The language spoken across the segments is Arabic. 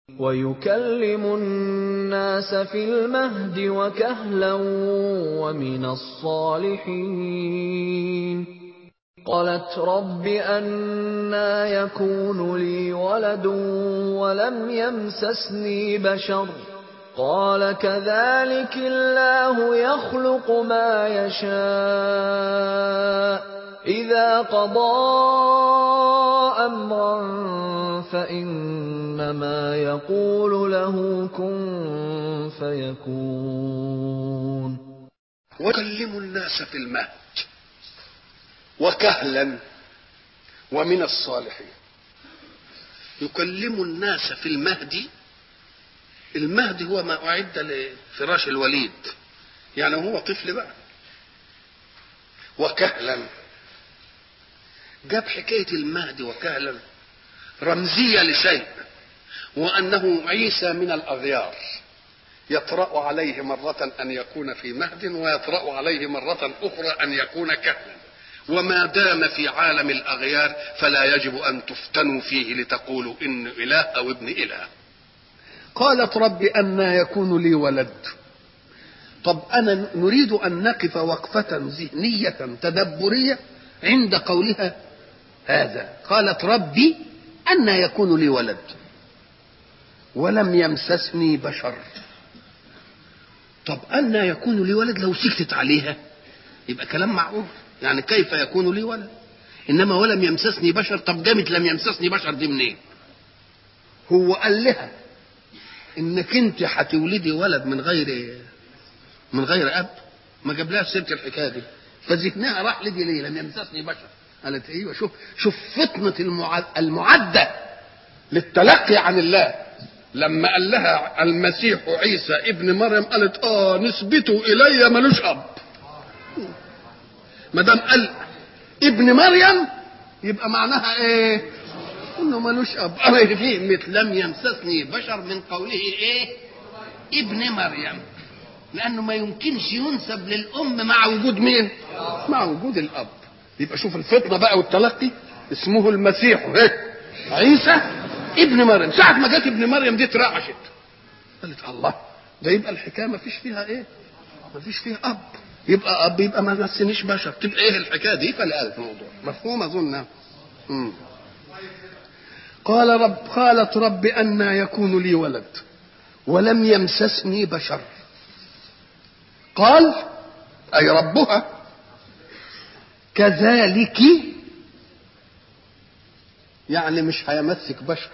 ويكلم الناس في المهد وكهلا ومن الصالحين. قالت رب أنى يكون لي ولد ولم يمسسني بشر قال كذلك الله يخلق ما يشاء إذا قضى أمرا فإنما يقول له كن فيكون. ويكلم الناس في المهد وكهلا ومن الصالحين. يكلم الناس في المهد. المهد هو ما أعد لفراش الوليد، يعني هو طفل بقى. وكهلا جاب حكاية المهد وكهلا رمزية لشيء، وأنه عيسى من الأغيار يطرأ عليه مرة أن يكون في مهد، ويطرأ عليه مرة أخرى أن يكون كهلا. وما دام في عالم الأغيار فلا يجب أن تفتنوا فيه لتقولوا إن إله أو ابن إله. قالت رب أنى يكون لي ولد. طب أنا نريد أن نقف وقفة ذهنية تدبرية عند قولها هذا. قالت ربي أنى يكون لي ولد ولم يمسسني بشر. طب أنى يكون لي ولد لو سكتت عليها يبقى كلام معقول، يعني كيف يكون لي ولد؟ إنما ولم يمسسني بشر. طب جامت لم يمسسني بشر دي منين؟ هو قال لها إنك أنت هتولدي ولد من غير أب، ما جابلها سيرة الحكاية دي، فذهنها راح لدي ليه لم يمسسني بشر. قالت ايوه، شوف فطنة المعدة للتلقي عن الله. لما قال لها المسيح عيسى ابن مريم قالت نسبته الي ملوش اب. ما دام قال ابن مريم يبقى معناها ايه؟ انه ملوش اب. فيه مثل لم يمسسني بشر من قوله ايه؟ ابن مريم، لانه ما يمكنش ينسب للام مع وجود مين؟ مع وجود الاب. يبقى شوف الفطنه بقى والتلقي. اسمه المسيح عيسى ابن مريم. ساعه ما جت ابن مريم دي اترعشت، قالت الله، ده يبقى الحكايه ما فيش فيها ايه؟ ما فيش فيها اب. يبقى اب يبقى ما نسنيش بشر، تبقى ايه الحكايه دي؟ فلقالت الموضوع مفهوم اظن. قالت رب أنى يكون لي ولد ولم يمسسني بشر. قال أي ربها كذلك، يعني مش هيمسك بشر،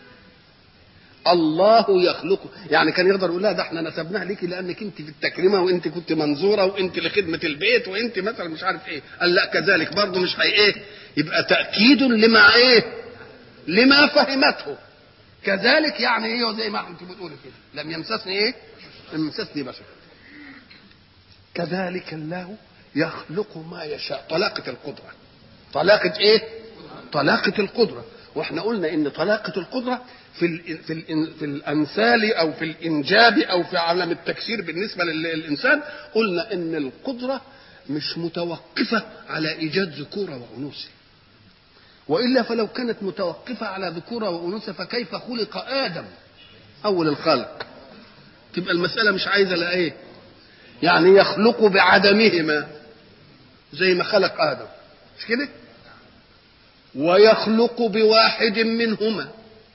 الله يخلقه. يعني كان يقدر يقول لها ده احنا نسبناها ليكي لانك انت في التكريمه وانت كنت منظوره وانت لخدمه البيت وانت مثلا مش عارف ايه. قال لا كذلك برضه مش هي ايه، يبقى تاكيد لما ايه، لما فهمته. كذلك يعني ايه، زي ما انت بتقولي كده لم يمسسني ايه، لم يمسسني بشر. كذلك الله يخلق ما يشاء. طلاقة القدرة. طلاقة ايه؟ طلاقة القدرة. واحنا قلنا ان طلاقة القدرة في الامثال او في الانجاب او في عالم التكسير بالنسبة للانسان، قلنا ان القدرة مش متوقفة على ايجاد ذكورة وانوثة، والا فلو كانت متوقفة على ذكورة وانوثة فكيف خلق ادم اول الخلق؟ تبقى المسألة مش عايزة لا ايه، يعني يخلق بعدمهما زي ما خلق ادم، مش كده؟ ويخلق بواحد منهما،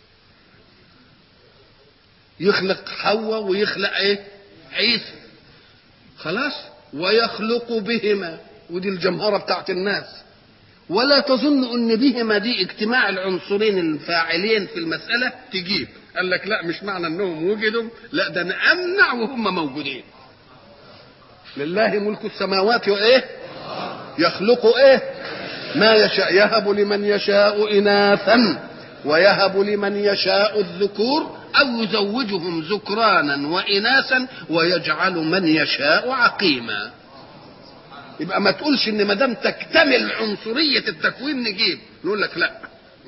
يخلق حواء ويخلق ايه؟ عيسى. خلاص. ويخلق بهما، ودي الجمهرة بتاعت الناس. ولا تظن ان بهما دي اجتماع العنصرين الفاعلين في المسألة تجيب. قال لك لا، مش معنى انهم وجدوا، لا ده نمنع وهم موجودين. لله ملك السماوات وايه؟ يخلق ايه؟ ما يشاء. يهب لمن يشاء إناثا ويهب لمن يشاء الذكور أو يزوجهم ذكرانا وإناثا ويجعل من يشاء عقيما. يبقى ما تقولش ان ما دام تكتمل عنصرية التكوين نجيب، نقول لك لا.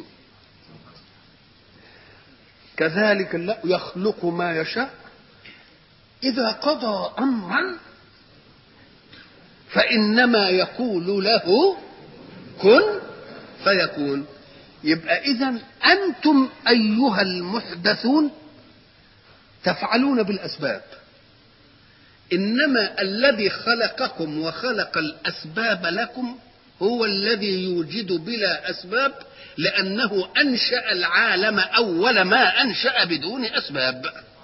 كذلك الله يخلق ما يشاء إذا قضى أمرا فإنما يقول له كن فيكون. يبقى إذن أنتم أيها المحدثون تفعلون بالأسباب، إنما الذي خلقكم وخلق الأسباب لكم هو الذي يوجد بلا أسباب، لأنه أنشأ العالم أول ما أنشأ بدون أسباب.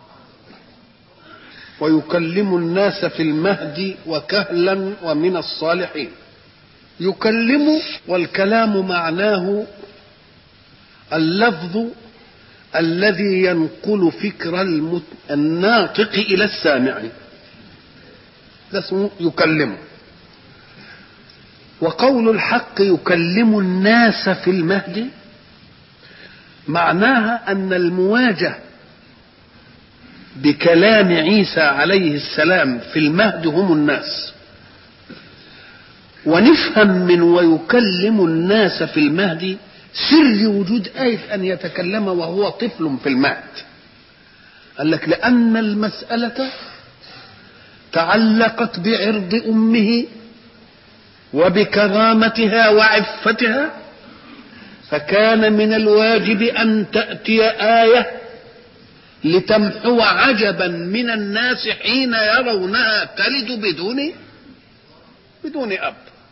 ويكلم الناس في المهد وكهلا ومن الصالحين. يكلم، والكلام معناه اللفظ الذي ينقل فكر الناطق إلى السامع، ده اسمه يكلم. وقول الحق يكلم الناس في المهد معناها أن المواجهة بكلام عيسى عليه السلام في المهد هم الناس. ونفهم من ويكلم الناس في المهد سر وجود آية أن يتكلم وهو طفل في المهد. قال لك لأن المسألة تعلقت بعرض أمه وبكرامتها وعفتها، فكان من الواجب أن تأتي آية لتمحو عجبا من الناس حين يرونها تلد بدون أب.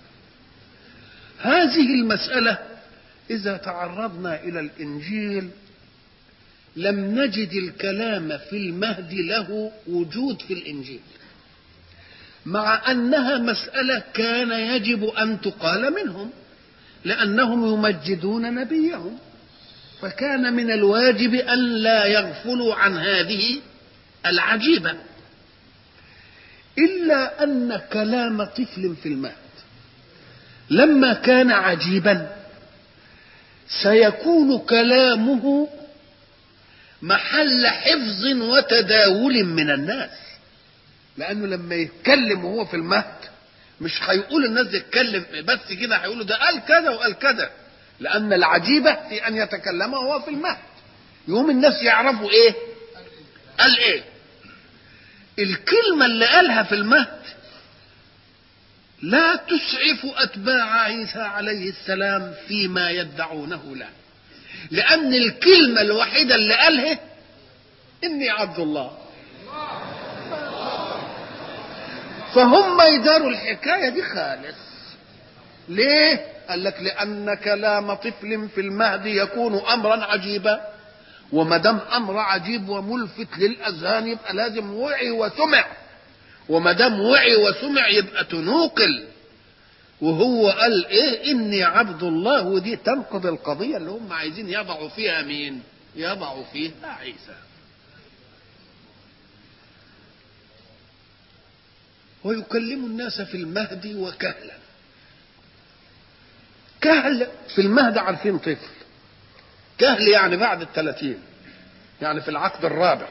هذه المسألة إذا تعرضنا إلى الإنجيل لم نجد الكلام في المهد له وجود في الإنجيل، مع أنها مسألة كان يجب أن تقال منهم لأنهم يمجدون نبيهم، فكان من الواجب أن لا يغفلوا عن هذه العجيبة. إلا أن كلام طفل في المهد لما كان عجيبا سيكون كلامه محل حفظ وتداول من الناس، لأنه لما يتكلم وهو في المهد مش هيقول الناس يتكلم بس كده، هيقولوا ده قال كذا وقال كذا، لأن العجيبة في أن يتكلم وهو في المهد. يوم الناس يعرفوا إيه قال إيه. الكلمة اللي قالها في المهد لا تسعف أتباع عيسى عليه السلام فيما يدعونه له، لأن الكلمة الوحيدة اللي قالها إني عبد الله، فهم يداروا الحكاية دي خالص. ليه؟ قال لك لأن كلام طفل في المهد يكون أمرا عجيبا، وما دام أمر عجيب وملفت للأذهان يبقى لازم وعي وسمع، وما دام وعي وسمع يبقى تنوقل. وهو قال إيه إني عبد الله، ودي تنقض القضية اللي هم عايزين يضعوا فيها مين؟ يضعوا فيها عيسى. ويكلم الناس في المهد وكهلا. كهل في المهد عارفين طفل، كهل يعني بعد 30، يعني في العقد الرابع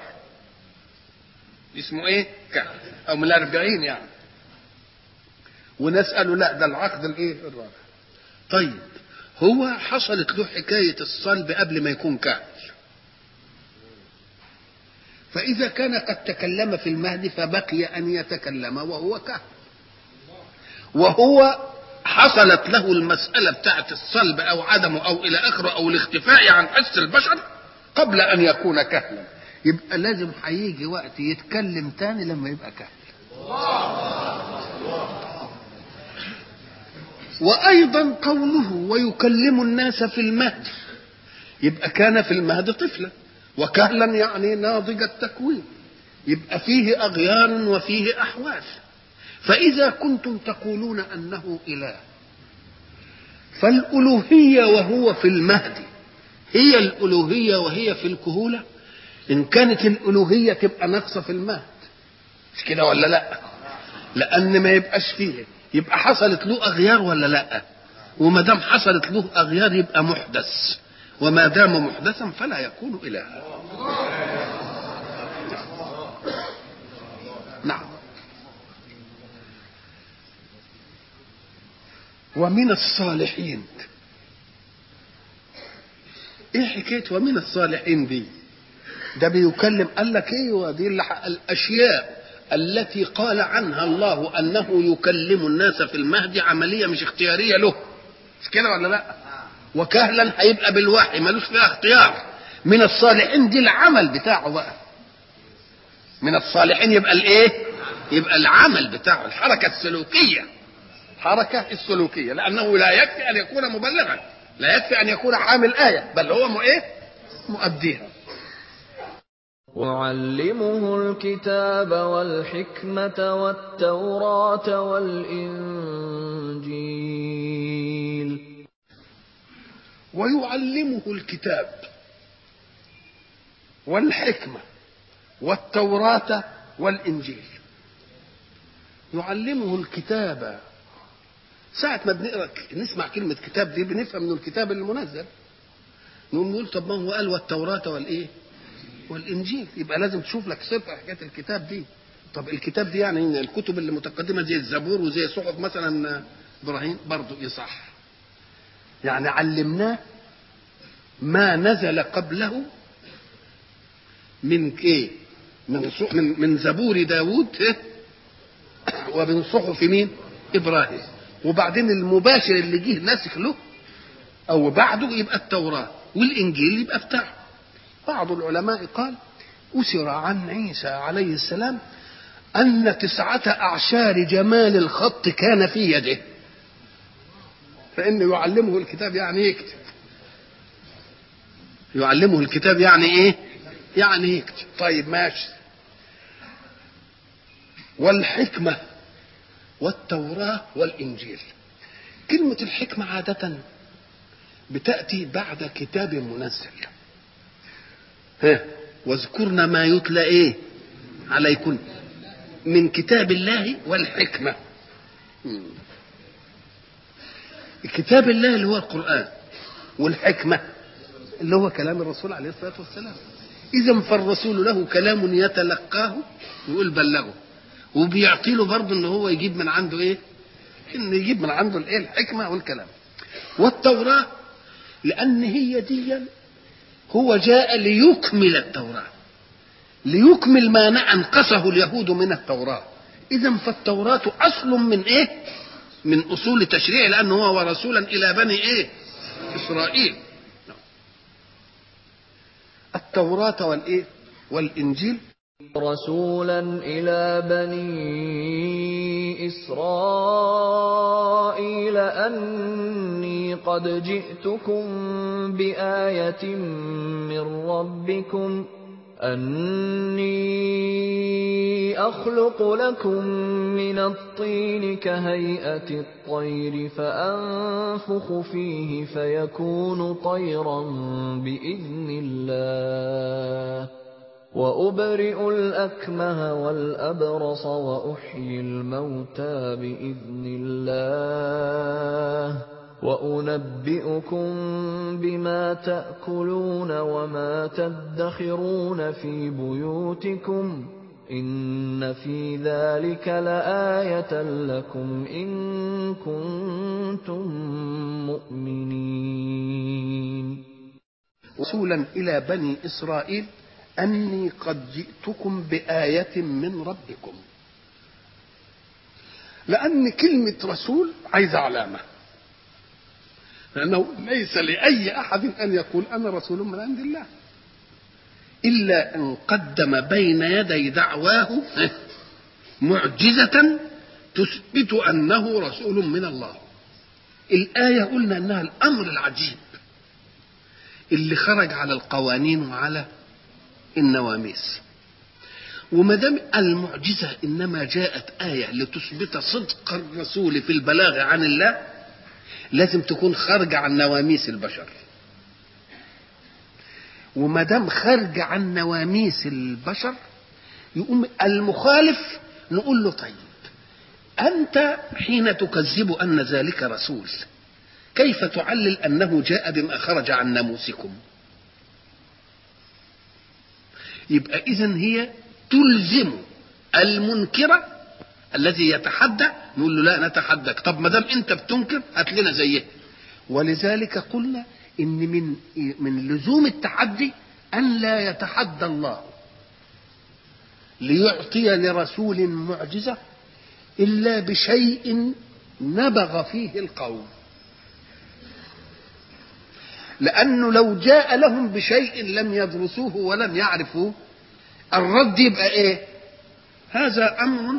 اسمه ايه كهل، او من 40 يعني. وناس قالوا لا ده العقد الايه الرابع. طيب هو حصلت له حكاية الصلب قبل ما يكون كهل، فإذا كان قد تكلم في المهد فبقي أن يتكلم وهو كهل، وهو حصلت له المسألة بتاعت الصلب أو عدمه أو إلى آخره أو الاختفاء عن حس البشر قبل أن يكون كهلا، يبقى لازم هيجي وقت يتكلم تاني لما يبقى كهل. وأيضا قوله ويكلم الناس في المهد، يبقى كان في المهد طفلا، وكهلا يعني ناضج التكوين، يبقى فيه أغيار وفيه أحوال. فإذا كنتم تقولون أنه إله، فالألوهية وهو في المهد هي الألوهية وهي في الكهولة. إن كانت الألوهية تبقى ناقصة في المهد، مش كده ولا لا؟ لأن ما يبقاش فيه، يبقى حصلت له أغيار ولا لا؟ وما دام حصلت له أغيار يبقى محدث، وما دام محدثا فلا يكون إلها. نعم. ومن الصالحين. ايه حكايه ومن الصالحين دي؟ ده بيكلم، قال لك ايوه دي الاشياء التي قال عنها الله انه يكلم الناس في المهد عمليه مش اختياريه له، مش كده ولا لا؟ وكهلا هيبقى بالوحي ملوش فيها اختيار. من الصالحين دي العمل بتاعه بقى، من الصالحين يبقى الايه؟ يبقى العمل بتاعه، الحركه السلوكيه، الحركه السلوكيه، لانه لا يكفي ان يكون مبلغا، لا يكفي ان يكون حامل ايه، بل هو ايه؟ مؤديها. ويعلمه الكتاب والحكمة والتوراة والإنجيل. ويعلمه الكتاب والحكمة والتوراة والإنجيل. يعلمه الكتاب، ساعة ما بنقرأ نسمع كلمة كتاب دي بنفهم انه الكتاب المنزل، نقول طب ما هو قال والتوراة والإيه؟ والإنجيل، يبقى لازم تشوف لك صفة حكاية الكتاب دي. طب الكتاب دي يعني الكتب اللي متقدمة زي الزبور وزي صحف مثلا إبراهيم، برضه يصح، يعني علمناه ما نزل قبله من ايه؟ من زبور داود ومن صحف مين؟ ابراهيم. وبعدين المباشر اللي جه ناسخ له او بعده يبقى التوراة، والانجيل يبقى بتاعه. بعض العلماء قال أسر عن عيسى عليه السلام أن 9 أعشار جمال الخط كان في يده، فإنه يعلمه الكتاب يعني يكتب. يعلمه الكتاب يعني ايه؟ يعني يكتب. طيب ماشي. والحكمة والتوراة والإنجيل. كلمة الحكمة عادة بتأتي بعد كتاب منزل. واذكرنا ما يتلى ايه عليكم من كتاب الله والحكمة. كتاب الله اللي هو القرآن، والحكمة اللي هو كلام الرسول عليه الصلاة والسلام. إذا فالرسول له كلام يتلقاه ويقول بلغه، وبيعطي له برضه ان هو يجيب من عنده ايه؟ ان يجيب من عنده الايه؟ الحكمة والكلام. والتوراة لأن هي دي هو جاء ليكمل التوراة، ليكمل ما أنقصه اليهود من التوراة. إذا فالتوراة أصل من إيه؟ من أصول تشريع، لأنه هو ورسولا إلى بني إيه؟ إسرائيل. التوراة والإيه؟ والإنجيل رسولا إلى بني إسرائيل أني قد جئتكم بآية من ربكم أني أخلق لكم من الطين كهيئة الطير فأنفخ فيه فيكون طيرا بإذن الله وأبرئ الأكمه والأبرص وأحيي الموتى بإذن الله وأنبئكم بما تأكلون وما تدخرون في بيوتكم إن في ذلك لآية لكم إن كنتم مؤمنين. رسولا إلى بني إسرائيل أني قد جئتكم بآية من ربكم. لأن كلمة رسول عايزة علامة، لأنه ليس لأي أحد أن يقول أنا رسول من عند الله إلا أن قدم بين يدي دعواه معجزة تثبت أنه رسول من الله. الآية قلنا أنها الأمر العجيب اللي خرج على القوانين وعلى النواميس. وما دام المعجزة إنما جاءت آية لتثبت صدق الرسول في البلاغ عن الله، لازم تكون خارجة عن نواميس البشر. وما دام خارجة عن نواميس البشر يقوم المخالف نقول له طيب أنت حين تكذب أن ذلك رسول كيف تعلل أنه جاء بما خرج عن ناموسكم؟ يبقى إذن هي تلزم المنكر الذي يتحدى، نقول له لا نتحدك. طب ما دام انت بتنكر هات لنا زيه. ولذلك قلنا ان من لزوم التحدي ان لا يتحدى الله ليعطي لرسول معجزة الا بشيء نبغ فيه القوم، لانه لو جاء لهم بشيء لم يدرسوه ولم يعرفوه الرد يبقى ايه؟ هذا أمر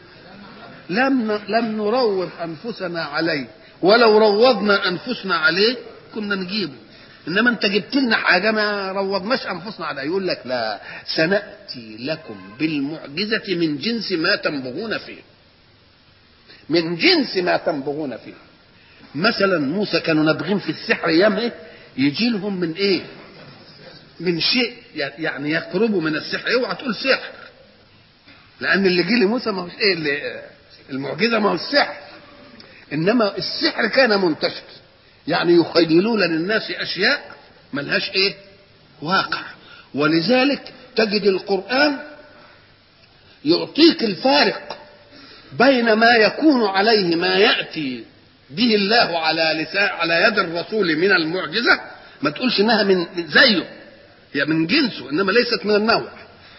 لم نروض أنفسنا عليه، ولو روضنا أنفسنا عليه كنا نجيبه، إنما أنت جبت لنا حاجة ما روضناش أنفسنا عليه. يقول لك لا، سنأتي لكم بالمعجزة من جنس ما تنبغون فيه، من جنس ما تنبغون فيه. مثلا موسى كانوا نابغين في السحر ياما، يجي لهم من ايه؟ من شيء يعني يقربوا من السحر. اوعى تقول سحر، لان اللي جه لموسى ما هوش ايه اللي المعجزه، ما هو السحر، انما السحر كان منتشر، يعني يخيلون للناس اشياء ملهاش ايه؟ واقع. ولذلك تجد القرآن يعطيك الفارق بين ما يكون عليه ما يأتي به الله على يد الرسول من المعجزة، ما تقولش انها من زيه، هي من جنسه انما ليست من النوع.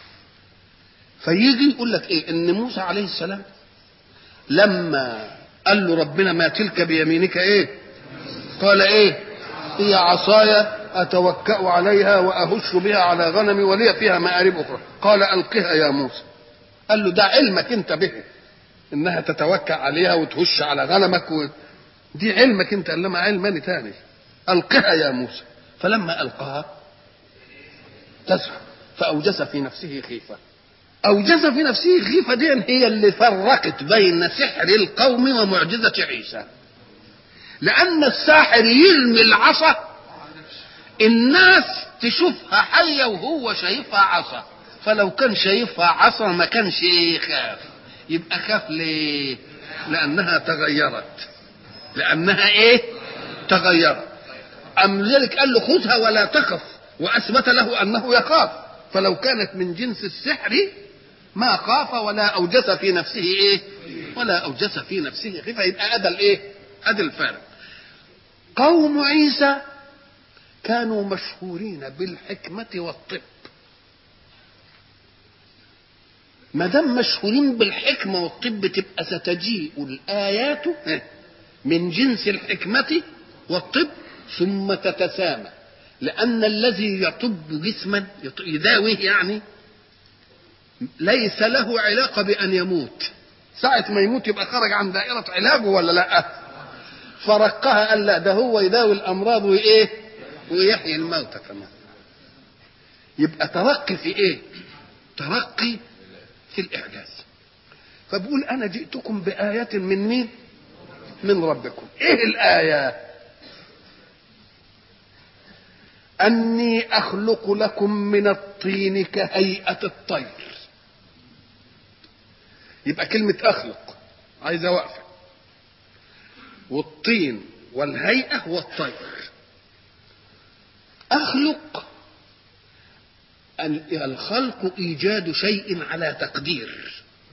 فيجي يقول لك ايه؟ ان موسى عليه السلام لما قال له ربنا ما تلك بيمينك ايه؟ قال ايه؟ هي عصاي اتوكأ عليها واهش بها على غنمي ولي فيها مآرب اخرى. قال القها يا موسى. قال له ده علمك انت به، انها تتوكأ عليها وتهش على غنمك دي علمك انت، انما علمني تاني. القها يا موسى. فلما القاها تزحف فاوجس في نفسه خيفه. اوجس في نفسه خيفه دي هي اللي فرقت بين سحر القوم ومعجزه عيسى. لان الساحر يرمي العصا الناس تشوفها حيه وهو شايفها عصا، فلو كان شايفها عصا ما كانش يخاف. يبقى خاف ليه؟ لانها تغيرت. لانها ايه؟ تغيرت. ام ذلك قال له خذها ولا تخف، واثبت له انه يخاف. فلو كانت من جنس السحر ما خاف ولا اوجس في نفسه ايه؟ ولا اوجس في نفسه خيفه. يبقى ادى الايه؟ ادى الفارق. قوم عيسى كانوا مشهورين بالحكمه والطب. ما دام مشهورين بالحكمه والطب تبقى ستجيء الايات من جنس الحكمه والطب ثم تتسامى، لان الذي يطب جسما يداويه يعني ليس له علاقه بان يموت. ساعه ما يموت يبقى خرج عن دائره علاجه ولا لا؟ فرقها قال لا، ده هو يداوي الامراض وايه؟ ويحيي الموتى كمان. يبقى ترقي في ايه؟ ترقي في الاعجاز. فبقول انا جئتكم بآية من مين؟ من ربكم. ايه الآية؟ اني اخلق لكم من الطين كهيئة الطير. يبقى كلمة اخلق عايزة وقفة، والطين والهيئة والطير. اخلق الخلق ايجاد شيء على تقدير،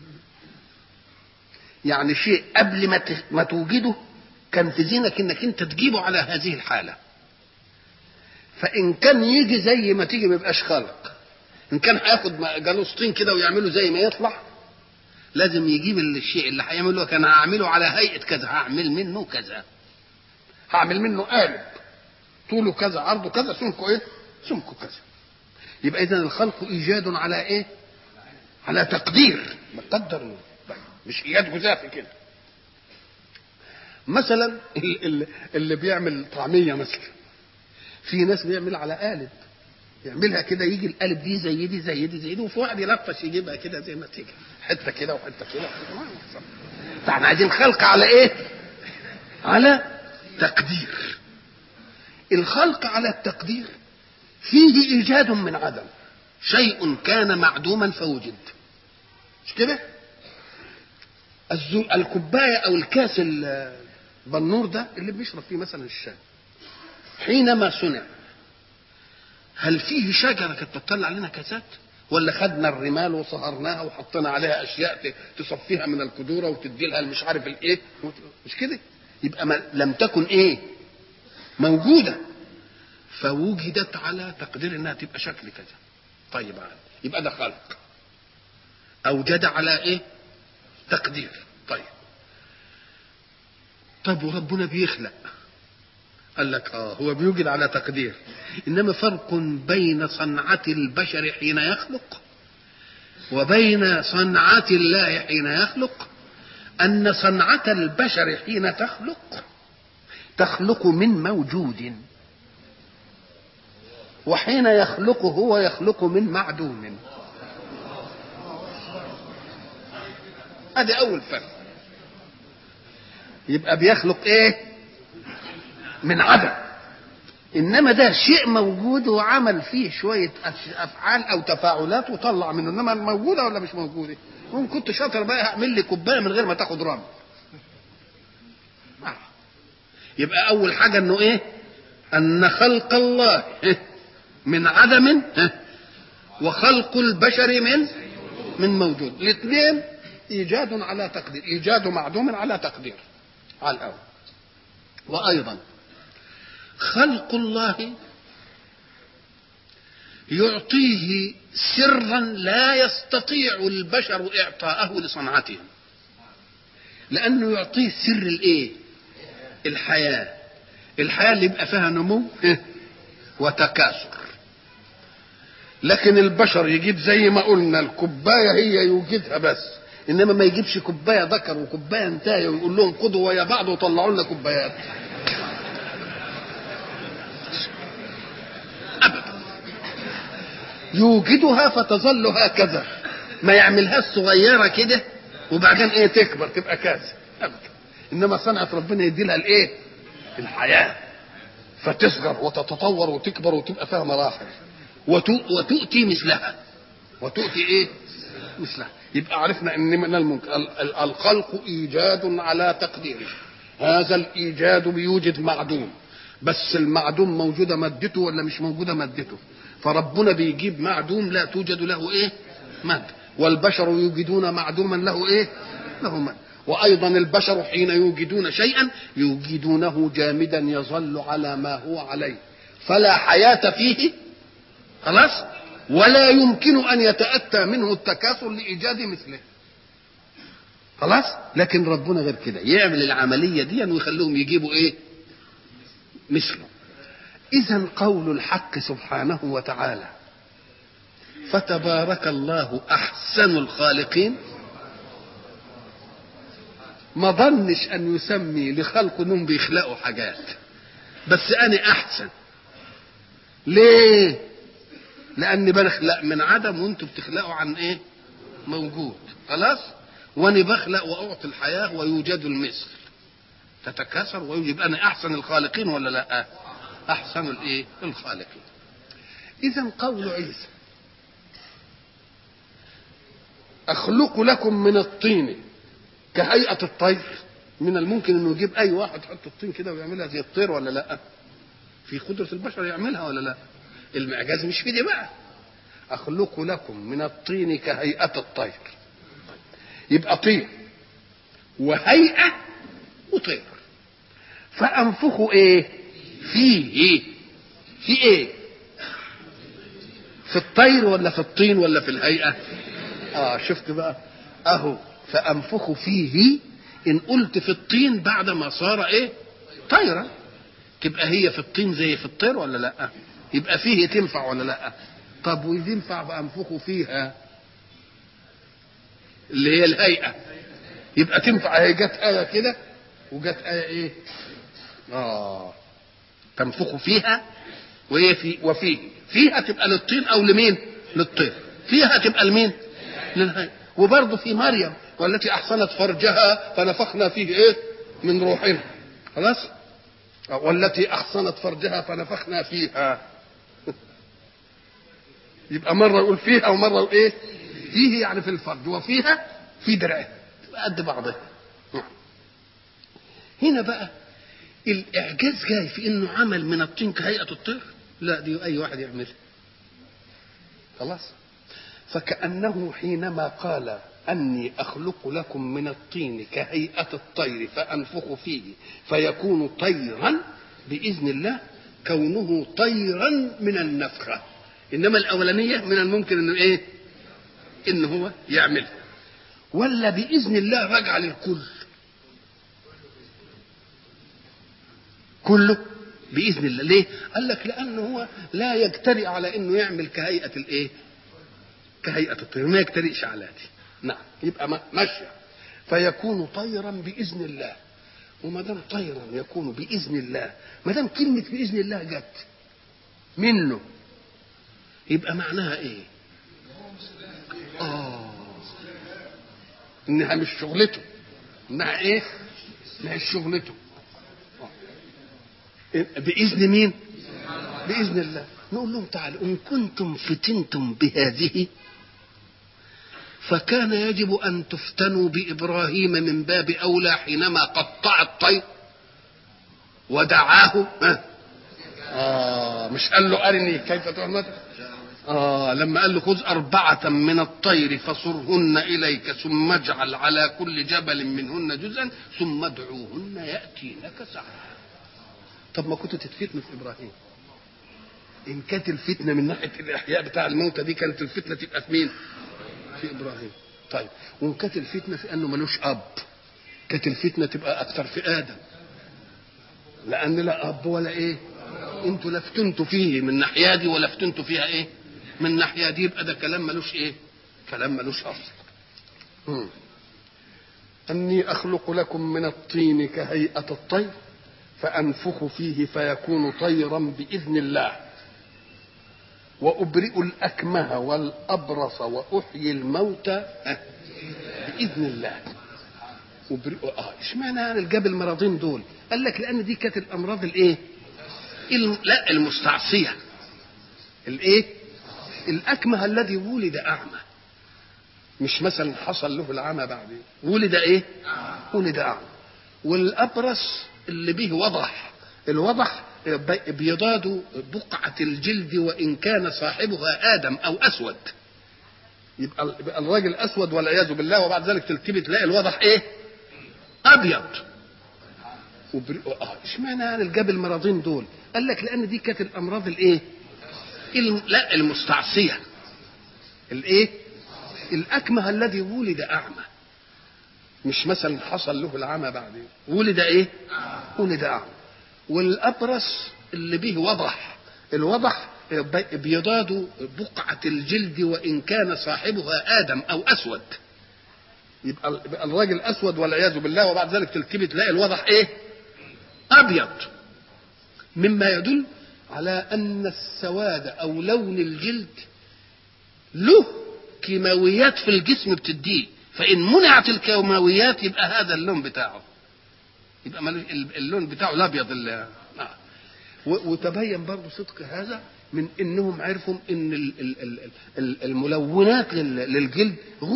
يعني شيء قبل ما توجده كان في ذهنك انك انت تجيبه على هذه الحالة. فان كان يجي زي ما تيجي ما يبقاش خلق. ان كان هياخد جالوسطين كده ويعمله زي ما يطلع، لازم يجيب الشيء اللي هيعمله كان هعمله على هيئة كذا، هعمل منه كذا، هعمل منه قالب طوله كذا عرضه كذا سمكه ايه؟ سمكه كذا. يبقى اذا الخلق ايجاد على ايه؟ على تقدير، مقدر، مش ايجاد جزافي كده. مثلا اللي بيعمل طعميه مثلا، في ناس بيعمل على قالب، يعملها كده يجي القالب دي زي دي زي دي زي دي، وفي واحد يلطش يجيبها كده زي ما تيجي، حته كده وحته كده. فاحنا عايزين خلق على ايه؟ على تقدير. الخلق على التقدير فيه ايجاد من عدم، شيء كان معدوما فوجد، مش كده؟ الكوبايه او الكاس البنور ده اللي بيشرب فيه مثلا الشاي، حينما صنع هل فيه شجره كانت بتطلع لنا كاسات؟ ولا خدنا الرمال وصهرناها وحطينا عليها اشياء تصفيها من القدوره وتدي لها مش عارف الايه؟ مش كده؟ يبقى لم تكن ايه؟ موجوده، فوجدت على تقدير انها تبقى شكل كذا. طيب يبقى ده خلق اوجد على ايه؟ تقدير. طيب وربنا بيخلق؟ قال لك هو بيوجد على تقدير، انما فرق بين صنعة البشر حين يخلق وبين صنعة الله حين يخلق أن صنعة البشر حين تخلق من موجود، وحين يخلق هو يخلق من معدوم. هذا أول فرق. يبقى بيخلق إيه؟ من عدم. إنما ده شيء موجود وعمل فيه شوية أفعال أو تفاعلات وطلع منه. إنما موجودة ولا مش موجودة؟ ممكن كنت شاطر بقى أعمل لي كوباية من غير ما تاخد رمل. يبقى أول حاجة إنه إيه؟ أن خلق الله من عدم وخلق البشر من موجود. الاثنين إيجاد على تقدير، إيجاد معدوم على تقدير على الأول. وأيضا خلق الله يعطيه سرا لا يستطيع البشر إعطاءه لصنعتهم، لأنه يعطيه سر الإيه؟ الحياة اللي يبقى فيها نمو وتكاثر. لكن البشر يجيب زي ما قلنا الكوباية هي يوجدها بس، إنما ما يجيبش كوباية ذكر وكوباية انتهى ويقول لهم خدوا ويا بعض وطلعوا لنا كوبايات. أبدا. يوجدها فتظل هكذا، ما يعملهاش صغيرة كده وبعدين ايه تكبر تبقى كاس أبدا. إنما صنعة ربنا يدي لها الايه؟ الحياة، فتصغر وتتطور وتكبر وتبقى فيها مراحل وتؤتي مثلها. وتؤتي ايه؟ مثلها. يبقى عرفنا ان من الممكن الخلق ايجاد على تقديره. هذا الايجاد بيوجد معدوم، بس المعدوم موجوده مادته ولا مش موجوده مادته؟ فربنا بيجيب معدوم لا توجد له ايه؟ ماده. والبشر يوجدون معدوما له ايه؟ له ماده. وايضا البشر حين يوجدون شيئا يوجدونه جامدا يظل على ما هو عليه، فلا حياه فيه خلاص، ولا يمكن ان يتاتى منه التكاثر لايجاد مثله خلاص. لكن ربنا غير كده، يعمل العمليه دي ويخليهم يجيبوا ايه؟ مثله. اذا قول الحق سبحانه وتعالى فتبارك الله احسن الخالقين، ما ظنش ان يسمي لخلق انهم بيخلقوا حاجات، بس انا احسن. ليه؟ لاني بخلق من عدم وانتم بتخلقوا عن ايه؟ موجود خلاص. وانا بخلق واعطي الحياه ويوجد المثل تتكاثر ويجب. انا احسن الخالقين ولا لا؟ احسن الايه؟ الخالقين. اذا قول عيسى اخلق لكم من الطين كهيئة الطير، من الممكن انه يجيب اي واحد يحط الطين كده ويعملها زي الطير ولا لا؟ في قدرة البشر يعملها ولا لا؟ المعجاز مش في دي بقى. اخلق لكم من الطين كهيئة الطير، يبقى طين وهيئة وطير. فانفخوا ايه فيه؟ في ايه؟ في الطير ولا في الطين ولا في الهيئة؟ شفت بقى اهو. فانفخوا فيه، ان قلت في الطين بعد ما صار ايه؟ طيرا، تبقى هي في الطين زي في الطير ولا لا؟ يبقى فيه تنفع ولا لا؟ طب وينفع فانفخوا فيها اللي هي الهيئة، يبقى تنفع. هي جت آية كده وجت آية ايه؟ تنفخوا فيها وهي في وفيه. فيها تبقى للطين او لمين؟ للطير. فيها تبقى لمين؟ للهيئة. وبرضه في مريم والتي احصنت فرجها فنفخنا فيه ايه؟ من روحنا خلاص. والتي احصنت فرجها فنفخنا فيها. يبقى مره يقول فيها ومره يقول ايه؟ فيه يعني في الفرج، وفيها في درعه قد بعضها. هنا بقى الاعجاز جاي في انه عمل من الطين كهيئه الطير؟ لا، دي اي واحد يعملها خلاص. فكأنه حينما قال أني أخلق لكم من الطين كهيئة الطير فأنفخ فيه فيكون طيرا بإذن الله، كونه طيرا من النفخة. إنما الأولانية من الممكن إنه إيه؟ إنه هو يعملها. ولا بإذن الله راجع للكل؟ كله بإذن الله. ليه؟ قال لك لأنه هو لا يجترئ على إنه يعمل كهيئة الإيه؟ كهيئة الطير ما يجترئش على دي. نعم، يبقى ماشية فيكون طيرا بإذن الله. وما دام طيرا يكون بإذن الله، ما دام كلمة بإذن الله جت منه يبقى معناها ايه؟ انها مش شغلته، انها ايه؟ مش شغلته. بإذن مين؟ بإذن الله. نقول لهم تعالوا إن كنتم فتنتم بهذه فكان يجب أن تفتنوا بإبراهيم من باب أولى حينما قطع الطير ودعاه. مش قال له أرني كيف تعمل؟ لما قال له خذ 4 من الطير فصرهن إليك ثم اجعل على كل جبل منهن جزءا ثم ادعوهن يأتينك سعيا. طب ما كنت تتفتنوا في إبراهيم؟ إن كانت الفتنة من ناحية الإحياء بتاع الموتى دي كانت الفتنة تبقى في مين؟ في إبراهيم. طيب وإن كانت الفتنة في أنه ملوش أب كانت الفتنة تبقى أكثر في آدم، لأن لا أب ولا إيه؟ أنتوا لفتنتوا فيه من ناحية دي ولا فتنتوا فيها إيه؟ من ناحية دي. يبقى ده كلام ملوش إيه؟ كلام ملوش أصل. أني أخلق لكم من الطين كهيئة الطير فأنفخ فيه فيكون طيرا بإذن الله وأبرئ الأكمه والأبرص وأحيي الموتى بإذن الله. أبرئ اشمعنى يعني الجاب المرضين دول؟ قال لك لأن دي كانت الأمراض الإيه؟ لا المستعصية. الإيه؟ الأكمه الذي ولد أعمى، مش مثلا حصل له العمى بعدين، ولد إيه؟ ولد أعمى. والأبرص اللي به وضح، الوضح بيضاد بقعة الجلد وإن كان صاحبها آدم أو أسود، يبقى الراجل أسود والعياذ بالله، وبعد ذلك تلتبي تلاقي الوضح إيه؟ أبيض. اشمعنى يعني الجاب المرضين دول؟ قال لك لأن دي كانت الأمراض الإيه؟ لا المستعصية. الإيه؟ الأكمه الذي ولد أعمى، مش مثلا حصل له العمى بعدين، ولد إيه؟ ولد أعمى. والأبرص اللي به وضح، الوضح بيضاد بقعة الجلد وإن كان صاحبها آدم أو أسود، يبقى الراجل أسود والعياذ بالله، وبعد ذلك تلتبي تلاقي الوضح إيه؟ أبيض، مما يدل على أن السواد أو لون الجلد له كيماويات في الجسم بتديه، فإن منعت الكيماويات يبقى هذا اللون بتاعه، يبقى اللون بتاعه الأبيض. وتبين برضه صدق هذا من انهم عرفوا ان الملونات للجلد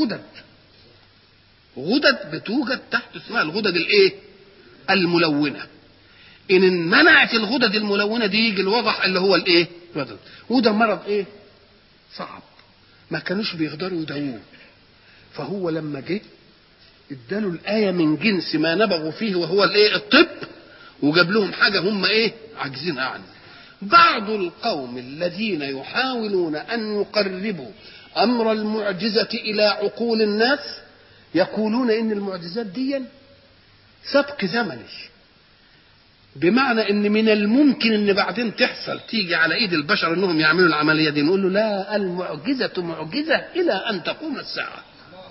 غدد بتوجد تحت اسمها الغدد الايه؟ الملونه. ان منعت الغدد الملونه دي يجي الوضح اللي هو الايه؟ وده مرض ايه؟ صعب، ما كانوش بيقدروا يداووه. فهو لما جه اداله الايه من جنس ما نبغوا فيه وهو الايه؟ الطب، وجاب لهم حاجه هم ايه؟ عاجزين عنه. بعض القوم الذين يحاولون ان يقربوا امر المعجزه الى عقول الناس يقولون ان المعجزات دي سبق زمني، بمعنى ان من الممكن ان بعدين تحصل تيجي على ايد البشر انهم يعملوا العمليه دي. نقول له لا، المعجزه معجزه الى ان تقوم الساعه.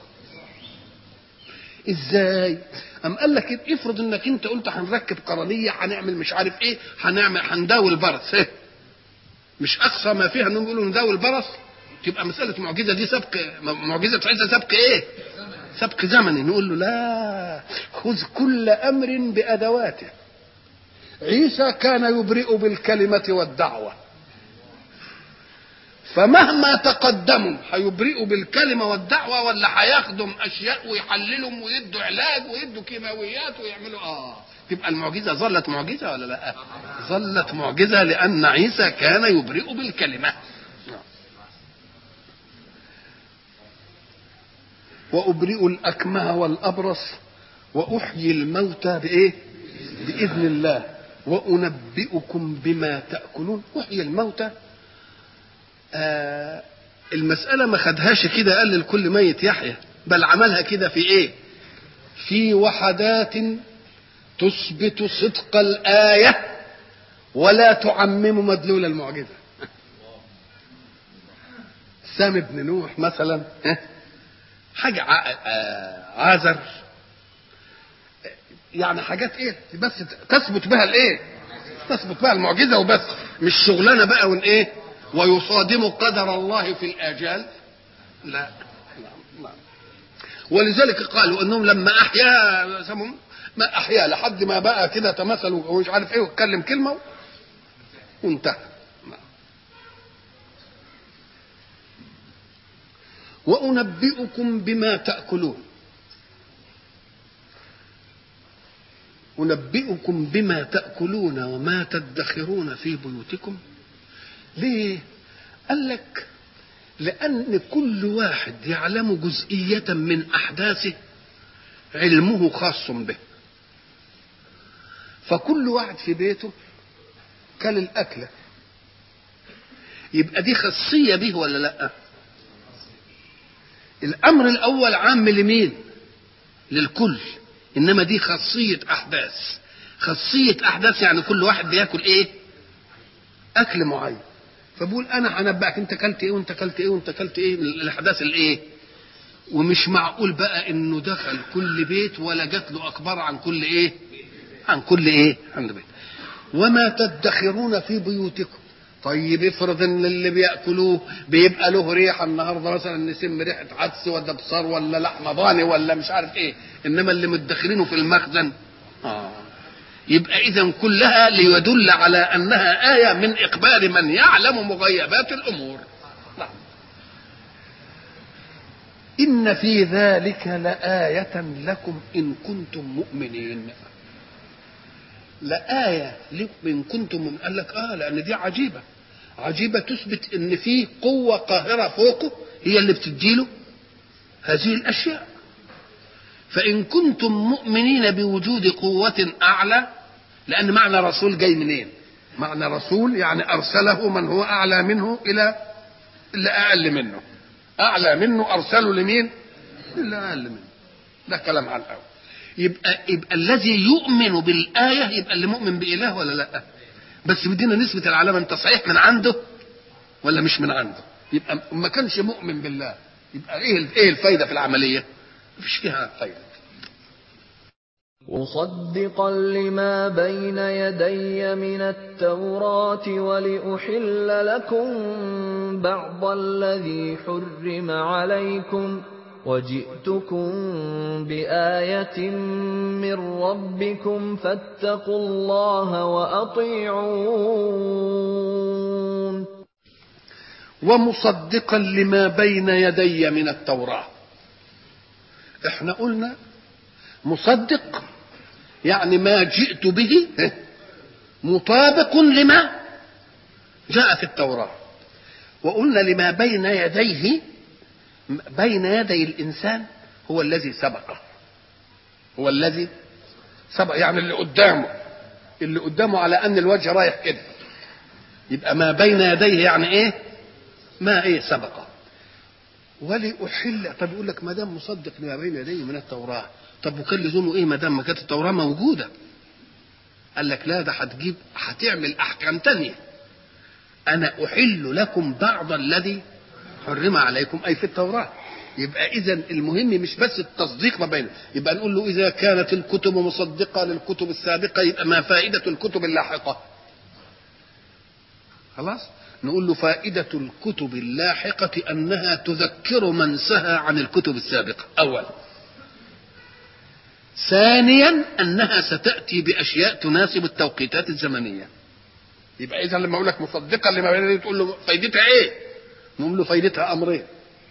ازاي؟ ام قال لك افرض انك انت قلت هنركب قرنيه، هنعمل مش عارف ايه، هنداوي البرص، مش اقصى ما فيها انهم يقولوا نداوي البرص، تبقى مساله معجزه دي سبق، معجزه عيسى سبق ايه؟ سبق زمني. نقول له لا، خذ كل امر بادواته. عيسى كان يبرئ بالكلمه والدعوه، فمهما تقدموا هيبرئوا بالكلمه والدعوه ولا هياخدوا اشياء ويحللهم ويدوا علاج ويدوا كيماويات ويعملوا تبقى المعجزه ظلت معجزه ولا لا؟ ظلت معجزه لان عيسى كان يبرئ بالكلمه. وأبرئ الأكمه والأبرص وأحيي الموتى بإيه؟ بإذن الله وأنبئكم بما تأكلون. أحيي الموتى، المسألة ما خدهاش كده قال لكل ميت يحيى، بل عملها كده في إيه؟ في وحدات تثبت صدق الآية ولا تعمم مدلول المعجزة. سام بن نوح مثلا، حاجة عازر، يعني حاجات ايه بس تثبت بها الايه، تثبت بها المعجزة وبس، مش شغلانة بقى ايه ويصادم قدر الله في الآجال. لا. لا. ولذلك قالوا انهم لما احيا ما احيا لحد ما بقى كده تمثل ومش عارف ايه واتكلم كلمة وانتهى. وأنبئكم بما تأكلون. أنبئكم بما تأكلون وما تدخرون في بيوتكم. ليه؟ قال لك لأن كل واحد يعلم جزئية من أحداثه علمه خاص به، فكل واحد في بيته كل الأكلة، يبقى دي خاصية به ولا لأ؟ الأمر الأول عام لمين؟ للكل، إنما دي خاصية أحداث. خاصية أحداث يعني كل واحد بياكل إيه؟ أكل معين. فبقول أنا هنبأك أنت كلت إيه وأنت كلت إيه وأنت كلت إيه من الأحداث الإيه؟ ومش معقول بقى إنه دخل كل بيت ولا جات له أخبار عن كل إيه؟ عن كل إيه؟ عن بيت. وما تدخرون في بيوتكم. طيب افرض ان اللي بياكلوه بيبقى له ريحه النهارده مثلا نسم ريحه عدس ولا بصار ولا لحمه ضاني ولا مش عارف ايه، انما اللي مدخرينه في المخزن يبقى اذا كلها ليدل على انها ايه من اخبار من يعلم مغيبات الامور. ان في ذلك لآية لكم ان كنتم مؤمنين. لآية لكم إن كنتم مؤمنين. قال لك لأن دي عجيبة تثبت إن في قوة قاهرة فوقه هي اللي بتديله هذه الأشياء. فإن كنتم مؤمنين بوجود قوة أعلى، لأن معنى رسول جاي منين؟ معنى رسول يعني أرسله من هو أعلى منه إلى اللي أقل منه، أعلى منه أرسله لمين؟ اللي أقل منه. ده كلام على الأول. يبقى الذي يؤمن بالآية يبقى اللي مؤمن بإله ولا لا؟ بس بدينا نسبة العلامة، انت صحيح من عنده ولا مش من عنده؟ يبقى ما كانش مؤمن بالله، يبقى ايه الفايدة في العملية؟ مفيش فيها فايدة. مصدقا لما بين يدي من التوراة ولأحل لكم بعض الذي حرم عليكم وجئتكم بآية من ربكم فاتقوا الله وأطيعون. ومصدقا لما بين يدي من التوراة. احنا قلنا مصدق يعني ما جئت به مطابق لما جاء في التوراة. وقلنا لما بين يديه، بين يدي الإنسان هو الذي سبقه، هو الذي سبق، يعني اللي قدامه على أن الوجه رايح كده، يبقى ما بين يديه يعني إيه؟ ما إيه سبقه. ولأحل، طب يقول لك ما دام مصدق لما بين يديه من التوراة، طب وكان لزومه إيه ما دام ما كانت التوراة موجودة؟ قال لك لا، ده هتعمل أحكام تانية. أنا أحل لكم بعض الذي حرم عليكم أي في التوراة. يبقى إذن المهم مش بس التصديق ما بينه، يبقى نقول له إذا كانت الكتب مصدقة للكتب السابقة يبقى ما فائدة الكتب اللاحقة؟ خلاص نقول له فائدة الكتب اللاحقة أنها تذكر من سهى عن الكتب السابقة أولا. ثانيا أنها ستأتي بأشياء تناسب التوقيتات الزمنية. يبقى إذن لما أقول لك مصدقة لما بين يديه تقول له فائدتها إيه؟ نقول له فائدتها أمرين: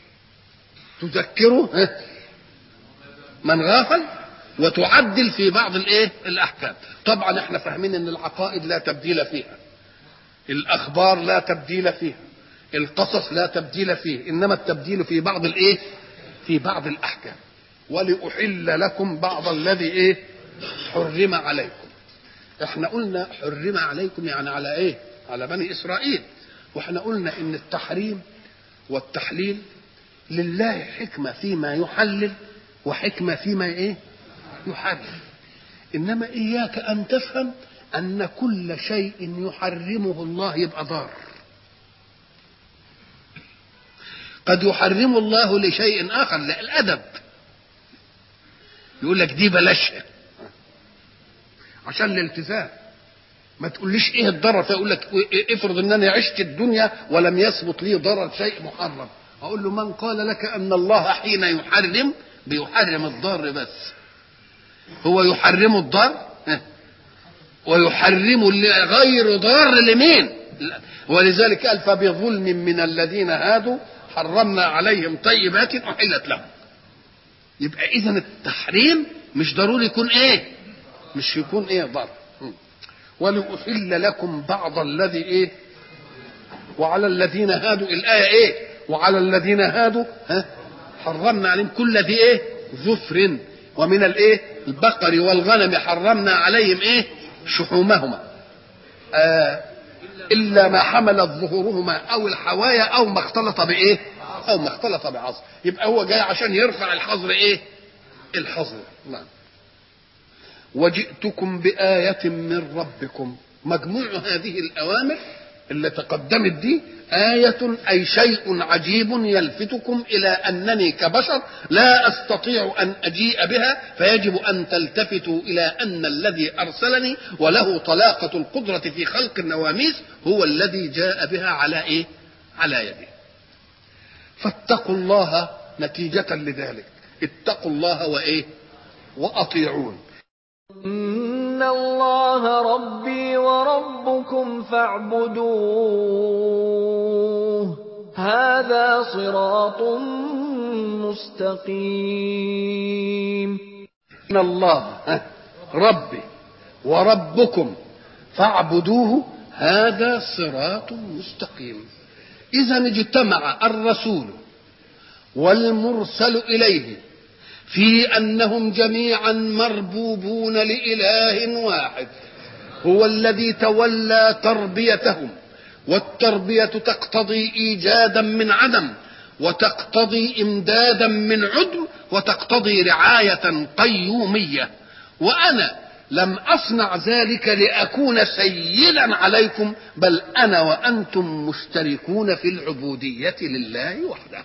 تذكره من غافل، وتعدل في بعض الأحكام. طبعا احنا فاهمين ان العقائد لا تبديل فيها، الأخبار لا تبديل فيها، القصص لا تبديل فيه، إنما التبديل في بعض في بعض الأحكام. ولأحل لكم بعض الذي حرم عليكم. احنا قلنا حرم عليكم يعني على ايه؟ على بني إسرائيل. واحنا قلنا ان التحريم والتحليل لله حكمة فيما يحلل وحكمة فيما يحرم. إنما إياك أن تفهم أن كل شيء يحرمه الله يبقى ضار، قد يحرم الله لشيء آخر، لا الأدب، يقول لك دي بلاشها عشان الالتزام. ما تقوليش ايه الضرر، فيقول لك افرض ان انا عشت الدنيا ولم يثبت لي ضرر شيء محرم، اقول له من قال لك ان الله حين يحرم بيحرم الضار بس؟ هو يحرم الضار ويحرم غير ضار لمين؟ ولذلك قال فبظلم من الذين هادوا حرمنا عليهم طيبات احلت لهم. يبقى اذا التحريم مش ضروري يكون ايه، مش يكون ايه ضار. ولأحل لكم بعض الذي ايه، وعلى الذين هادوا، الآية ايه، وعلى الذين هادوا حرمنا عليهم كل ذي ايه ظفر، ومن الايه البقر والغنم حرمنا عليهم ايه شحومهما إلا ما حملت ظهورهما أو الحوايا أو ما اختلط بإيه، أو ما اختلط بعظم. يبقى هو جاي عشان يرفع الحظر إيه، الحظر. نعم. وجئتكم بآية من ربكم. مجموع هذه الأوامر اللي تقدمت دي آية، أي شيء عجيب يلفتكم إلى أنني كبشر لا أستطيع أن أجيء بها، فيجب أن تلتفتوا إلى أن الذي أرسلني وله طلاقة القدرة في خلق النواميس هو الذي جاء بها على إيه؟ على يده. فاتقوا الله نتيجة لذلك، اتقوا الله وإيه؟ وأطيعون. إن الله ربي وربكم فاعبدوه هذا صراط مستقيم. إن الله ربي وربكم فاعبدوه هذا صراط مستقيم. إذا اجتمع الرسول والمرسل إليه في أنهم جميعا مربوبون لإله واحد هو الذي تولى تربيتهم، والتربية تقتضي إيجادا من عدم، وتقتضي إمدادا من عدم، وتقتضي رعاية قيومية. وأنا لم أصنع ذلك لأكون سيدا عليكم، بل أنا وأنتم مشتركون في العبودية لله وحده.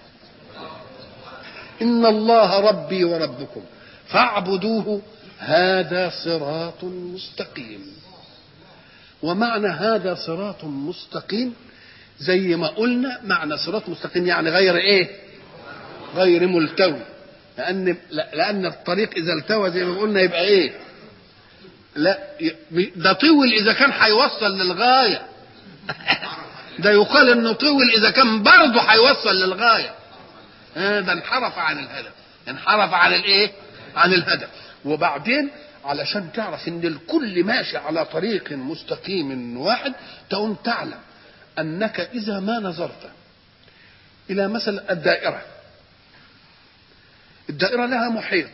إن الله ربي وربكم فاعبدوه هذا صراط مستقيم. ومعنى هذا صراط مستقيم زي ما قلنا، معنى صراط مستقيم يعني غير ايه، غير ملتوي، لأن الطريق إذا التوى زي ما قلنا يبقى ايه، لا ده طول إذا كان هيوصل للغاية ده يقال انه طول إذا كان برضه هيوصل للغاية، ده انحرف عن الهدف، انحرف عن الايه، عن الهدف. وبعدين علشان تعرف ان الكل ماشي على طريق مستقيم واحد، تقوم تعلم انك اذا ما نظرت الى مثلا الدائرة لها محيط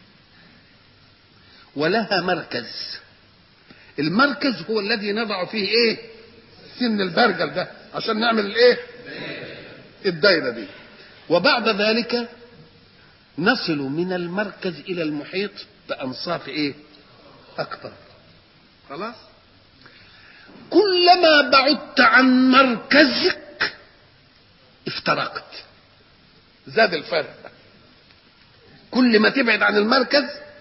ولها مركز. المركز هو الذي نضع فيه ايه، سن البرجل ده عشان نعمل الايه، الدائرة دي. وبعد ذلك نصل من المركز الى المحيط بانصاف ايه، اكثر. خلاص، كلما بعدت عن مركزك افترقت، زاد الفرق. كل ما تبعد عن المركز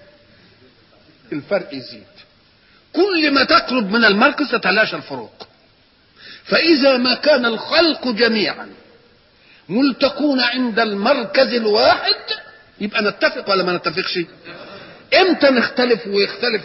الفرق يزيد، كل ما تقرب من المركز تتلاشى الفروق. فاذا ما كان الخلق جميعا ملتقون عند المركز الواحد يبقى نتفق ولا ما نتفقش؟ امتى نختلف ويختلف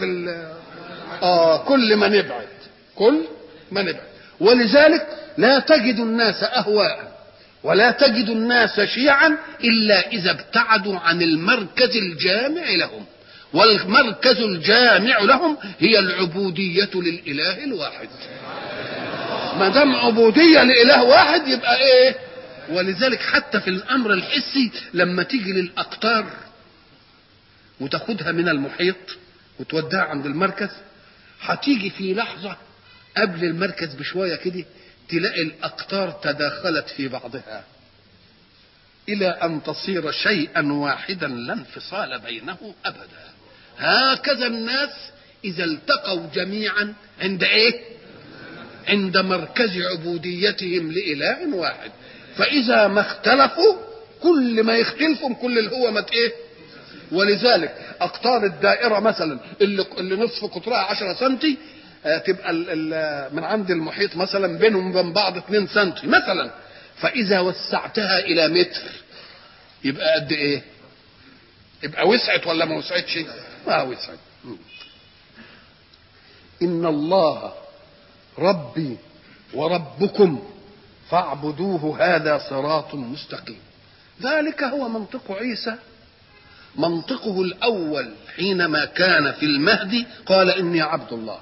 كل ما نبعد، كل ما نبعد. ولذلك لا تجد الناس اهواء ولا تجد الناس شيعا الا اذا ابتعدوا عن المركز الجامع لهم، والمركز الجامع لهم هي العبودية للإله الواحد. ما دام عبودية لإله واحد يبقى ايه. ولذلك حتى في الامر الحسي لما تيجي للاقطار وتاخدها من المحيط وتوديها عند المركز، هتيجي في لحظة قبل المركز بشوية كده تلاقي الاقطار تداخلت في بعضها الى ان تصير شيئا واحدا لا انفصال بينه ابدا. هكذا الناس اذا التقوا جميعا عند ايه، عند مركز عبوديتهم لإله واحد. فإذا ما اختلفوا كل ما يختلفوا كل اللي هو مت ايه. ولذلك أقطار الدائرة مثلا اللي نصف قطرها 10 سنتي تبقى من عند المحيط مثلا بينهم وبين بعض 2 سنتي مثلا، فإذا وسعتها إلى متر يبقى قد ايه؟ يبقى وسعت ولا ما وسعتش؟ ما وسعت. إن الله ربي وربكم فاعبدوه هذا صراط مستقيم. ذلك هو منطق عيسى. منطقه الأول حينما كان في المهدي قال إني عبد الله.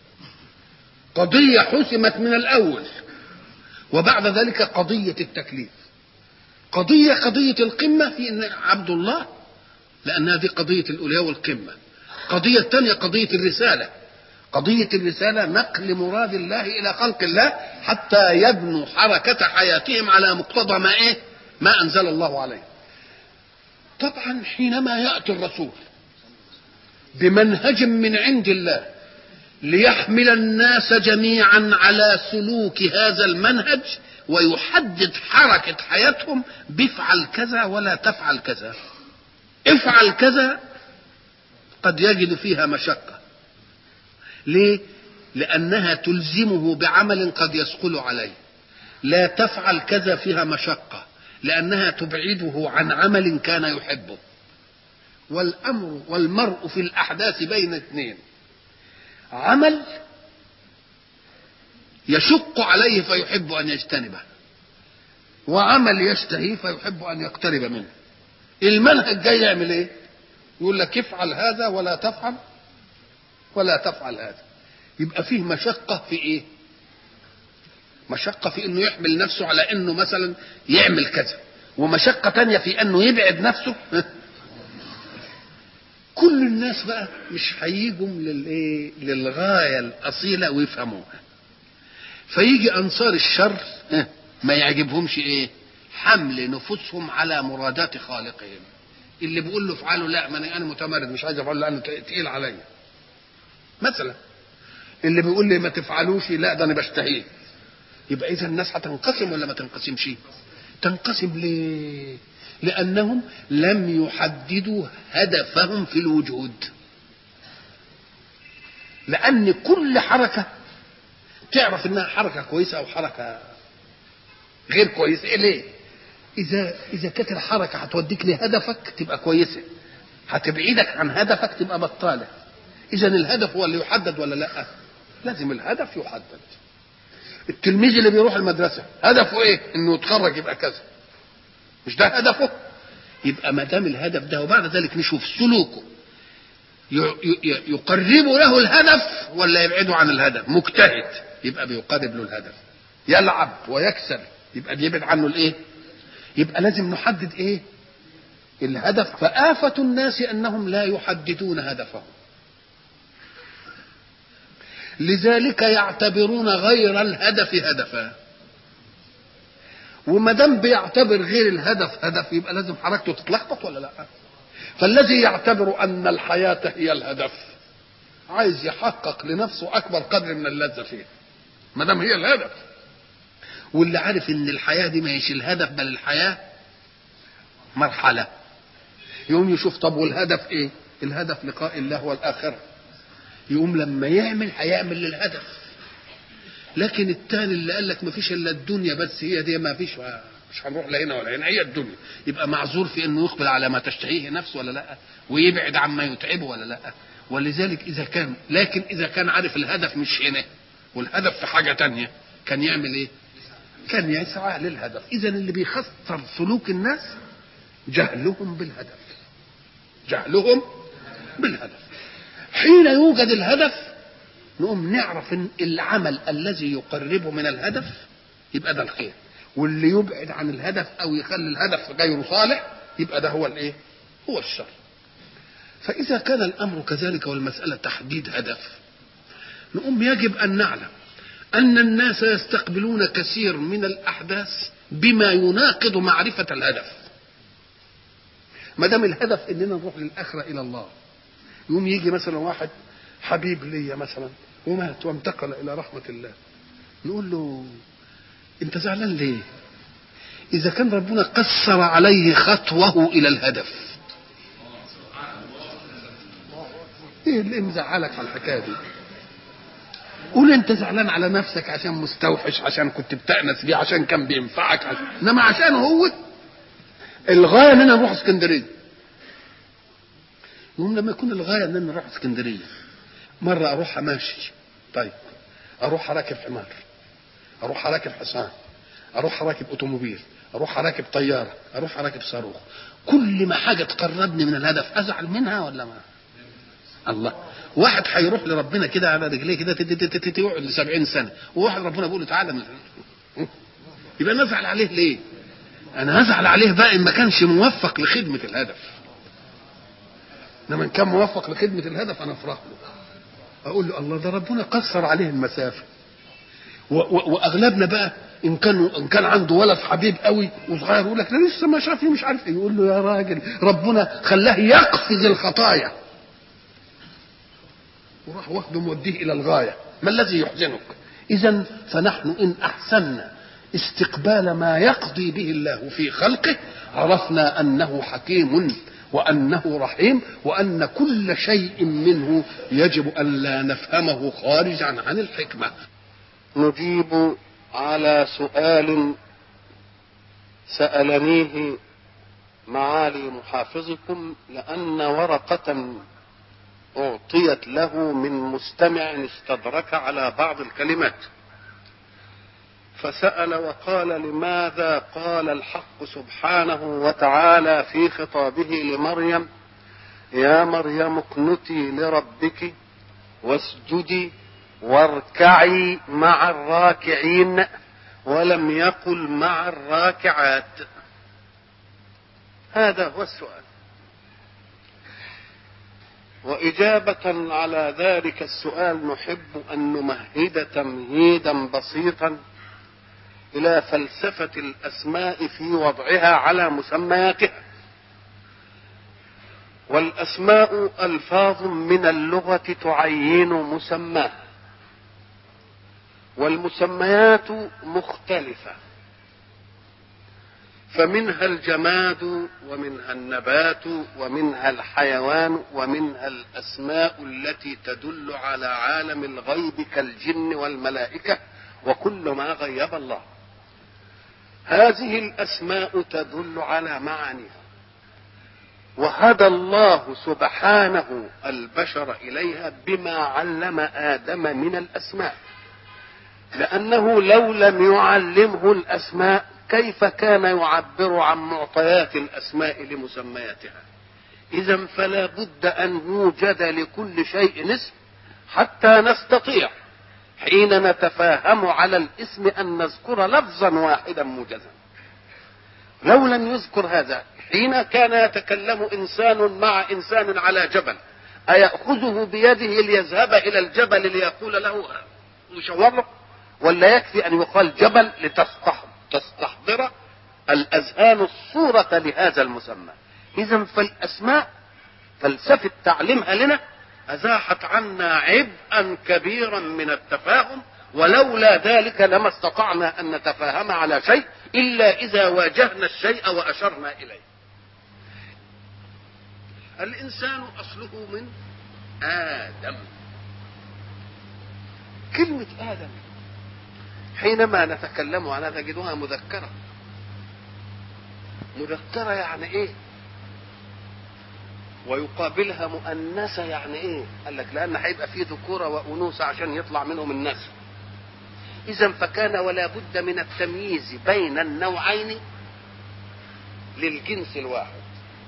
قضية حسمت من الأول، وبعد ذلك قضية التكليف. قضية القمة في إن عبد الله، لأنها دي قضية الأولياء والقمة. قضية الثانية قضية الرسالة. قضية الرسالة نقل مراد الله إلى خلق الله حتى يبنوا حركة حياتهم على مقتضى ما أنزل الله عليه. طبعا حينما يأتي الرسول بمنهج من عند الله ليحمل الناس جميعا على سلوك هذا المنهج ويحدد حركة حياتهم، بفعل كذا ولا تفعل كذا، افعل كذا، قد يجد فيها مشقة. ليه؟ لأنها تلزمه بعمل قد يثقل عليه. لا تفعل كذا فيها مشقة لأنها تبعده عن عمل كان يحبه. والأمر والمرء في الأحداث بين اثنين، عمل يشق عليه فيحب أن يجتنبه، وعمل يشتهيه فيحب أن يقترب منه. المنهج جاي يعمل ايه؟ يقول لك افعل هذا ولا تفعل هذا. يبقى فيه مشقة في ايه؟ مشقة في انه يحمل نفسه على انه مثلا يعمل كذا، ومشقة تانية في انه يبعد نفسه. كل الناس بقى مش هيجوا للغاية الأصيلة ويفهموها. فيجي أنصار الشر ما يعجبهمش ايه؟ حمل نفوسهم على مرادات خالقهم. اللي بيقول له افعله لا، ما انا متمرد مش عايز افعله لانه تقيل عليا مثلا. اللي بيقول لي ما تفعلوش لا، ده انا بشتهيه. يبقى اذا الناس هتنقسم ولا ما تنقسمش؟ تنقسم. ليه؟ لانهم لم يحددوا هدفهم في الوجود. لان كل حركه تعرف انها حركه كويسه او حركه غير كويسه. ليه؟ اذا كانت الحركه هتوديك لهدفك تبقى كويسه، هتبعدك عن هدفك تبقى بطاله. اذا الهدف هو اللي يحدد ولا لا؟ لازم الهدف يحدد. التلميذ اللي بيروح المدرسه هدفه ايه؟ انه يتخرج يبقى كذا، مش ده هدفه؟ يبقى ما دام الهدف ده وبعد ذلك نشوف سلوكه يقرب له الهدف ولا يبعده عن الهدف. مجتهد يبقى بيقرب له الهدف، يلعب ويكسب يبقى بيبعد عنه الايه؟ يبقى لازم نحدد ايه؟ الهدف. فآفة الناس انهم لا يحددون هدفهم، لذلك يعتبرون غير الهدف هدفا. وما دام بيعتبر غير الهدف هدف يبقى لازم حركته تتلخبط ولا لا؟ فالذي يعتبر ان الحياة هي الهدف عايز يحقق لنفسه اكبر قدر من اللذة فيها ما دام هي الهدف. واللي عارف ان الحياة دي ما هيش الهدف بل الحياة مرحلة، يقوم يشوف طب والهدف ايه؟ الهدف لقاء الله والآخرة. يقوم لما يعمل هيعمل للهدف. لكن التاني اللي قال لك ما فيش الا الدنيا بس، هي دي ما فيش، مش هنروح لا هنا ولا هنا، هي الدنيا، يبقى معذور في انه يقبل على ما تشتهيه نفسه ولا لا؟ ويبعد عما يتعبه ولا لا؟ ولذلك اذا كان عارف الهدف مش هنا والهدف في حاجة تانية كان يعمل ايه؟ كان يسعى للهدف. اذا اللي بيخسر سلوك الناس جهلهم بالهدف. حين يوجد الهدف نقوم نعرف ان العمل الذي يقربه من الهدف يبقى ده الخير، واللي يبعد عن الهدف او يخلي الهدف غير صالح يبقى ده هو الايه؟ هو الشر. فاذا كان الامر كذلك والمسألة تحديد هدف، نقوم يجب ان نعلم ان الناس يستقبلون كثير من الاحداث بما يناقض معرفة الهدف. ما دام الهدف اننا نروح للاخرة الى الله، يقوم يجي مثلا واحد حبيب ليا مثلا ومات وانتقل الى رحمة الله، نقول له انت زعلان ليه؟ إذا كان ربنا قصر عليه خطوه إلى الهدف، إيه اللي مزعلك على الحكاية دي؟ قول أنت زعلان على نفسك عشان مستوحش، عشان كنت بتأنس بيه، عشان كان بينفعك، إنما عشان هو الغاية إن أنا نروح اسكندرية. المهم لما يكون الغاية إن أنا نروح اسكندرية، مرة أروح ماشي، طيب أروح راكب حمار، أروح راكب حصان، أروح راكب أوتوموبيل، أروح راكب طيارة، أروح راكب صاروخ، كل ما حاجة تقربني من الهدف أزعل منها ولا ما؟ الله، واحد هيروح لربنا كده على رجليه كده يقعد ل70 سنة، وواحد ربنا بيقول له تعالى، يبقى أنا أزعل عليه ليه؟ أنا أزعل عليه بقى إن ما كانش موفق لخدمة الهدف. إنما إن كان موفق لخدمة الهدف أنا أفرح له، أقول له الله ده ربنا قصر عليه المسافة. واغلبنا بقى ان كان عنده ولد حبيب قوي وصغير يقول لك لسه ما شافني مش عارف ايه، يقول له يا راجل ربنا خلاه يقفز الخطايا وراح واخده موديه الى الغايه، ما الذي يحزنك؟ اذا فنحن ان احسننا استقبال ما يقضي به الله في خلقه عرفنا انه حكيم وانه رحيم، وان كل شيء منه يجب ان لا نفهمه خارجا عن الحكمه. نجيب على سؤال سألنيه معالي محافظكم، لأن ورقة أعطيت له من مستمع استدرك على بعض الكلمات، فسأل وقال: لماذا قال الحق سبحانه وتعالى في خطابه لمريم: يا مريم اقنتي لربك واسجدي واركعي مع الراكعين، ولم يقل مع الراكعات؟ هذا هو السؤال. وإجابة على ذلك السؤال نحب أن نمهد تمهيدا بسيطا إلى فلسفة الأسماء في وضعها على مسمياتها. والأسماء ألفاظ من اللغة تعين مسماه، والمسميات مختلفة، فمنها الجماد ومنها النبات ومنها الحيوان ومنها الأسماء التي تدل على عالم الغيب كالجن والملائكة وكل ما غيب الله. هذه الأسماء تدل على معانيها، وهدى الله سبحانه البشر إليها بما علم آدم من الأسماء، لأنه لو لم يعلمه الأسماء كيف كان يعبر عن معطيات الأسماء لمسمياتها؟ إذن فلا بد أن يوجد لكل شيء اسم حتى نستطيع حين نتفاهم على الاسم أن نذكر لفظا واحدا موجزا. لو لم يذكر هذا حين كان يتكلم إنسان مع إنسان على جبل، أيأخذه بيده ليذهب إلى الجبل ليقول له مشوره، ولا يكفي أن يقال جبل لتستحضر الأذهان الصورة لهذا المسمى؟ إذن فالأسماء فلسفة تعليمها لنا أزاحت عنا عبئا كبيرا من التفاهم، ولولا ذلك لما استطعنا أن نتفاهم على شيء إلا إذا واجهنا الشيء وأشرنا إليه. الإنسان أصله من آدم. كلمة آدم حينما نتكلم عنها نجدها مذكرة. مذكرة يعني إيه؟ ويقابلها مؤنثة يعني إيه؟ قال لك لأن هيبقى فيه ذكورة وأنوثة عشان يطلع منهم النسل. إذن فكان ولا بد من التمييز بين النوعين للجنس الواحد.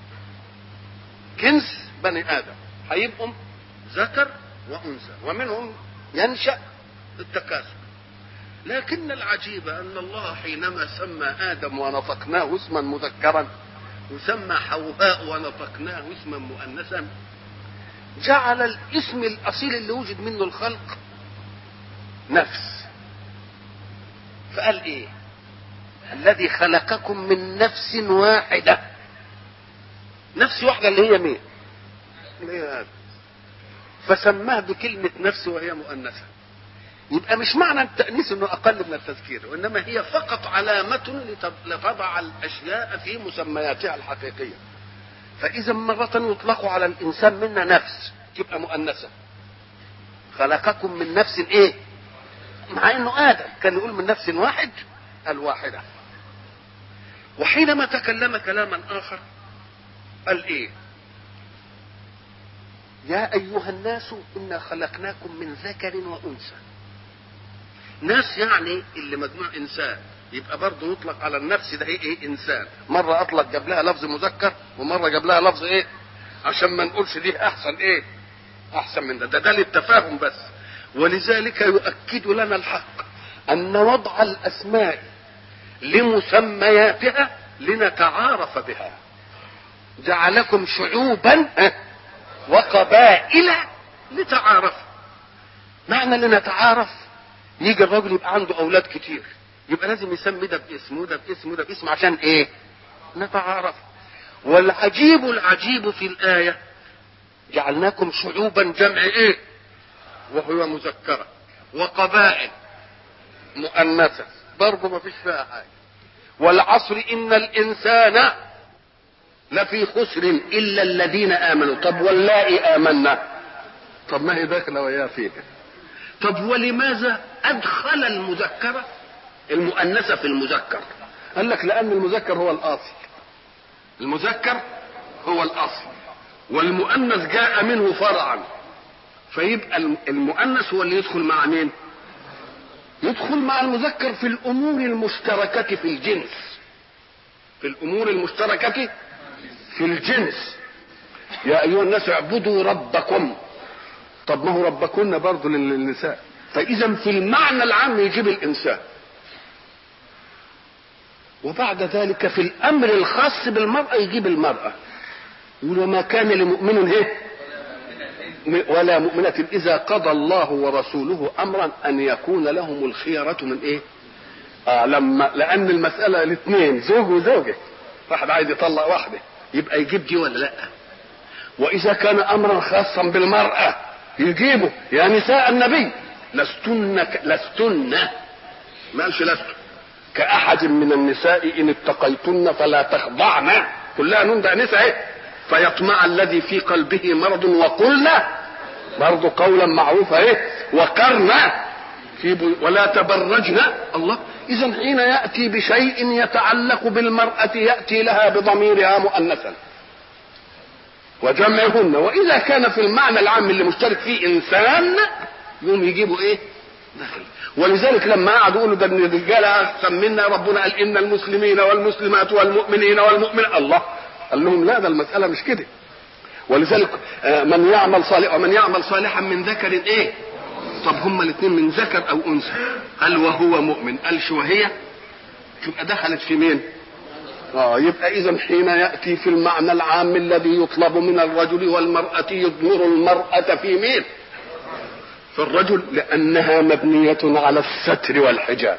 جنس بني آدم هيبقوا ذكر وأنثى، ومنهم ينشأ التكاثر. لكن العجيب أن الله حينما سمى آدم ونطقناه اسما مذكرا، وسمى حواء ونطقناه اسما مؤنثا، جعل الاسم الأصيل اللي وجد منه الخلق نفس. فقال إيه؟ الذي خلقكم من نفس واحدة. نفس واحدة اللي هي مين؟ اللي هي آدم. فسماه بكلمة نفس وهي مؤنثة. يبقى مش معنى التأنيث انه اقل من التذكير، وانما هي فقط علامة لتضع الاشياء في مسمياتها الحقيقية. فاذا مرة يطلق على الانسان منا نفس تبقى مؤنثة، خلقكم من نفس ايه، مع انه ادم كان يقول من نفس واحد الواحدة. وحينما تكلم كلاما اخر قال ايه، يا ايها الناس انا خلقناكم من ذكر وانثى. ناس يعني اللي مجموع انسان، يبقى برضه يطلق على النفس ده ايه انسان. مرة اطلق جاب لها لفظ مذكر، ومرة جاب لها لفظ ايه، عشان ما نقولش دي احسن ايه احسن من ده للتفاهم بس. ولذلك يؤكد لنا الحق ان وضع الاسماء لمسمياتها لنتعارف بها. جعلكم شعوبا وقبائل لتعارفوا. معنى لنتعارف، يجي الراجل يبقى عنده اولاد كتير، يبقى لازم يسمي ده باسم وده باسم وده باسم عشان ايه، نتعارف. العجيب في الآية جعلناكم شعوبا جمع ايه وهو مذكرة، وقبائل مؤنثة برضه ما فيش فيها حاجة. والعصر ان الانسان لفي خسر الا الذين امنوا. طب واللائي امنا، طب ما هي داخله وياه فيها. طب ولماذا ادخل المذكرة المؤنثة في المذكر؟ قال لك لان المذكر هو الاصل، المذكر هو الاصل، والمؤنث جاء منه فرعا، فيبقى المؤنث هو اللي يدخل مع مين؟ يدخل مع المذكر في الامور المشتركة في الجنس، في الامور المشتركة في الجنس. يا ايها الناس اعبدوا ربكم. طب ما هو ربكن برضه للنساء، فاذا في المعنى العام يجيب الانسان. وبعد ذلك في الامر الخاص بالمرأة يجيب المرأة. وما كان لمؤمن ولا مؤمنة اذا قضى الله ورسوله امرا ان يكون لهم الخيرة من ايه، لان المسألة الاثنين زوج وزوجة، واحد عايز يطلق واحدة يبقى يجيب دي ولا لا. واذا كان امرا خاصا بالمرأة يجيبه، يا نساء النبي لستن ما قالش لست كأحد من النساء إن اتقيتن فلا تخضعن، كلها نون ده نساء ايه، فيطمع الذي في قلبه مرض وقلنا برضه قولا معروفا ايه، وقرنا في ولا تبرجنا. الله، إذا حين يأتي بشيء يتعلق بالمرأة يأتي لها بضميرها مؤنثا وجمعهن. وإذا كان في المعنى العام اللي مشترك فيه إنسان يوم يجيبوا ايه داخل. ولذلك لما قعدوا يقولوا ده ان الرجال احسن منا، ربنا قال ان المسلمين والمسلمات والمؤمنين والمؤمنات، الله قال لهم لا، ده المسألة مش كده. ولذلك من يعمل صالحا ومن يعمل صالحا من ذكر ايه، طب هما الاثنين من ذكر او انثى، قال وهو مؤمن، قالش وهي، تبقى دخلت في مين؟ يبقى اذا حين يأتي في المعنى العام الذي يطلب من الرجل والمرأة يضمر المرأة في مين؟ في الرجل، لأنها مبنية على الستر والحجاب،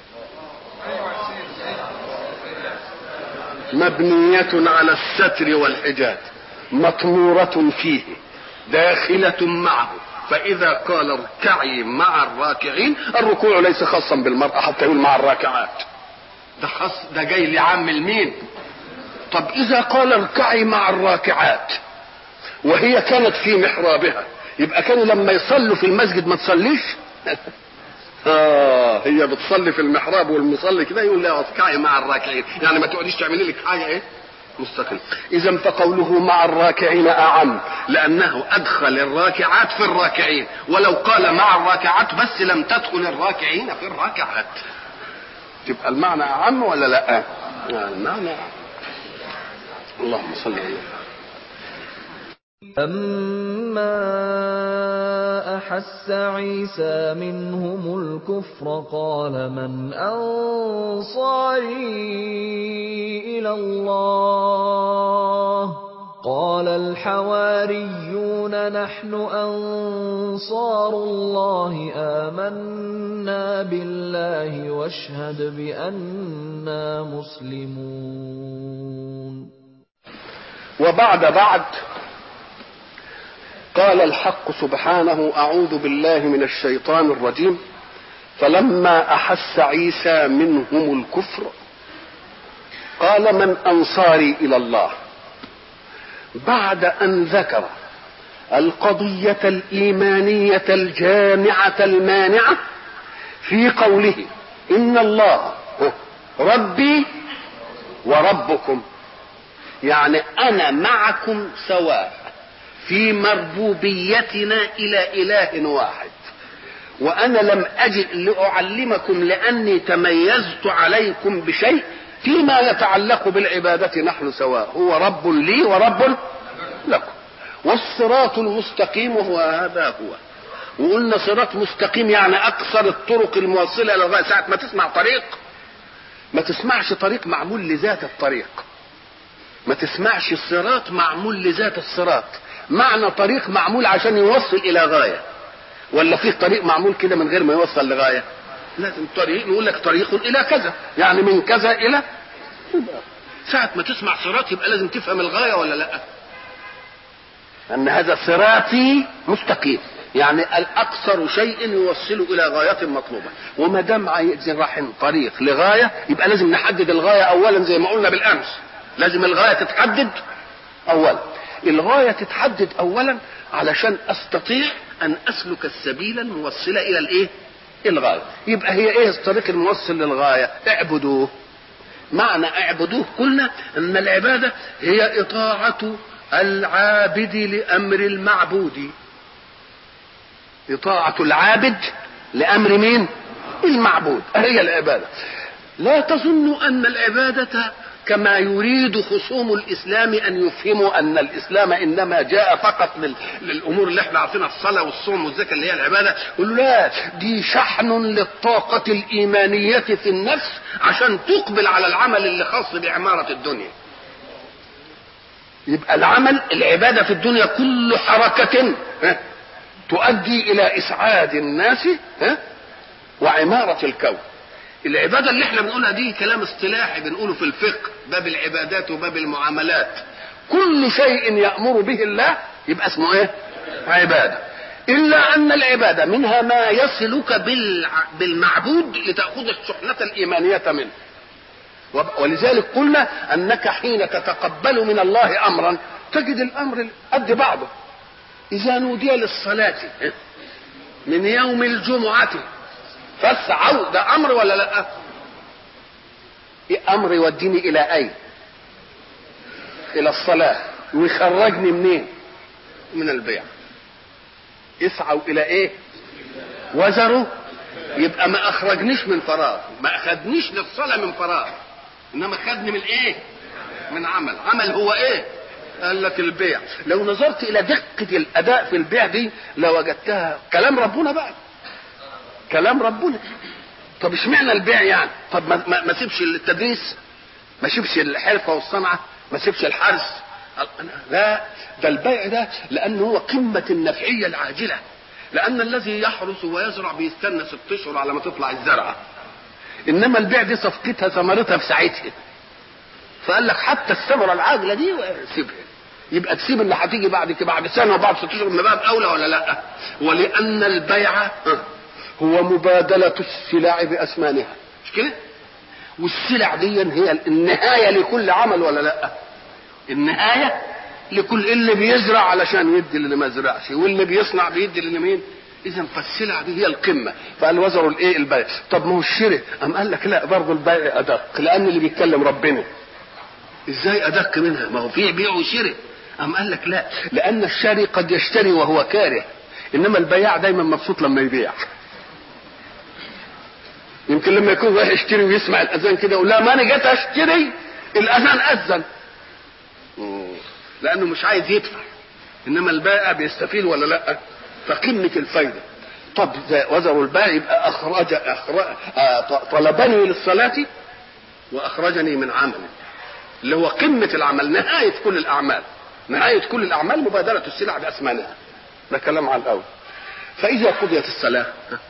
مبنية على الستر والحجاب، مطمورة فيه، داخلة معه. فإذا قال اركعي مع الراكعين، الركوع ليس خاصا بالمرأة حتى يقول مع الراكعات، ده خاص، ده جاي لعامل مين؟ طب إذا قال اركعي مع الراكعات وهي كانت في محرابها، يبقى كانوا لما يصلوا في المسجد ما تصليش؟ هي بتصلي في المحراب والمصلي كده يقول لها اركعي مع الراكعين، يعني ما تقعديش تعملي لك حاجه ايه مستقل. اذا فقوله مع الراكعين اعم، لانه ادخل الراكعات في الراكعين، ولو قال مع الراكعات بس لم تدخل الراكعين في الراكعات، تبقى المعنى اعم ولا لا؟ المعنى اعم. اللهم صل على أما أحس عيسى منهم الكفر قال من أنصاري إلى الله قال الحواريون نحن أنصار الله آمنا بالله واشهد بأننا مسلمون. وبعد قال الحق سبحانه أعوذ بالله من الشيطان الرجيم فلما أحس عيسى منهم الكفر قال من أنصاري إلى الله، بعد أن ذكر القضية الإيمانية الجامعة المانعة في قوله إن الله ربي وربكم، يعني أنا معكم سواء في مربوبيتنا إلى إله واحد، وأنا لم أجئ لأعلمكم لأني تميزت عليكم بشيء فيما يتعلق بالعبادة، نحن سواء، هو رب لي ورب لكم. والصراط المستقيم هو هذا هو. وقلنا صراط مستقيم يعني أقصر الطرق الموصلة إلى الغاية. ساعة ما تسمع طريق ما تسمعش طريق معمول لذات الطريق، ما تسمعش الصراط معمول لذات الصراط، معنى طريق معمول عشان يوصل إلى غاية، ولا فيه طريق معمول كده من غير ما يوصل لغاية؟ لازم طريق نقول لك طريق إلى كذا، يعني من كذا إلى. ساعة ما تسمع صراط يبقى لازم تفهم الغاية ولا لا؟ أن هذا صراطي مستقيم، يعني الأقصر شيء يوصل إلى غاية مطلوبة. وما دام عايزين رايحين طريق لغاية يبقى لازم نحدد الغاية أولا، زي ما قلنا بالأمس، لازم الغاية تتحدد أولا. الغاية تتحدد أولا علشان أستطيع أن أسلك السبيل الموصل إلى الإيه؟ الغاية. يبقى هي إيه الطريق الموصل للغاية؟ اعبدوه. معنى اعبدوه قلنا أن العبادة هي إطاعة العابد لأمر المعبود. إطاعة العابد لأمر مين؟ المعبود، هي العبادة. لا تظنوا أن العبادة كما يريد خصوم الإسلام أن يفهموا أن الإسلام إنما جاء فقط للأمور اللي احنا عارفينها، الصلاة والصوم والزكاة اللي هي العبادة. يقولوا لا، دي شحن للطاقة الإيمانية في النفس عشان تقبل على العمل اللي خاص بعمارة الدنيا. يبقى العمل العبادة في الدنيا كل حركة تؤدي إلى إسعاد الناس وعمارة الكون. العبادة اللي احنا بنقولها دي كلام اصطلاحي بنقوله في الفقه، باب العبادات وباب المعاملات. كل شيء يأمر به الله يبقى اسمه ايه؟ عبادة. إلا أن العبادة منها ما يصلك بالمعبود لتأخذ الشحنة الإيمانية منه. ولذلك قلنا أنك حين تتقبل من الله أمرا تجد الأمر قد بعضه. إذا نودي للصلاة من يوم الجمعة فاسعوا، ده أمر ولا لا؟ أمر يوديني إلى أين؟ إلى الصلاة. ويخرجني منين؟ من البيع. اسعوا إلى إيه؟ وزروا. يبقى ما أخرجنيش من فراغ، ما أخذنيش للصلاة من فراغ، إنما خدني من إيه؟ من عمل. عمل هو إيه؟ قال لك البيع. لو نظرت إلى دقة الأداء في البيع دي لوجدتها كلام ربنا بقى، كلام ربنا. طب اشمعنى البيع يعني؟ طب ما سيبش التدريس، ما سيبش الحرفة والصنعة، ما سيبش الحرث؟ لا، ده البيع ده لأنه هو قمة النفعية العاجلة. لأن الذي يحرث ويزرع بيستنى 6 أشهر على ما تطلع الزرعة، إنما البيع دي صفقتها ثمرتها في ساعتها. فقال لك حتى الثمرة العاجلة دي سيبها. يبقى تسيب اللي هتيجي بعد سنة وبعد 6 أشهر من باب أولى ولا لا؟ ولأن البيع هو مبادلة السلع بأثمانها، مش كده؟ والسلع دي هي النهاية لكل عمل ولا لا؟ النهاية لكل اللي بيزرع علشان يدي اللي ما زرعش، واللي بيصنع بيدي لمين؟ إذا فالسلع دي هي القمة. فقال وزروا الإيه؟ البيع. طب ما هو الشراء؟ أم قال لك لا، برضه البيع أدق، لأن اللي بيتكلم ربنا. إزاي أدق منها؟ ما هو فيه بيع وشراء. أم قال لك لا، لأن الشاري قد يشتري وهو كاره، إنما البياع دايما مبسوط لما يبيع. يمكن لما يكون رايح يشتري ويسمع الأذان كده يقول لا، ما أنا جيت أشتري الأذان أذن، لأنه مش عايز يدفع. إنما البائع بيستفيد ولا لا؟ فقمة الفايدة. طب وزروا البائع يبقى طلبني للصلاة وأخرجني من عمل، اللي هو قمة العمل، نهاية كل الأعمال. نهاية كل الأعمال مبادلة السلع بأثمانها. ده كلام على الأول. فإذا قضيت الصلاة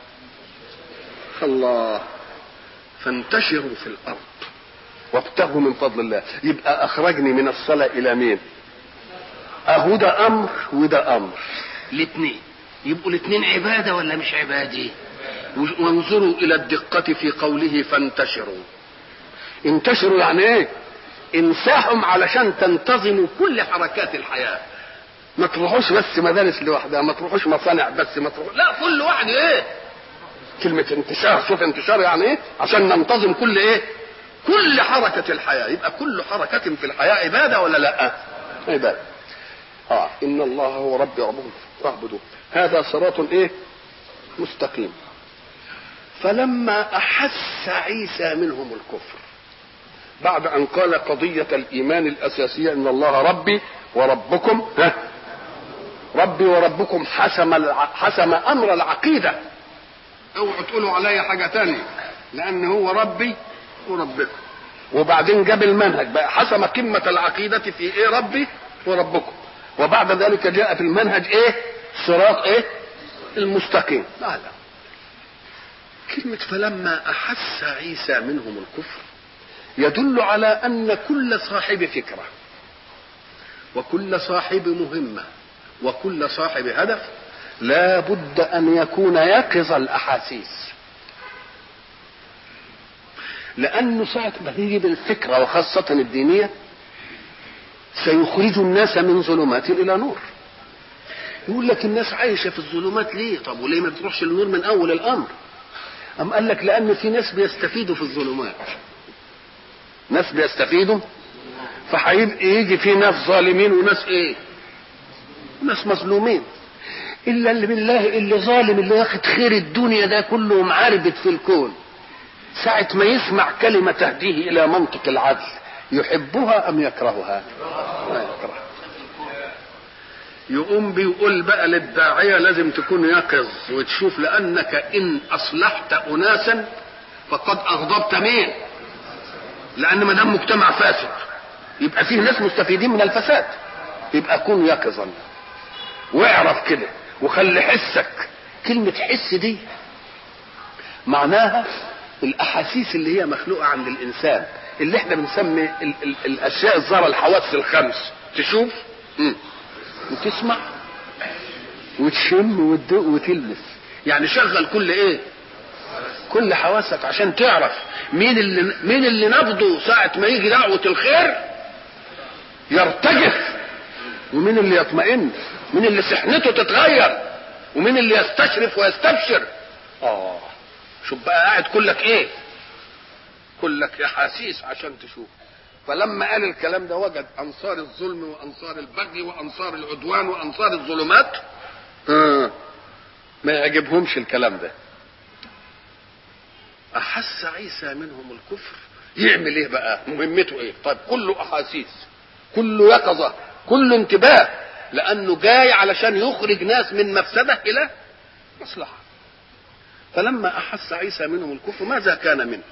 الله فانتشروا في الأرض وابتغوا من فضل الله. يبقى أخرجني من الصلاة إلى مين؟ أهو ده أمر وده أمر، الاثنين. يبقوا الاثنين عبادة ولا مش عبادة؟ وانظروا الى الدقة في قوله فانتشروا. انتشروا يعني ايه؟ انساهم علشان تنتظموا كل حركات الحياة. ما تروحوش بس مدارس لوحدها، ما تروحوش مصانع بس، ما تروحوش، لا، كل واحد ايه؟ كلمة انتشار، شوف انتشار يعني ايه؟ عشان ننتظم كل ايه؟ كل حركة الحياة. يبقى كل حركة في الحياة عبادة ولا لا؟ عبادة. ان الله هو ربي ربكم فاعبدوه، هذا صراط ايه؟ مستقيم. فلما احس عيسى منهم الكفر، بعد ان قال قضية الايمان الاساسية ان الله ربي وربكم، ربي وربكم، حسم امر العقيدة. اوعوا تقولوا عليا حاجة تانية، لان هو ربي وربكم. وبعدين جاب المنهج بقى، حسم قمة العقيدة في ايه؟ ربي وربكم. وبعد ذلك جاء في المنهج ايه؟ صراط ايه؟ المستقيم. لا، كلمة فلما احس عيسى منهم الكفر يدل على ان كل صاحب فكرة وكل صاحب مهمة وكل صاحب هدف لا بد ان يكون يقظ الاحاسيس، لانه ساعة ما تيجي بالفكرة وخاصة الدينية سيخرج الناس من ظلمات الى نور. يقول لك الناس عايشة في الظلمات ليه؟ طب وليه ما بتروحش النور من اول الامر؟ ام قال لك لان في ناس بيستفيدوا في الظلمات، ناس بيستفيدوا، فهيبقى يجي في ناس ظالمين وناس ايه؟ ناس مظلومين. الا اللي بالله اللي ظالم اللي واخد خير الدنيا ده كله معربد في الكون، ساعة ما يسمع كلمة تهديه الى منطق العدل يحبها ام يكرهها؟ لا يكرهها. يقوم بيقول بقى للداعية لازم تكون يقظ وتشوف، لانك ان اصلحت اناسا فقد اغضبت مين؟ لان ما دام مجتمع فاسد يبقى فيه ناس مستفيدين من الفساد، يبقى كن يقظا واعرف كده وخلي حسك. كلمة حس دي معناها الاحاسيس اللي هي مخلوقة عند الانسان، اللي احنا بنسمي الاشياء الظاهرة، الحواس الخمس، تشوف وتسمع وتشم وتدوق وتلمس. يعني شغل كل ايه؟ كل حواسك عشان تعرف مين اللي نبضه ساعة ما يجي دعوة الخير يرتجف، ومين اللي يطمئن، مين اللي سحنته تتغير، ومين اللي يستشرف ويستبشر. شوف بقى قاعد كلك ايه؟ كلك احاسيس عشان تشوف. فلما قال الكلام ده وجد انصار الظلم وانصار البغي وانصار العدوان وانصار الظلمات ما يعجبهمش الكلام ده. احس عيسى منهم الكفر، يعمل ايه بقى؟ مهمته ايه؟ طيب كله احاسيس، كله يقظة، كله انتباه، لانه جاي علشان يخرج ناس من مفسدة الى مصلحة. فلما احس عيسى منهم الكفر ماذا كان منه؟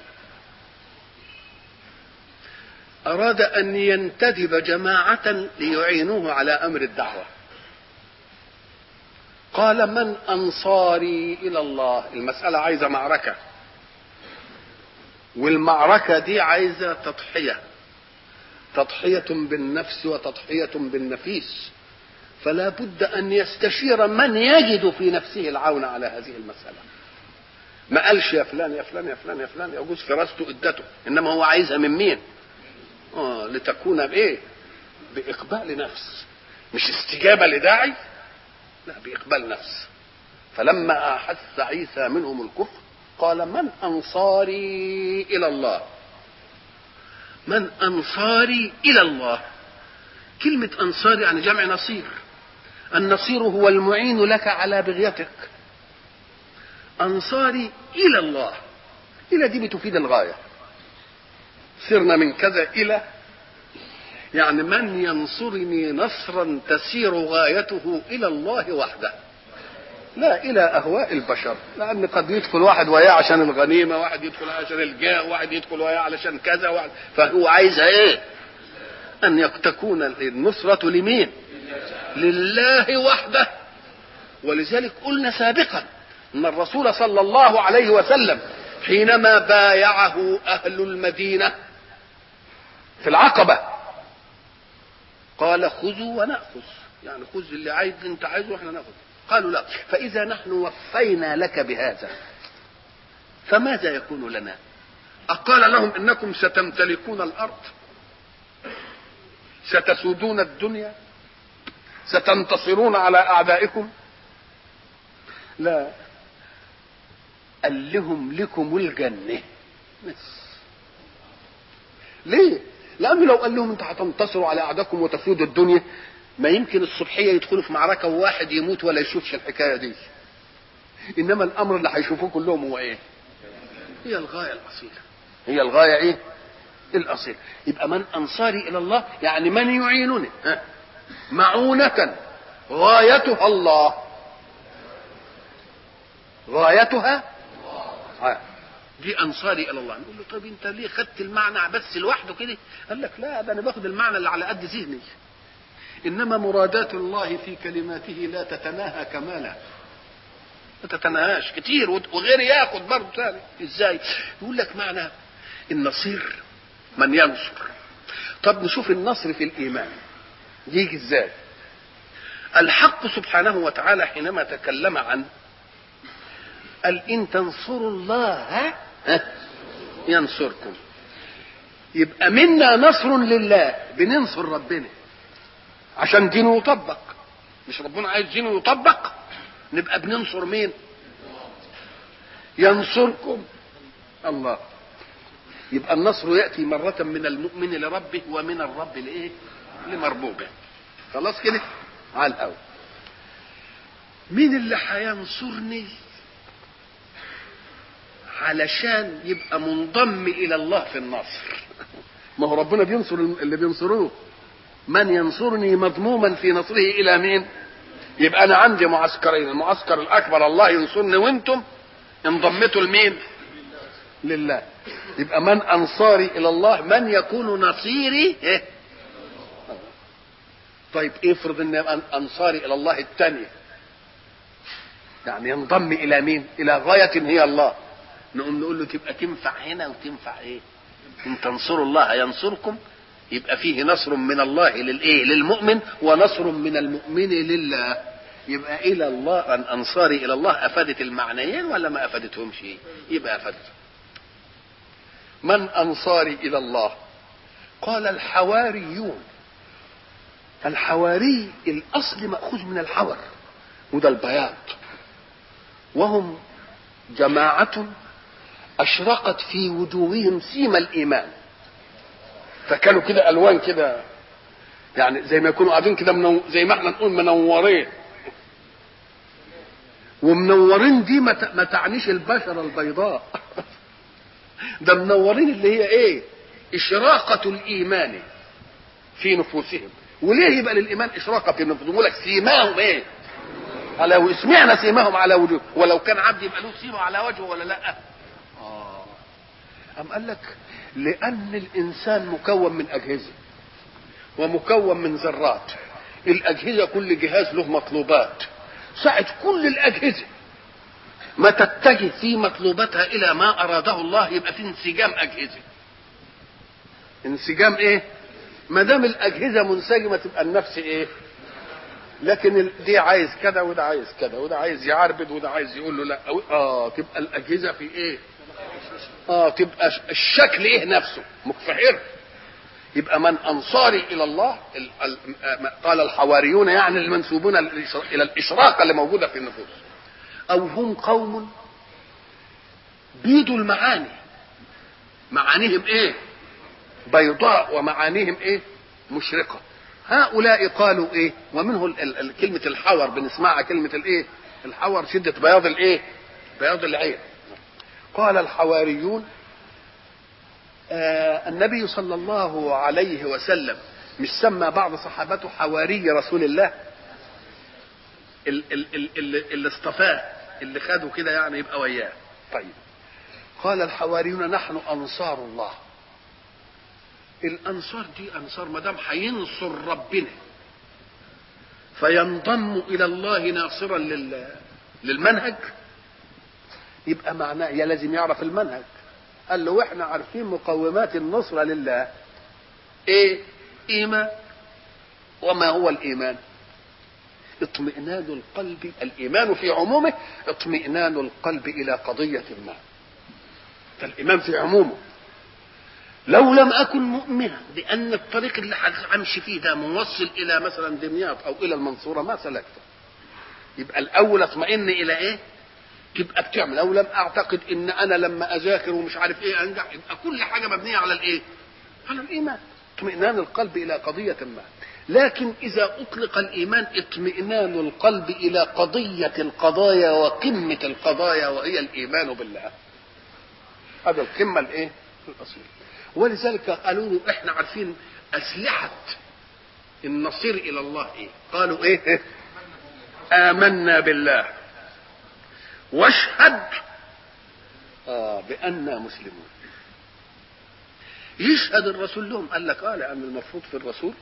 اراد ان ينتدب جماعة ليعينوه على امر الدعوة. قال من انصاري الى الله؟ المسألة عايزة معركة، والمعركة دي عايزة تضحية بالنفس وتضحية بالنفيس، فلا بد ان يستشير من يجد في نفسه العون على هذه المسألة. ما قالش يا فلان يا فلان يا فلان يا فلان، يجوز فراسته ادته، انما هو عايزها من مين؟ لتكون بايه؟ باقبال نفس، مش استجابة لداعي، لا، باقبال نفس. فلما احس عيسى منهم الكفر قال من انصاري الى الله؟ من انصاري الى الله؟ كلمة انصار يعني جمع نصير. النصير هو المعين لك على بغيتك. انصاري الى الله، الى دي بتفيد الغاية. سرنا من كذا الى، يعني من ينصرني نصرا تسير غايته الى الله وحده، لا الى اهواء البشر. لان قد يدخل واحد وياه عشان الغنيمه، واحد يدخل عشان الجاه، واحد يدخل وياه علشان كذا، واحد، فهو عايزها ايه؟ ان تكون النصره لمين؟ لله وحده. ولذلك قلنا سابقا ان الرسول صلى الله عليه وسلم حينما بايعه اهل المدينه في العقبه قال خذوا وناخذ، يعني خذ اللي عايز انت عايزه واحنا ناخذ. قالوا لا، فاذا نحن وفينا لك بهذا فماذا يكون لنا؟ أقال لهم إنكم ستمتلكون الأرض، ستسودون الدنيا، ستنتصرون على أعدائكم؟ لا، قال لهم لكم الجنة بس. ليه؟ لأنه لو قال لهم انتوا هتنتصروا على أعدائكم وتسودوا الدنيا، ما يمكن الصبحية يدخلوا في معركة وواحد يموت ولا يشوفش الحكاية دي. إنما الأمر اللي هيشوفوه كلهم هو إيه؟ هي الغاية الأصيلة، هي الغاية إيه؟ الأصيلة. يبقى من أنصاري إلى الله يعني من يعينني معونة غايتها الله، غايتها دي أنصاري إلى الله. نقول له طيب أنت ليه خدت المعنى بس لوحده كده؟ قال لك لا، ده أنا باخد المعنى اللي على قد ذهني، إنما مرادات الله في كلماته لا تتناهى كمالا، ما تتناهاش كتير، وغير ياخد برضه ثاني. ازاي؟ يقول لك معنى النصير من ينصر. طب نشوف النصر في الإيمان يجي ازاي. الحق سبحانه وتعالى حينما تكلم عن قال إن تنصروا الله ينصركم، يبقى منا نصر لله، بننصر ربنا عشان دينه يطبق. مش ربنا عايز دينه يطبق؟ نبقى بننصر مين؟ ينصركم الله. يبقى النصر يأتي مرة من المؤمن لربه ومن الرب لإيه؟ لمربوبه. خلاص كده على الأول. مين اللي هينصرني علشان يبقى منضم إلى الله في النصر؟ ما هو ربنا بينصر اللي بينصروه. من ينصرني مضموما في نصره إلى مين؟ يبقى أنا عندي معسكرين، المعسكر الأكبر الله ينصرني وانتم انضمتوا لمين؟ لله. يبقى من أنصاري إلى الله من يكون نصيري إيه؟ طيب افرض ان أنصاري إلى الله الثانية يعني ينضم إلى مين؟ إلى غاية هي الله. نقول له تبقى تنفع هنا وتنفع إيه؟ إن تنصروا الله ينصركم، يبقى فيه نصر من الله للإيه؟ للمؤمن، ونصر من المؤمن لله. يبقى إلى الله أن أنصاري إلى الله أفادت المعنيين ولا ما أفادتهم شيء؟ يبقى أفادت. من أنصاري إلى الله؟ قال الحواريون. الحواري الأصل مأخوذ من الحور وده البياض، وهم جماعة أشرقت في وجوههم سيما الإيمان، فكانوا كده ألوان كده، يعني زي ما يكونوا قاعدين كده زي ما احنا نقول منورين. ومنورين دي ما تعنيش البشرة البيضاء ده منورين اللي هي ايه؟ إشراقة الإيمان في نفوسهم. وليه يبقى للإيمان إشراقة في نفوسهم؟ يقول لك سيماهم ايه؟ على اسمعنا سيماهم على وجوه، ولو كان عبد يبقى له سيمه على وجهه ولا لا؟ أم قال لك لأن الإنسان مكون من أجهزة ومكون من ذرات. الأجهزة كل جهاز له مطلوبات، ساعة كل الأجهزة ما تتجه في مطلوباتها إلى ما أراده الله يبقى في انسجام أجهزة. انسجام إيه؟ ما دام الأجهزة منسجمة تبقى النفس إيه؟ لكن دي عايز كذا وده عايز كذا وده عايز يعربد وده عايز يقول له لا. تبقى الأجهزة في إيه؟ تبقى الشكل إيه نفسه مكفحر. يبقى من أنصاري إلى الله قال الحواريون يعني المنسوبون إلى الإشراقة اللي موجودة في النفوس. أو هم قوم بيدوا المعاني، معانيهم إيه؟ بيضاء ومعانيهم إيه؟ مشرقة. هؤلاء قالوا إيه؟ ومنه كلمة الحور بنسمعها، كلمة الإيه؟ الحور شدة بياض الإيه؟ بياض العين. قال الحواريون النبي صلى الله عليه وسلم مش سمى بعض صحابته حواري رسول الله؟ اللي اصطفاه، اللي خده كده يعني يبقى وياه. طيب قال الحواريون نحن أنصار الله. الأنصار دي أنصار ما دام هينصر ربنا فينضم إلى الله ناصرا للمنهج، يبقى معناه يا لازم يعرف المنهج. قال له واحنا عارفين مقومات النصرة لله ايه؟ ايمان. وما هو الايمان؟ اطمئنان القلب. الايمان في عمومه اطمئنان القلب الى قضية ما. ده الإيمان في عمومه. لو لم أكن مؤمنا بأن الطريق اللي همشي فيه ده موصل إلى مثلا دمياط أو إلى المنصورة ما سلكته. يبقى الأول اطمئن إلى إيه؟ تبقى بتعمل. لو لم أعتقد إن أنا لما أذاكر ومش عارف إيه أنجح، يبقى كل حاجة مبنية على الإيه؟ على الإيمان، اطمئنان القلب إلى قضية ما. لكن إذا أطلق الإيمان اطمئنان القلب إلى قضية القضايا وقمة القضايا وهي الإيمان بالله، هذا القمة الإيه؟ الأصلية. ولذلك قالوا له إحنا عارفين أسلحة النصير إلى الله إيه؟ قالوا إيه؟ آمنا بالله واشهد بأننا مسلمون. يشهد الرسول لهم، قال لك لأن المفروض في الرسول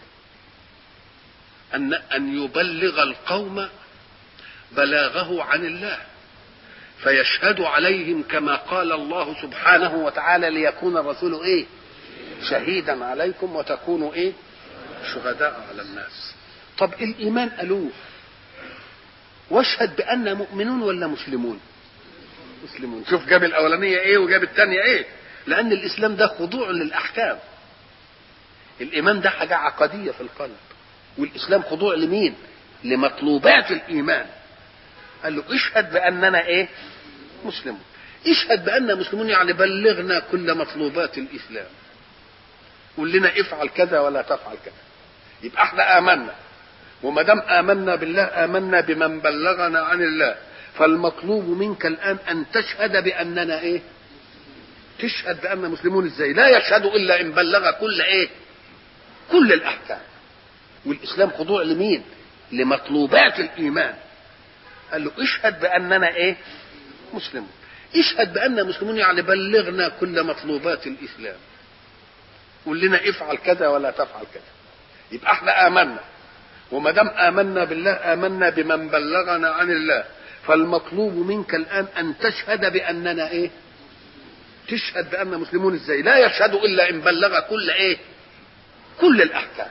أن يبلغ القوم بلاغه عن الله، فيشهد عليهم كما قال الله سبحانه وتعالى ليكون الرسول إيه؟ شهيدا عليكم وتكونوا إيه؟ شهداء على الناس. طب الإيمان قالوه واشهد بأننا مؤمنون ولا مسلمون؟ مسلمون. شوف جاب الأولانية إيه وجاب الثانية إيه؟ لأن الإسلام ده خضوع للأحكام. الإيمان ده حاجة عقدية في القلب، والإسلام خضوع لمين؟ لمطلوبات الإيمان. قال له اشهد بأننا إيه؟ مسلمون. اشهد بأننا مسلمون يعني بلغنا كل مطلوبات الإسلام، قول لنا افعل كذا ولا تفعل كذا. يبقى احنا آمنا، وما دام آمنا بالله آمنا بمن بلغنا عن الله، فالمطلوب منك الآن أن تشهد بأننا إيه؟ تشهد بأننا مسلمون. إزاي؟ لا يشهد إلا إن بلغ كل إيه؟ كل الأحكام. والإسلام خضوع لمين؟ لمطلوبات الإيمان. قال له اشهد بأننا إيه؟ مسلمون. اشهد بأننا مسلمون يعني بلغنا كل مطلوبات الإسلام، قول لنا افعل كذا ولا تفعل كذا. يبقى احنا آمنا، وما دام آمنا بالله آمنا بمن بلغنا عن الله، فالمطلوب منك الآن أن تشهد بأننا إيه؟ تشهد بأننا مسلمون. إزاي؟ لا يشهد إلا إن بلغ كل إيه؟ كل الأحكام.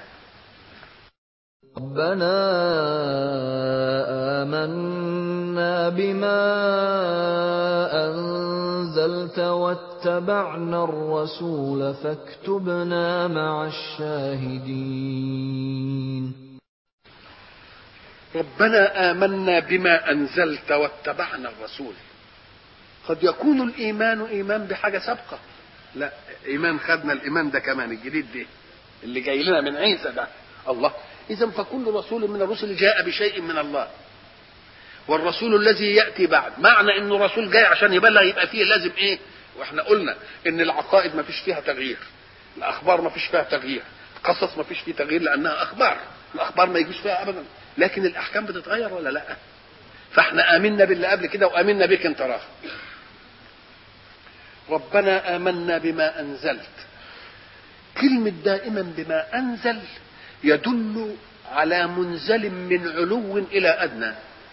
ربنا آمنا بما أنزلت واتبعنا الرسول فاكتبنا مع الشاهدين. ربنا آمنا بما أنزلت واتبعنا الرسول. قد يكون الإيمان إيمان بحاجة سابقة، لا، إيمان خدنا الإيمان ده كمان الجديد ده اللي جاي لنا من عيسى ده الله. إذن فكل رسول من الرسل جاء بشيء من الله، والرسول الذي يأتي بعد معنى إنه رسول جاي عشان يبلغ، يبقى فيه لازم إيه؟ وإحنا قلنا إن العقائد ما فيش فيها تغيير، الأخبار ما فيش فيها تغيير، القصص ما فيش فيه تغيير لأنها أخبار، الأخبار ما يجيش فيها أبدا، لكن الأحكام بتتغير ولا لا؟ فإحنا آمنا باللي قبل كده وآمنا بك أنت راح. ربنا آمنا بما أنزلت. كلمة دائما بما أنزل يدل على منزل من علو إلى أدنى.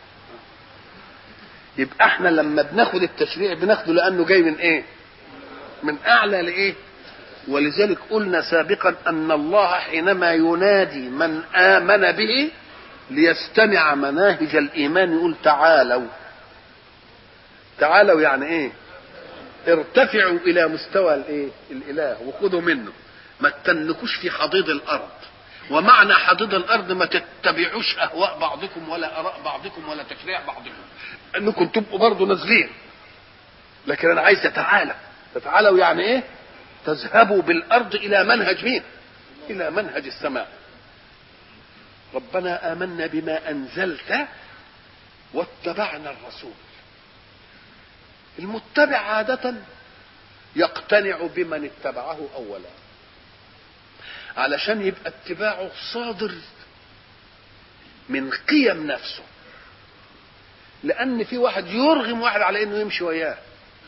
يبقى احنا لما بناخد التشريع بناخده لأنه جاي من ايه؟ من أعلى لإيه؟ ولذلك قلنا سابقا أن الله حينما ينادي من آمن به ليستمع مناهج الإيمان يقول تعالوا. تعالوا يعني ايه؟ ارتفعوا إلى مستوى الايه؟ الإله وخذوا منه، ما تتنكوش في حضيض الأرض. ومعنى حضيض الأرض ما تتبعوش أهواء بعضكم ولا آراء بعضكم ولا تشريع بعضكم، أنكم تبقوا برضو نازلين. لكن أنا عايز تتعالوا يعني إيه؟ تذهبوا بالأرض إلى منهج مين؟ إلى منهج السماء. ربنا آمنا بما أنزلت واتبعنا الرسول. المتبع عادة يقتنع بمن اتبعه أولا، علشان يبقى اتباعه صادر من قيم نفسه. لأن في واحد يرغم واحد على إنه يمشي وياه،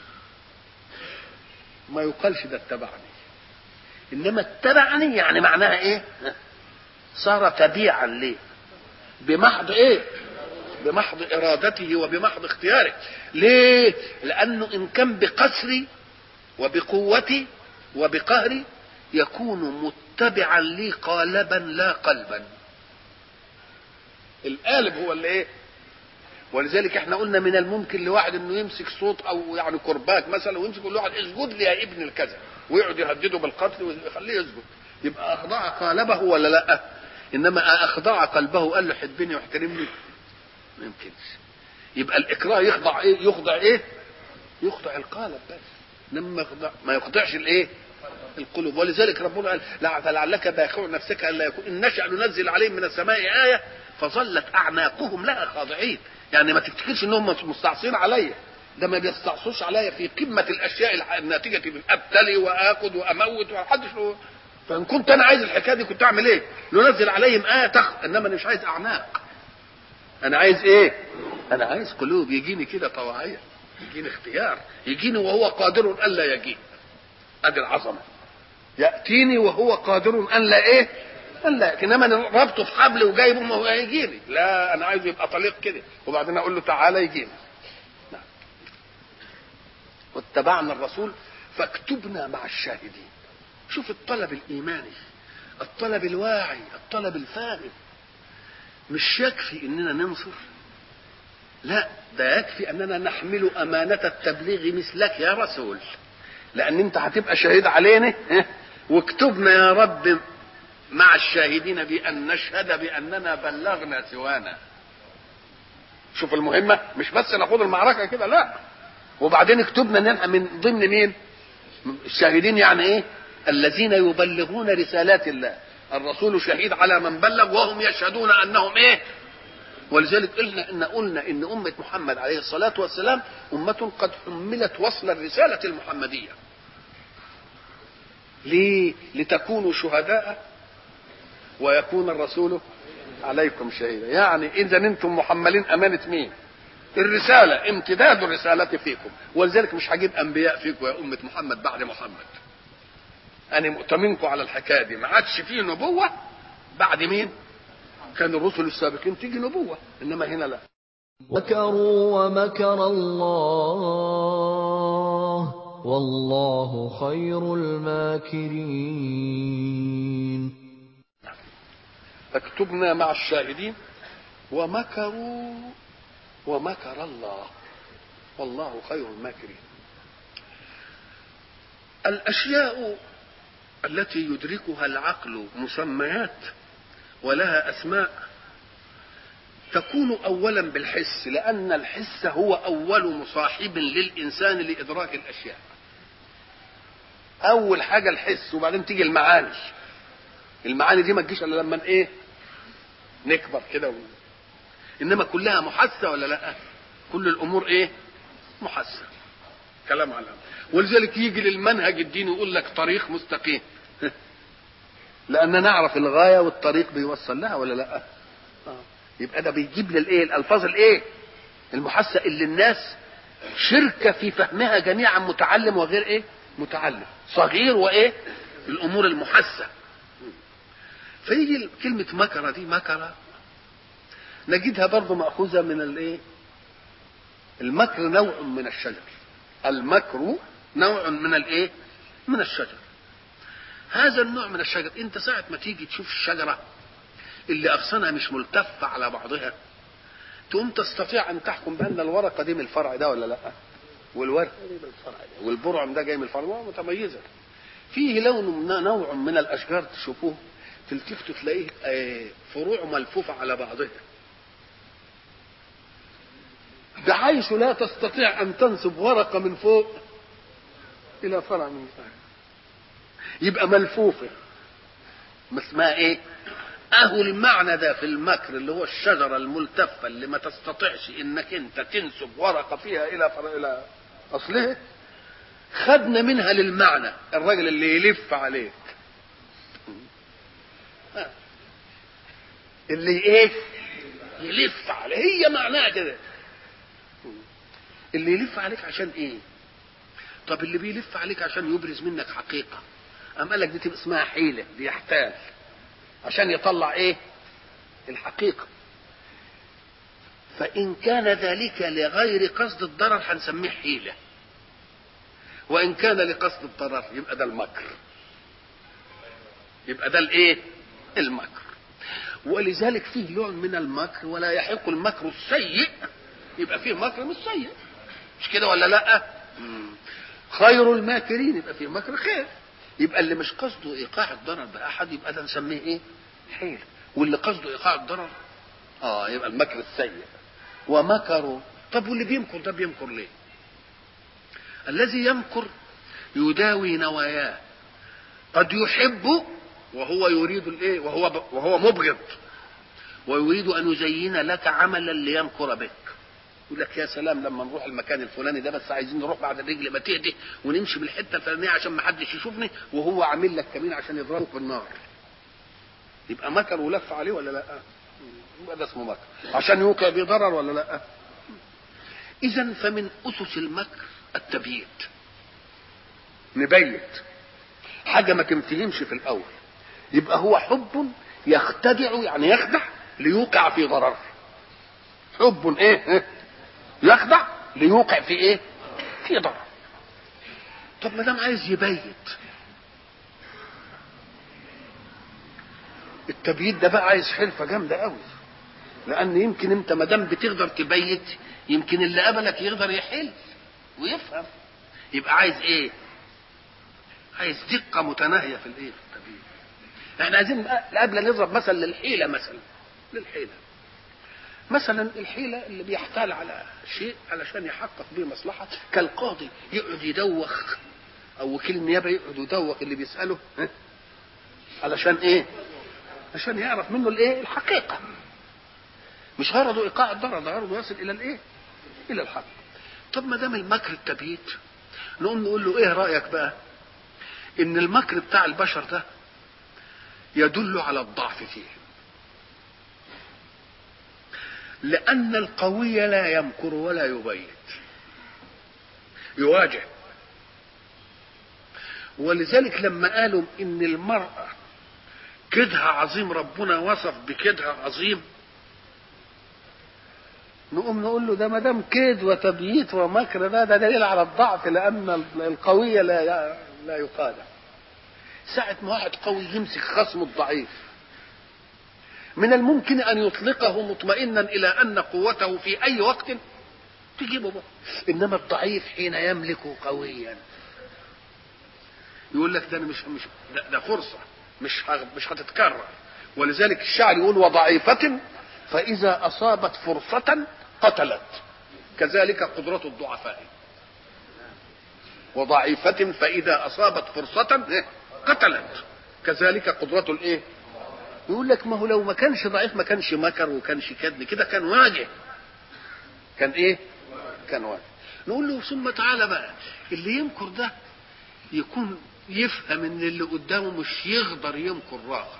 ما يقالش ده اتبعني، إنما اتبعني يعني معناها إيه؟ صار تبيعا ليه بمحض إيه؟ بمحض إرادته وبمحض اختياره. ليه؟ لأنه إن كان بقسري وبقوتي وبقهري يكون متبعا لي قالبا لا قلبا. القالب هو اللي ايه؟ ولذلك احنا قلنا من الممكن لواحد انه يمسك صوت او يعني كرباج مثلا ويمسك يقول لواحد اسجد لي يا ابن الكذا ويقعد يهدده بالقتل ويخليه يسجد، يبقى اخضع قالبه ولا لا؟ انما اخضع قلبه قال له حبني واحترمني، ما يمكنش. يبقى الاكراه يخضع ايه؟ يخضع ايه؟ يخضع القالب بس، انما ما يخضعش الايه؟ القلوب. ولذلك ربنا قال فلعلك باخع نفسك الا يكون ان نشأ ننزل عليهم من السماء آية فظلت اعناقهم لها خاضعين. يعني ما تفتكرش انهم مستعصين عليا، ده ما بيستعصوش عليا في قمه الاشياء الناتجه من ابتلي واخذ واموت ومحدش. فان كنت انا عايز الحكايه دي كنت اعمل ايه؟ ننزل عليهم آية انما انا مش عايز اعناق، انا عايز ايه؟ انا عايز قلوب يجيني كده طواعيه، يجيني اختيار، يجيني وهو قادر الا يجيء. ادي العظمه، ياتيني وهو قادر ان لا ايه؟ ان لا. انما انا ربطه في حبل وجايبه ما هو هيجيني، لا انا عايزه يبقى طليق كده وبعدين اقول له تعالى يجيني. نعم. واتبعنا الرسول فاكتبنا مع الشاهدين. شوف الطلب الايماني، الطلب الواعي، الطلب الفاهم. مش يكفي اننا ننصر، لا ده يكفي اننا نحمل امانه التبليغ مثلك يا رسول، لان انت هتبقى شهيد علينا. واكتبنا يا رب مع الشاهدين بان نشهد باننا بلغنا سوانا. شوف المهمه، مش بس ناخد المعركه كده، لا وبعدين اكتبنا نبقى من ضمن مين؟ الشاهدين. يعني ايه؟ الذين يبلغون رسالات الله. الرسول شهيد على من بلغ وهم يشهدون انهم ايه؟ ولذلك قلنا ان امه محمد عليه الصلاه والسلام امه قد حملت وصل الرساله المحمديه. ليه؟ لتكونوا شهداء ويكون الرسول عليكم شهيدا. يعني اذا انتم محملين امانه مين؟ الرساله، امتداد الرساله فيكم. ولذلك مش هجيب انبياء فيكم يا امه محمد بعد محمد. انا مؤتمنكم على الحكايه دي، ما عادش فيه نبوه بعد مين؟ كان الرسل السابقين تيجي نبوه، انما هنا لا. مكروا ومكر الله والله خير الماكرين. اكتبنا مع الشاهدين ومكروا ومكر الله والله خير الماكرين. الاشياء التي يدركها العقل مسميات ولها اسماء تكون اولا بالحس، لان الحس هو اول مصاحب للانسان لادراك الاشياء. اول حاجه الحس وبعدين تيجي المعاني. المعاني دي ما تجيش الا لما ايه؟ نكبر كده انما كلها محسه ولا لا؟ كل الامور ايه؟ محسه. كلام على الأمر. ولذلك يجي للمنهج الديني يقول لك طريق مستقيم لان نعرف الغايه والطريق بيوصل لها ولا لا؟ يبقى ده بيجيب للايه؟ الالفاظ الايه؟ المحسه اللي الناس شركه في فهمها جميعا، متعلم وغير ايه؟ متعلم، صغير وايه؟ الامور المحسه. فيجي كلمه مكره دي، مكره نجدها برضه ماخوذه من الايه؟ المكر نوع من الشجر. المكر نوع من الايه؟ من الشجر. هذا النوع من الشجر انت ساعه ما تيجي تشوف الشجره اللي اغصانها مش ملتفه على بعضها تقوم تستطيع ان تحكم بان الورقه دي من الفرع ده ولا لا، والورقه دي من الفرع ده، والبرعم ده جاي من الفرع ده، متميزه. فيه لون نوع من الاشجار تشوفوه تلتفتوا تلاقيه فروع ملفوفه على بعضها، بحيث لا تستطيع ان تنسب ورقه من فوق الى فرع من تحت، يبقى ملفوفه. ما اسمها ايه؟ اهو المعنى ده في المكر اللي هو الشجره الملتفه اللي ما تستطيعش انك انت تنسب ورقه فيها الى اصلها. خدنا منها للمعنى الراجل اللي يلف عليك، اللي ايه؟ يلف عليك، هي معناها كده. اللي يلف عليك عشان ايه؟ طب اللي بيلف عليك عشان يبرز منك حقيقه، أم قال لك دي تبقى اسمها حيلة، بيحتال عشان يطلع ايه؟ الحقيقة. فإن كان ذلك لغير قصد الضرر هنسميه حيلة، وإن كان لقصد الضرر يبقى ده المكر، يبقى ده الايه؟ المكر. ولذلك فيه نوع من المكر ولا يحق المكر السيء يبقى فيه مكر مش سيء، مش كده ولا لا؟ خير الماكرين يبقى فيه مكر خير. يبقى اللي مش قصده ايقاع الضرر باحد يبقى ده نسميه ايه؟ حيل. واللي قصده ايقاع الضرر يبقى المكر السيء. ومكروا. طب واللي بيمكر ده بيمكر ليه؟ الذي يمكر يداوي نواياه، قد يحب وهو يريد الايه، وهو مبغض، ويريد ان يزين لك عملا ليمكر بك. يقول لك يا سلام لما نروح المكان الفلاني ده، بس عايزين نروح بعد الرجل ما تهدي ونمشي بالحته الفلانيه عشان ما حدش يشوفني، وهو عامل لك كمين عشان يضربك بالنار. يبقى مكر ولف عليه ولا لا؟ يبقى ده اسمه مكر عشان يوقع بيه ضرر ولا لا؟ اذا فمن اسس المكر التبييت. نبيت حاجه ما تنفهمش في الاول، يبقى هو حب يختدع، يعني يخدع ليوقع في ضرر. حب ايه؟ يخدع ليوقع في ايه؟ في ضرر. طب ما دام عايز يبيت، التبييت ده بقى عايز حرفه جامده قوي، لان يمكن انت ما دام بتقدر تبيت يمكن اللي قبلك يقدر يحل ويفهم. يبقى عايز ايه؟ عايز دقه متناهيه في الايه؟ في التبييت. احنا عايزين قبل نضرب مثل للحيله، للحيله مثلا الحيله اللي بيحتال على شيء علشان يحقق به مصلحه، كالقاضي يقعد يدوخ او وكيل النيابه يقعد يدوخ اللي بيساله علشان ايه؟ عشان يعرف منه الايه؟ الحقيقه. مش غرضه ايقاع الضرر، ده غرضه يصل الى الايه؟ الى الحق. طب ما دام المكر التبييت، نقوم نقول له ايه رايك بقى ان المكر بتاع البشر ده يدل على الضعف فيه، لأن القوي لا يمكر ولا يبيت، يواجه. ولذلك لما قالوا إن المرأة كدها عظيم، ربنا وصف بكدها عظيم، نقوم نقول له ده ما دام كيد وتبييت ومكر ده دليل على الضعف، لأن القوي لا يقادر. ساعة ما واحد قوي يمسك خصمه الضعيف، من الممكن أن يطلقه مطمئنا إلى أن قوته في أي وقت تجيبه بقى. إنما الضعيف حين يملك قويا يقول لك ده مش ده فرصة مش هتتكرر. ولذلك الشاعر يقول وضعيفة فإذا أصابت فرصة قتلت، كذلك قدرة الضعفاء. وضعيفة فإذا أصابت فرصة قتلت، كذلك قدرة الإيه؟ يقول لك ما هو لو ما كانش ضعيف ما كانش مكر وكانش كدن، كده كان واجه. كان ايه؟ كان واجه. نقول له ثم تعالى بقى، اللي يمكر ده يكون يفهم ان اللي قدامه مش يقدر يمكر راخر،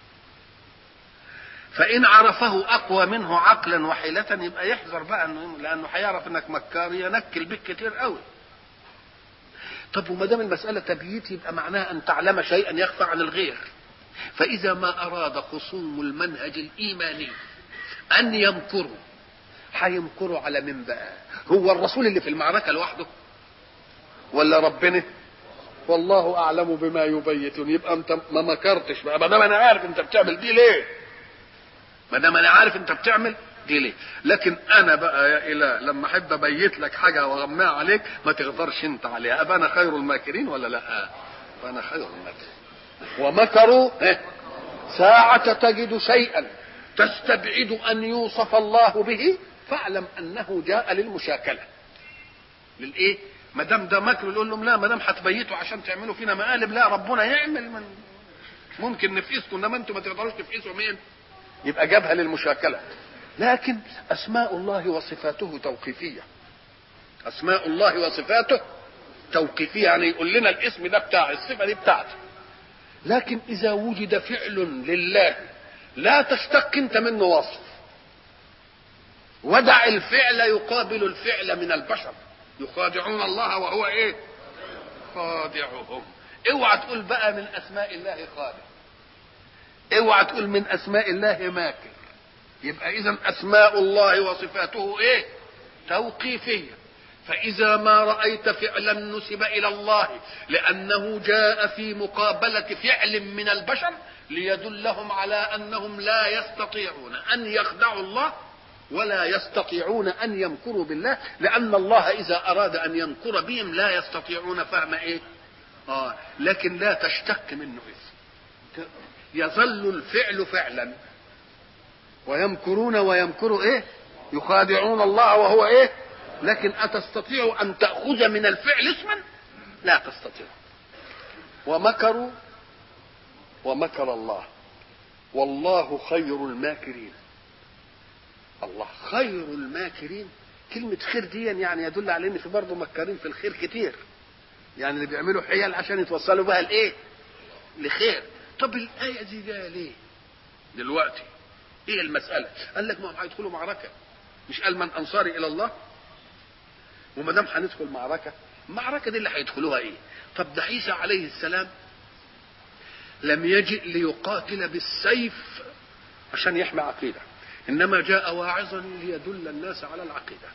فان عرفه اقوى منه عقلا وحيلة يبقى يحذر بقى، انه لانه هيعرف انك مكار ينكل بك كتير قوي. طب وما دام المسألة تبييت يبقى معناها ان تعلم شيئا يخفى عن الغير. فإذا ما أراد خصوم المنهج الإيماني أن يمكروا، هيمكروا على من بقى؟ هو الرسول اللي في المعركة لوحده ولا ربنا؟ والله أعلم بما يبيتون. يبقى أنت ما مكرتش بقى، ما دام أنا عارف أنت بتعمل دي ليه، ما دام أنا عارف أنت بتعمل دي ليه. لكن أنا بقى يا إله لما أحب أبيت لك حاجة وأغماها عليك ما تقدرش أنت عليها، أبقى أنا خير الماكرين ولا لا؟ فأنا خير الماكرين. ومكروا ساعة تجد شيئا تستبعد أن يوصف الله به فاعلم أنه جاء للمشاكلة. للإيه؟ ما دام ده مكر يقول لهم لا، ما دام هتبيتوا عشان تعملوا فينا مقالب، لا ربنا يعمل، من ممكن نفقسكم انما انتم ما تقدروش تفقسوا مين؟ يبقى جابها للمشاكلة. لكن أسماء الله وصفاته توقيفية. أسماء الله وصفاته توقيفية، يعني يقول لنا الاسم ده بتاع الصفة دي بتاعته. لكن إذا وجد فعل لله لا تشتق أنت منه وصف، ودع الفعل يقابل الفعل من البشر، يخادعون الله وهو إيه؟ خادعهم. اوعى تقول بقى من أسماء الله خادع، اوعى تقول من أسماء الله ماكر. يبقى إذن أسماء الله وصفاته إيه؟ توقيفية. فإذا ما رأيت فعلا نسب إلى الله لأنه جاء في مقابلة فعل من البشر ليدلهم على أنهم لا يستطيعون أن يخدعوا الله، ولا يستطيعون أن يمكروا بالله، لأن الله إذا أراد أن يمكر بهم لا يستطيعون فهم إيه؟ لكن لا تشتق منه اسم، يظل الفعل فعلا. ويمكرون ويمكر إيه؟ يخادعون الله وهو إيه؟ لكن أتستطيع أن تأخذ من الفعل اسما؟ لا تستطيع. ومكروا ومكر الله والله خير الماكرين. الله خير الماكرين، كلمة خير دي يعني يدل على ان في برضه مكارين في الخير كتير، يعني اللي بيعملوا حيل عشان يتوصلوا بها لايه؟ لخير. طب الآية دي جايه ليه؟ دلوقتي ايه المسألة؟ قال لك ما هم هيدخلوا معركة، مش قال من أنصاري إلى الله؟ وما دام هندخل معركة، المعركة دي اللي هيدخلوها ايه؟ طب ده عيسى عليه السلام لم يجئ ليقاتل بالسيف عشان يحمي عقيدة، إنما جاء واعظا ليدل الناس على العقيدة.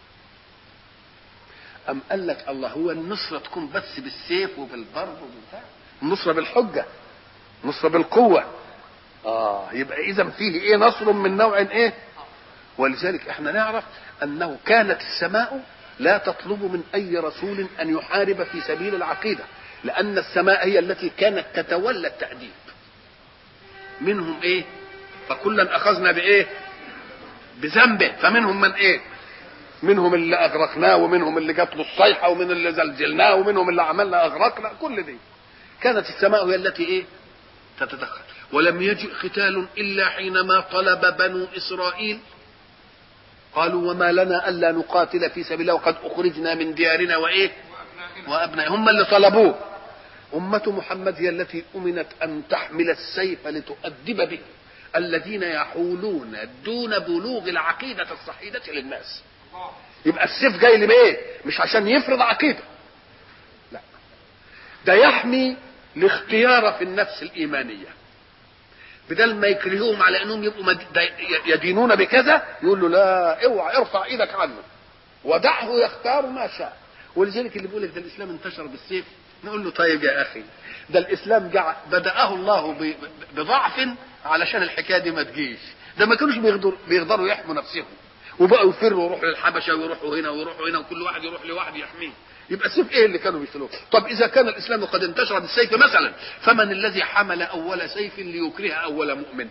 أم قال لك الله هو النصرة تكون بس بالسيف وبالضرب وبالبتاع؟ النصرة بالحجة، النصرة بالقوة. يبقى إذا فيه إيه؟ نصر من نوع إيه؟ ولذلك إحنا نعرف أنه كانت السماء لا تطلب من أي رسول أن يحارب في سبيل العقيدة، لأن السماء هي التي كانت تتولى التأديب. منهم إيه؟ فكلا أخذنا بإيه؟ بذنبه، فمنهم من إيه؟ منهم اللي أغرقناه، ومنهم اللي جات له الصيحة، ومن اللي زلزلناه، ومنهم اللي عملنا أغرقنا. كل دي كانت السماء هي التي إيه؟ تتدخل. ولم يجئ قتال إلا حينما طلب بنو إسرائيل، قالوا وما لنا ألا نقاتل في سبيل الله وقد أخرجنا من ديارنا وإيه؟ وأبنائهم. هم اللي طلبوه. أمة محمد هي التي أمنت أن تحمل السيف لتؤدب به الذين يحولون دون بلوغ العقيدة الصحيحة للناس. يبقى السيف جاي ليه؟ مش عشان يفرض عقيدة، لا، ده يحمي الاختيار في النفس الإيمانية. بدل ما يكرهوهم على انهم يبقوا يدينون بكذا، يقول له لا، اوعى ارفع ايدك عنه ودعه يختار ما شاء. ولذلك اللي بيقول لك ده الاسلام انتشر بالسيف، نقول له طيب يا اخي، ده الاسلام بدأه الله بضعف علشان الحكايه دي ما تجيش. ده ما كانوش بيقدروا يحموا نفسهم، وبقوا يفروا ويروحوا للحبشه ويروحوا هنا ويروحوا هنا، وكل واحد يروح لواحد يحميه. يبقى السيف ايه اللي كانوا بيشتروه؟ طب اذا كان الاسلام قد انتشر بالسيف مثلا، فمن الذي حمل اول سيف ليكره اول مؤمن؟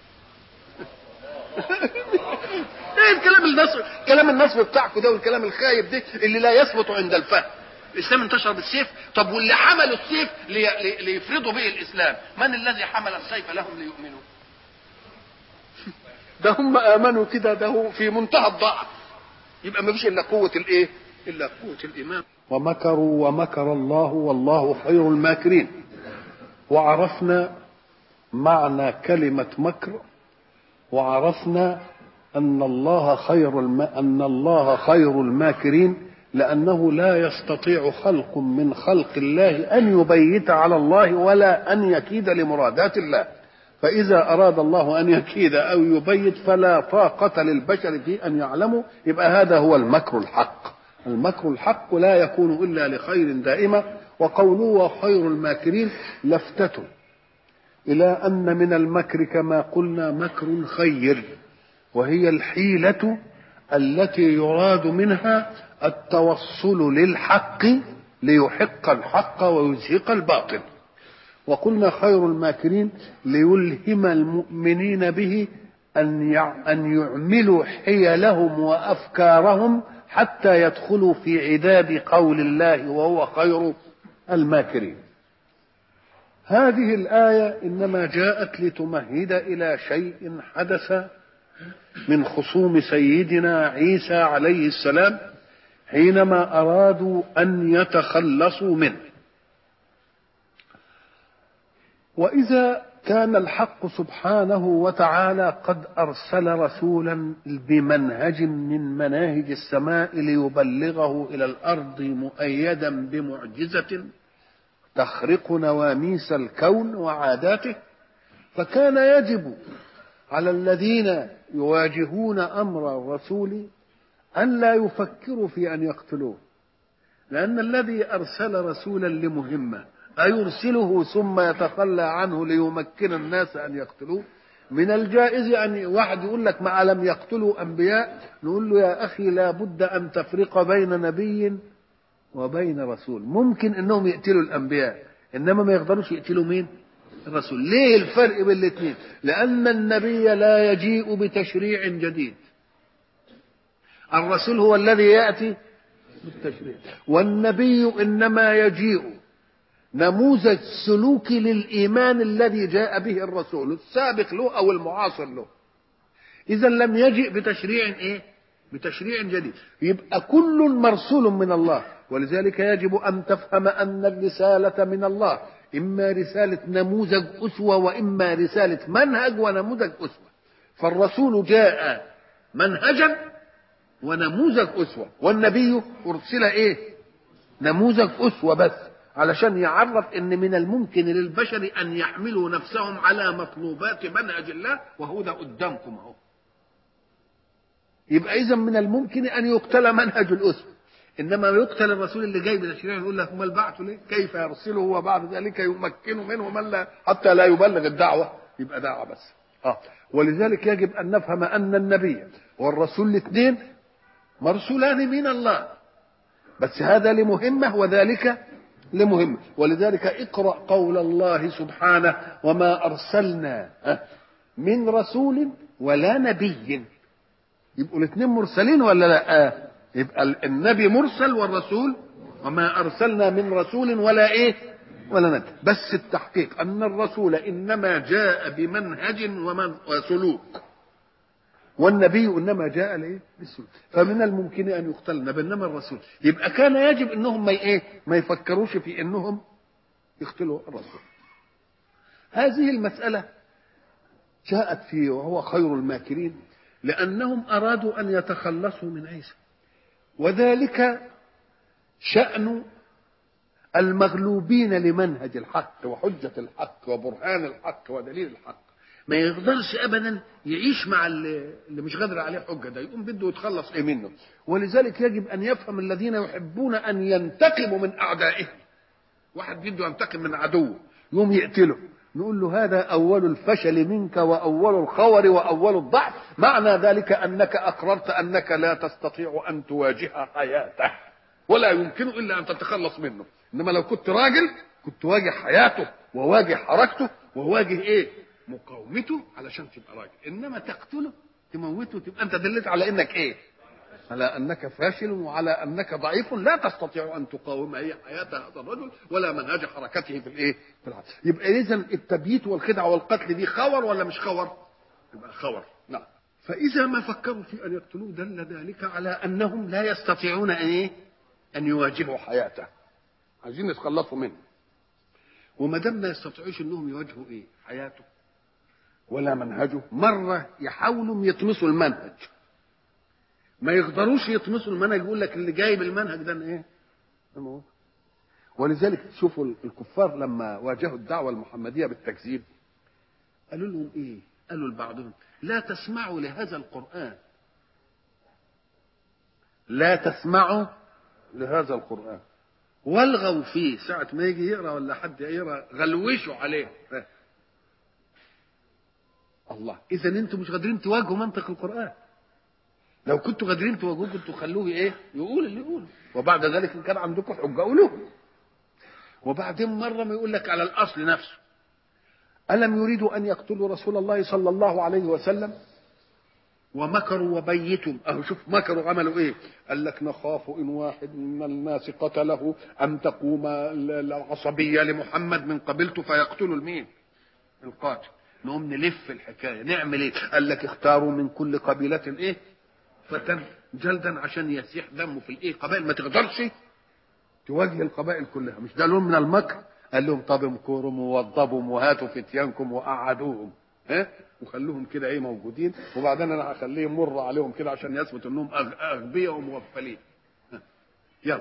ايه كلام النصب بتاعكم ده والكلام الخايب ده اللي لا يثبت عند الفهم. الاسلام انتشر بالسيف، طب واللي حملوا السيف ليفرضوا به الاسلام، من الذي حمل السيف لهم ليؤمنوا؟ ده هم امنوا كده، ده هو في منتهى الضعف. يبقى ما فيش الا قوه الايه؟ الا قوه الايمان. ومكروا ومكر الله والله خير الماكرين. وعرفنا معنى كلمة مكر، وعرفنا أن الله خير الماكرين، لأنه لا يستطيع خلق من خلق الله أن يبيت على الله ولا أن يكيد لمرادات الله. فإذا أراد الله أن يكيد أو يبيت فلا طاقة للبشر في أن يعلموا. يبقى هذا هو المكر الحق. المكر الحق لا يكون إلا لخير دائما. وقوله خير الماكرين لفتة إلى أن من المكر كما قلنا مكر خير، وهي الحيلة التي يراد منها التوصل للحق ليحق الحق ويزهق الباطل. وقلنا خير الماكرين ليلهم المؤمنين به أن يعملوا حيلهم وأفكارهم حتى يدخلوا في عداد قول الله وهو خير الماكرين. هذه الآية إنما جاءت لتمهد إلى شيء حدث من خصوم سيدنا عيسى عليه السلام حينما أرادوا أن يتخلصوا منه. وإذا كان الحق سبحانه وتعالى قد أرسل رسولا بمنهج من مناهج السماء ليبلغه إلى الأرض مؤيدا بمعجزة تخرق نواميس الكون وعاداته، فكان يجب على الذين يواجهون أمر الرسول أن لا يفكروا في أن يقتلوه، لأن الذي أرسل رسولا لمهمة أيرسله ثم يتخلى عنه ليمكن الناس أن يقتلوه؟ من الجائز أن واحد يقول لك ما لم يقتلوا أنبياء، نقول له يا أخي لا بد أن تفرق بين نبي وبين رسول. ممكن أنهم يقتلوا الأنبياء إنما ما يقدروش يقتلوا مين؟ الرسول. ليه الفرق بين الاثنين؟ لأن النبي لا يجيء بتشريع جديد، الرسول هو الذي يأتي بالتشريع، والنبي إنما يجيء نموذج سلوكي للإيمان الذي جاء به الرسول السابق له أو المعاصر له. إذا لم يجئ بتشريع إيه؟ بتشريع جديد. يبقى كل مرسول من الله، ولذلك يجب أن تفهم أن الرسالة من الله إما رسالة نموذج أسوة وإما رسالة منهج ونموذج أسوة. فالرسول جاء منهجا ونموذج أسوة، والنبي أرسل إيه؟ نموذج أسوة بس، علشان يعرف ان من الممكن للبشر ان يحملوا نفسهم على مطلوبات منهج الله، وهو ده قدامكم اهو. يبقى اذا من الممكن ان يقتل منهج الاسوه، انما يقتل الرسول اللي جاي بتشريع. يقول لك امال بعته ليه؟ كيف يرسله هو بعد ذلك يمكن منه من لا حتى لا يبلغ الدعوه، يبقى دعوه بس. ولذلك يجب ان نفهم ان النبي والرسول الاثنين مرسولان من الله، بس هذا لمهمه وذلك لمهم. ولذلك اقرأ قول الله سبحانه وما أرسلنا من رسول ولا نبي. يبقوا الاثنين مرسلين ولا لا؟ يبقى النبي مرسل والرسول وما أرسلنا من رسول ولا إيه ولا نبي. بس التحقيق أن الرسول إنما جاء بمنهج وسلوك، والنبي انما جاء لايه؟ بالسلوك. فمن الممكن ان يقتل النبي انما الرسول. يبقى كان يجب انهم ما يفكروش في انهم يقتلوا الرسول. هذه المساله جاءت فيه وهو خير الماكرين، لانهم ارادوا ان يتخلصوا من عيسى، وذلك شأن المغلوبين لمنهج الحق وحجة الحق وبرهان الحق ودليل الحق. ما يقدرش ابدا يعيش مع اللي مش قادر عليه حجه، ده يقوم بده يتخلص منه. ولذلك يجب ان يفهم الذين يحبون ان ينتقموا من اعدائهم. واحد بده ينتقم من عدوه يقوم يقتله، نقول له هذا اول الفشل منك واول الخور واول الضعف. معنى ذلك انك اقررت انك لا تستطيع ان تواجه حياته ولا يمكن الا ان تتخلص منه. انما لو كنت راجل كنت تواجه حياته وواجه حركته وواجه مقاومته علشان تبقى راجل. انما تقتله تموته تبقى انت دلت على انك على انك فاشل وعلى انك ضعيف لا تستطيع ان تقاوم اي حياه هذا الرجل ولا منهج حركته في العالم. يبقى اذا التبييت والخدعه والقتل دي خور ولا مش خور؟ يبقى خور. نعم. فاذا ما فكروا في ان يقتلوه دل ذلك على انهم لا يستطيعون ان يواجهوا حياته، عايزين يتخلصوا منه. وما دام ما يستطيعوش انهم يواجهوا حياته ولا منهجه، مرة يحاولوا يطمسوا المنهج، ما يقدروش يطمسوا المنهج. يقول لك اللي جايب المنهج ده ولذلك شوفوا الكفار لما واجهوا الدعوة المحمدية بالتكذيب قالوا لهم قالوا لبعضهم لا تسمعوا لهذا القرآن، لا تسمعوا لهذا القرآن والغوا فيه. ساعة ما يجي يقرأ ولا حد يقرأ غلوشوا عليه. الله، اذا انتم مش قادرين تواجهوا منطق القران. لو كنتوا قادرين تواجهوه كنتوا خلوه يقول اللي يقوله، وبعد ذلك ان كان عندكم حجه قولوه. وبعدين مره ما يقول لك على الاصل نفسه، الم يريدوا ان يقتلوا رسول الله صلى الله عليه وسلم ومكروا وبيتوا. شوف مكروا عملوا قال لك نخاف ان واحد من الناس قتله ان تقوم العصبيه لمحمد من قبيلته فيقتلوا المين؟ القاتل. نقوم نلف الحكايه نعمل قال لك اختاروا من كل قبيله فتى جلدا عشان يسيح دمه في قبائل ما تقدرش تواجه القبائل كلها. مش ده لون من المكر؟ قال لهم طب امكرهم ووضبهم وهاتوا فتيانكم وقعدوهم وخلوهم كده موجودين، وبعدين انا هخليهم مر عليهم كده عشان يثبت انهم اغبياء ومغفلين. يلا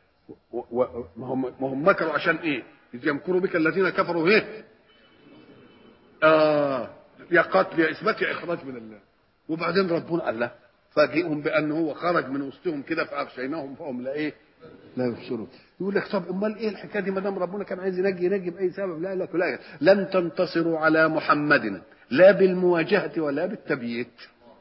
ما هم مكروا عشان اذ يمكروا بك الذين كفروا يا قتل يا اثبات يا اخراج من الله. وبعدين ربنا قال له فاجئهم بان هو خرج من وسطهم كده فاغشيناهم فهم لا يبصرون. يقول لك طب امال الحكايه دي؟ ما دام ربنا كان عايز ينجي باي سبب. لا لن تنتصروا على محمد لا بالمواجهة ولا بالتبييت.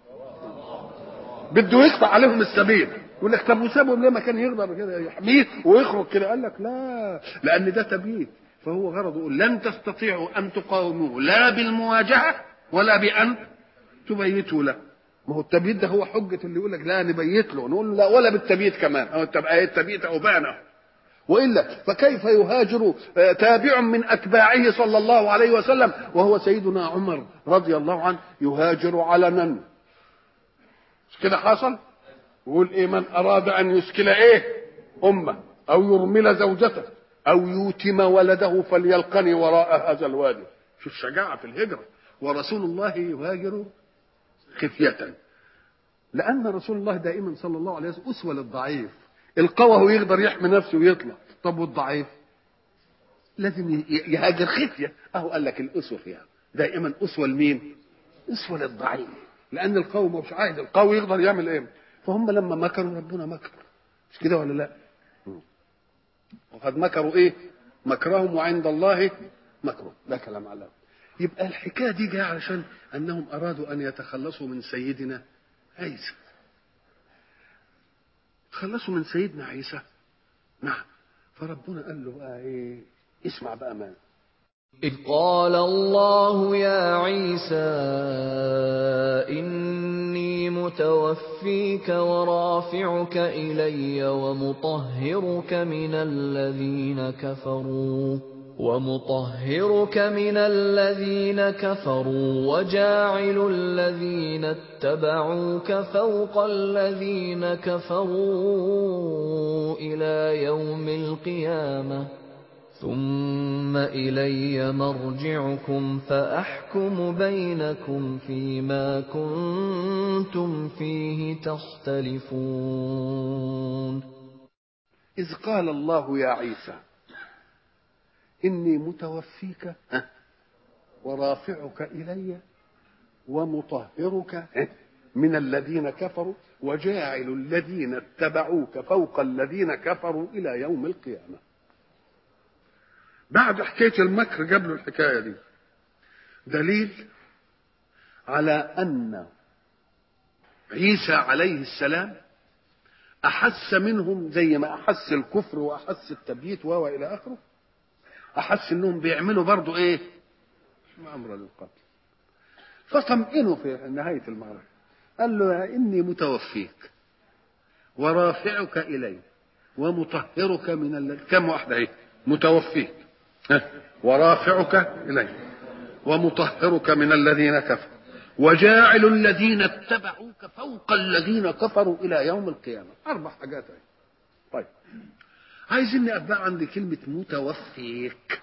بده يقطع عليهم السبيل، يقول لك طب وسابهم ليه؟ ما كان يقدر كده يحميه ويخرج كده. قال لك لا، لان ده تبييت. فهو غرضه يقول لن تستطيعوا ان تقاوموه لا بالمواجهه ولا بان تبيتوا له. ما هو التبييت ده هو حجه اللي يقول لك لا نبيت له، نقول له لا ولا بالتبييت كمان، او التبييت عبانه. والا فكيف يهاجر تابع من اتباعه صلى الله عليه وسلم وهو سيدنا عمر رضي الله عنه يهاجر علنا؟ مش كده حصل؟ يقول ايه؟ من اراد ان يسكن ايه امه او يرمل زوجته او يوتم ولده فليلقني وراء هذا الوادي. شوف شجاعه في الهجره. ورسول الله يهاجر خفيه، لان رسول الله دائما صلى الله عليه وسلم اسوه للضعيف. القوي هو يقدر يحمي نفسه ويطلع، طب والضعيف لازم يهاجر خفيه. اهو قال لك الاسوه فيها دائما اسوه لمين؟ اسوه للضعيف، لان القوي مش عايز، القوي يقدر يعمل ايه؟ فهم لما مكروا ربنا مكر، مش كده ولا لا؟ وقد مكروا ايه؟ مكرهم وعند الله مكرهم. ده كلام على. يبقى الحكايه دي جايه علشان انهم ارادوا ان يتخلصوا من سيدنا عيسى. تخلصوا من سيدنا عيسى، نعم. فربنا قال له بقى ايه؟ اسمع بقى ما إذ قال الله يا عيسى إني متوفيك ورافعك إلي ومطهرك من الذين كفروا وجاعل الذين اتبعوك فوق الذين كفروا إلى يوم القيامة ثم إلي مرجعكم فأحكم بينكم فيما كنتم فيه تختلفون. إذ قال الله يا عيسى إني متوفيك ورافعك إلي ومطهرك من الذين كفروا وجاعل الذين اتبعوك فوق الذين كفروا إلى يوم القيامة. بعد حكاية المكر جاب له الحكاية دي دليل على أن عيسى عليه السلام أحس منهم زي ما أحس الكفر وأحس التبييت وإلى آخره، أحس إنهم بيعملوا برضو إيه؟ أمر للقتل. فطمئنوا في نهاية المعركة، قال له إني متوفيك ورافعك إلي ومطهرك من الذين. كم واحدة إيه؟ متوفيك ورافعك إلي ومطهرك من الذين كفروا وجاعل الذين اتبعوك فوق الذين كفروا إلى يوم القيامة. 4 حاجات اهي. طيب عايزين نبقى عند كلمة متوفيك.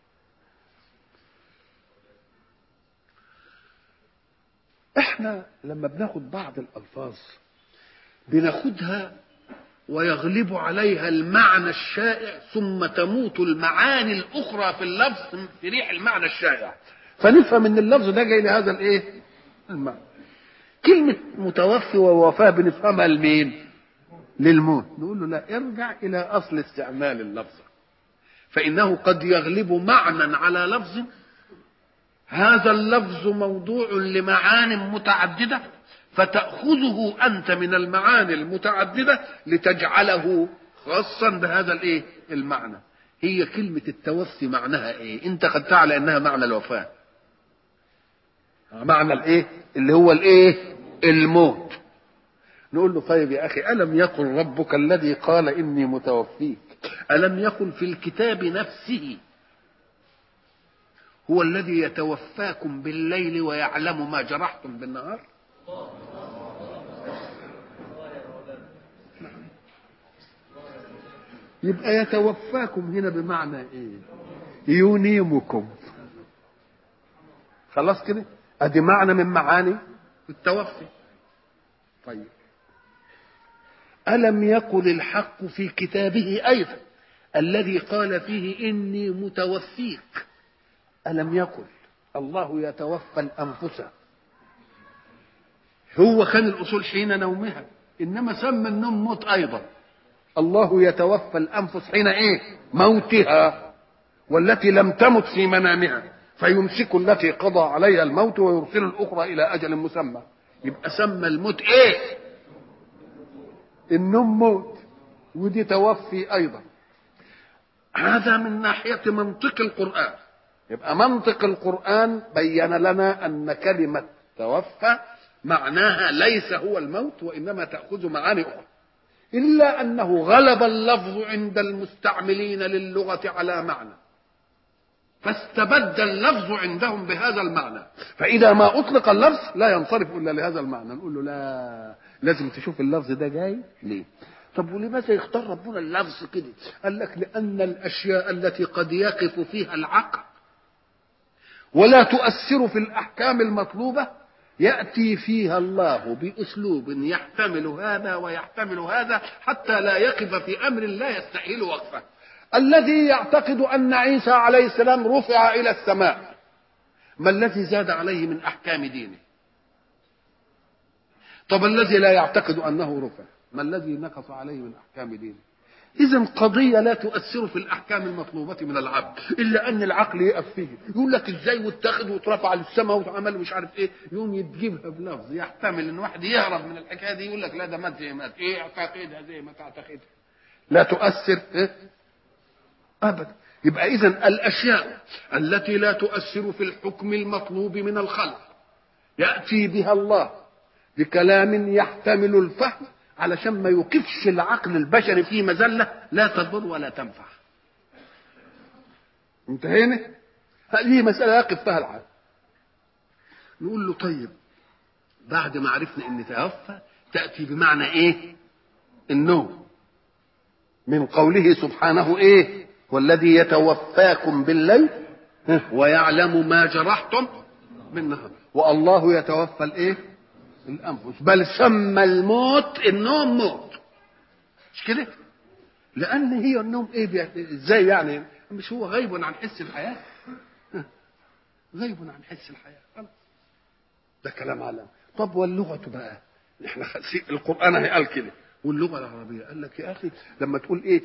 احنا لما بناخد بعض الألفاظ بناخدها ويغلب عليها المعنى الشائع ثم تموت المعاني الأخرى في اللفظ في ريح المعنى الشائع، فنفهم ان اللفظ ده جاي لهذا الايه؟ المعنى. كلمة متوفي ووفاة بنفهمها لمين؟ للموت. نقول له لا، ارجع إلى أصل استعمال اللفظ، فإنه قد يغلب معنى على لفظ، هذا اللفظ موضوع لمعان متعددة فتأخذه أنت من المعاني المتعددة لتجعله خاصا بهذا الايه؟ المعنى. هي كلمة التوفي معناها ايه؟ انت خدتها على انها معنى الوفاة، معنى الايه؟ اللي هو الايه؟ الموت. نقول له طيب يا اخي، ألم يقل ربك الذي قال إني متوفيك، ألم يقل في الكتاب نفسه هو الذي يتوفاكم بالليل ويعلم ما جرحتم بالنهار؟ يبقى يتوفاكم هنا بمعنى ايه؟ ينيمكم. خلاص كده، ادي معنى من معاني التوفي. طيب ألم يقل الحق في كتابه أيضا الذي قال فيه إني متوفيك؟ ألم يقل الله يتوفى الأنفس؟ هو كان الأصول حين نومها، إنما سمى النوم موت أيضا. الله يتوفى الأنفس حين إيه؟ موتها، والتي لم تمت في منامها. فيمسك التي قضى عليها الموت ويرسل الأخرى إلى أجل مسمى. يبقى سمى الموت إيه؟ النوم موت، ودي توفي أيضا. هذا من ناحية منطق القرآن. يبقى منطق القرآن بين لنا أن كلمة توفى معناها ليس هو الموت، وإنما تأخذ معاني أخرى، إلا أنه غلب اللفظ عند المستعملين للغة على معنى، فاستبد اللفظ عندهم بهذا المعنى. فإذا ما أطلق اللفظ لا ينصرف إلا لهذا المعنى. نقول له لا، لازم تشوف اللفظ ده جاي ليه. طب ولماذا يختار ربنا اللفظ كده؟ قال لك لأن الأشياء التي قد يقف فيها العقل ولا تؤثر في الأحكام المطلوبة يأتي فيها الله بأسلوب يحتمل هذا ويحتمل هذا حتى لا يقف في أمر لا يستحيل وقفه. الذي يعتقد أن عيسى عليه السلام رفع إلى السماء، ما الذي زاد عليه من أحكام دينه؟ طب الذي لا يعتقد أنه رفع، ما الذي نقص عليه من أحكام دينه؟ إذن قضية لا تؤثر في الأحكام المطلوبة من العبد، إلا أن العقل يقف فيه، يقول لك إزاي واتخذ واترفع للسماء وعمل مش عارف إيه، يوم يجيبها بلفظ يحتمل إن واحد يهرب من الحكاية دي، يقول لك لا ده مات زي مات، إيه اعتقدها زي ما تعتقدها، لا تؤثر أبدا. يبقى إذن الأشياء التي لا تؤثر في الحكم المطلوب من الخلق يأتي بها الله بكلام يحتمل الفهم علشان ما يوقفش العقل البشري في مزلة لا تضر ولا تنفع. انتهينا؟ هذه مسألة يقف فيها العقل. نقول له طيب بعد ما عرفنا ان توفى تأتي بمعنى ايه؟ النوم، من قوله سبحانه ايه؟ والذي يتوفاكم بالليل ويعلم ما جرحتم بالنهار، والله يتوفى الايه؟ الانفس. بل سمى الموت النوم موت، مش كده؟ لان هي النوم ايه ازاي يعني؟ مش هو غيب عن حس الحياه؟ غيب عن حس الحياه، ده كلام علم. طب واللغه بقى، احنا القران قال كده، واللغه العربيه قال لك يا اخي لما تقول ايه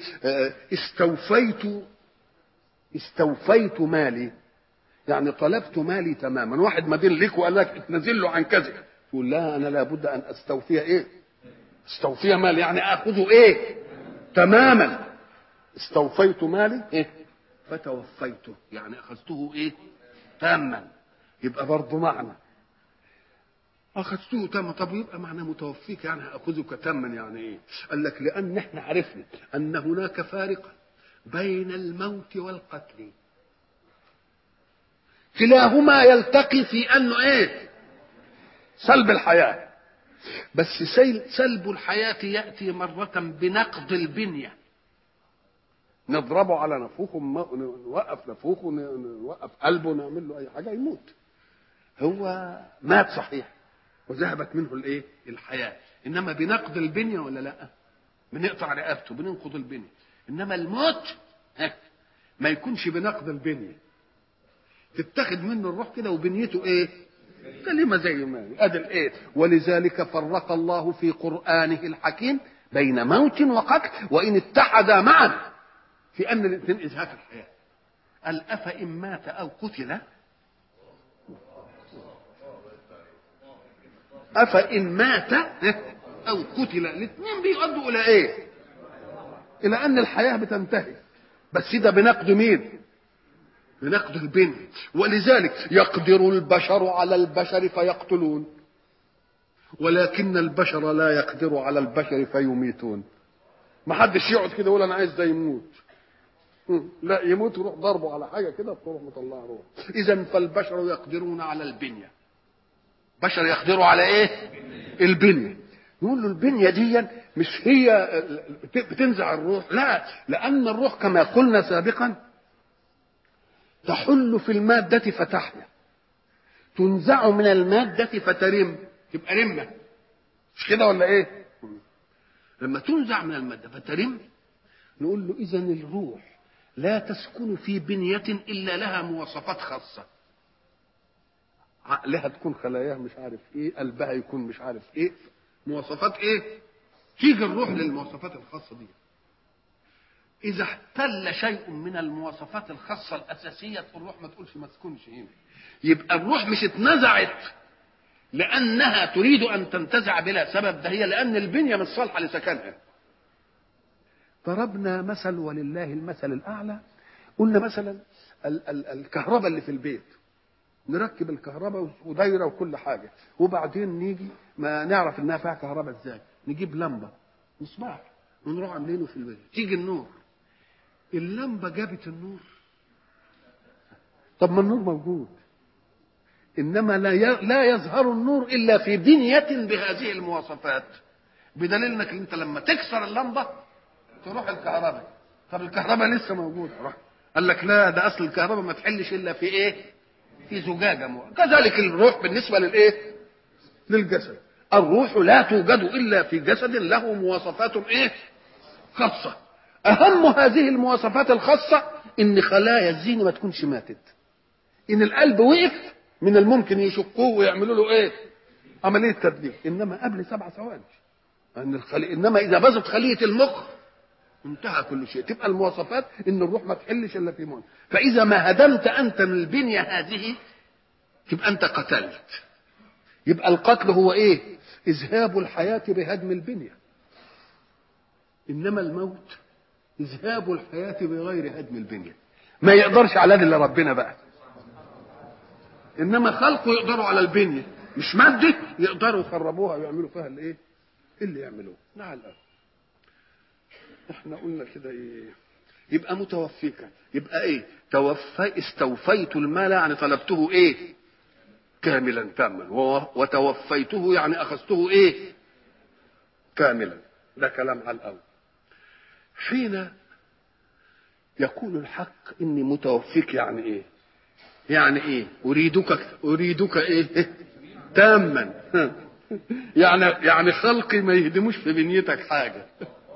استوفيت مالي، يعني طلبت مالي تماما. واحد مدين لك وقال لك اتنزل له عن كذا، تقول لا انا لابد ان استوفي ايه؟ استوفي مالي يعني اخذه ايه؟ تماما. استوفيت مالي ايه؟ فتوفيته يعني اخذته ايه؟ تاما. يبقى برضه معنى اخذته تاما. طب يبقى معنى متوفيك يعني اخذك تاما يعني ايه؟ قال لك لان احنا عرفنا ان هناك فارقا بين الموت والقتل، كلاهما يلتقي في انه ايه؟ سلب الحياه. بس سلب الحياه ياتي مره بنقض البنيه، نضربه على نفوخه، نوقف نفوخه، نوقف قلبه، نعمل له اي حاجه يموت. هو مات صحيح وذهبت منه الايه؟ الحياه. انما بنقض البنيه ولا لا؟ بنقطع رقبته، بننقض البنيه. انما الموت ما يكونش بنقض البنيه، تتخذ منه الروح كده وبنيته ايه؟ كلمه زي ما ادي الايه. ولذلك فرق الله في قرانه الحكيم بين موت وقتل، وان اتحدا معا في ان الاثنين ازهاق الحياه. قال افان مات او قتل، افان مات او قتل، الاثنين بيؤدوا الى ايه؟ الى ان الحياه بتنتهي. بس ده بنقد مين؟ بنقد البنية. ولذلك يقدر البشر على البشر فيقتلون، ولكن البشر لا يقدر على البشر فيميتون. ما حدش يقعد كده يقول انا عايز ده يموت، لا يموت يروح ضربه على حاجه كده تروح مطلع روح. اذا فالبشر يقدرون على البنيه. بشر يقدروا على ايه؟ البنيه. نقول له البنيه دي مش هي بتنزع الروح، لا، لان الروح كما قلنا سابقا تحل في المادة فتحيا، تنزع من المادة فترم، تبقى رمة، مش كده ولا ايه؟ لما تنزع من المادة فترم نقول له إذن الروح لا تسكن في بنية إلا لها مواصفات خاصة. عقلها تكون خلاياها مش عارف ايه، قلبها يكون مش عارف ايه، مواصفات ايه؟ تيجي الروح للمواصفات الخاصة دي. إذا احتل شيء من المواصفات الخاصة الأساسية في الروح ما تقولش ما تكونش هنا. يبقى الروح مش اتنزعت لأنها تريد أن تنتزع بلا سبب، ده هي لأن البنية مش صالحة لسكنها. ضربنا مثل ولله المثل الأعلى، قلنا مثلا الكهرباء اللي في البيت، نركب الكهرباء ودايرة وكل حاجة، وبعدين نيجي ما نعرف إنها فيها كهرباء إزاي؟ نجيب لمبة مصباح ونروح عاملينه في البيت، تيجي النور، اللمبة جابت النور. طب ما النور موجود، إنما لا يظهر النور إلا في بنية بهذه المواصفات، بدليل إنك أنت لما تكسر اللمبة تروح الكهرباء. طب الكهرباء لسه موجودة، قال لك لا، ده أصل الكهرباء ما تحلش إلا في إيه؟ في زجاجة. كذلك الروح بالنسبة للإيه؟ للجسد. الروح لا توجد إلا في جسد له مواصفات إيه؟ خاصة. أهم هذه المواصفات الخاصة إن خلايا الذهن ما تكونش ماتت. إن القلب وقف من الممكن يشقوه ويعملوا له إيه؟ عملية تدليك، إنما قبل 7 ثواني. إنما إذا باظت خلية المخ انتهى كل شيء. تبقى المواصفات إن الروح ما تحلش إلا في مون. فإذا ما هدمت أنت من البنية هذه تبقى أنت قتلت. يبقى القتل هو إيه؟ إذهاب الحياة بهدم البنية. إنما الموت إذهاب الحياة بغير هدم البنية. ما يقدرش على ده إلا ربنا بقى. إنما خلقه يقدروا على البنية، مش مادة يقدروا يخربوها ويعملوا فيها الإيه؟ اللي يعملوه. نعم. احنا قلنا كده ايه؟ يبقى متوفيك، يبقى ايه؟ استوفيت المال يعني طلبته ايه؟ كاملا تاما. وتوفيته يعني اخذته ايه؟ كاملا. ده كلام على الاول. حين يقول الحق اني متوفيك يعني ايه؟ يعني ايه؟ اريدك ايه؟ تاما. يعني خلقي ما يهدموش في بنيتك حاجه.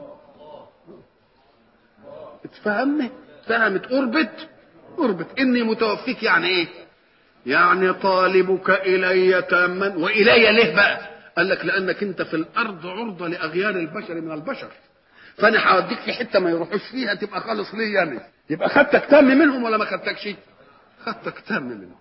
اتفهمني؟ فهمت؟ قربت اني متوفيك يعني ايه؟ يعني طالبك الي تاما. والي ليه بقى؟ قال لك لانك انت في الارض عرضه لاغيار البشر من البشر، فانا هوديك في حته ما يروحوش فيها تبقى خالص لي يعني. يبقى خدتك تام منهم ولا ما خدتكش؟ خدتك تام منهم.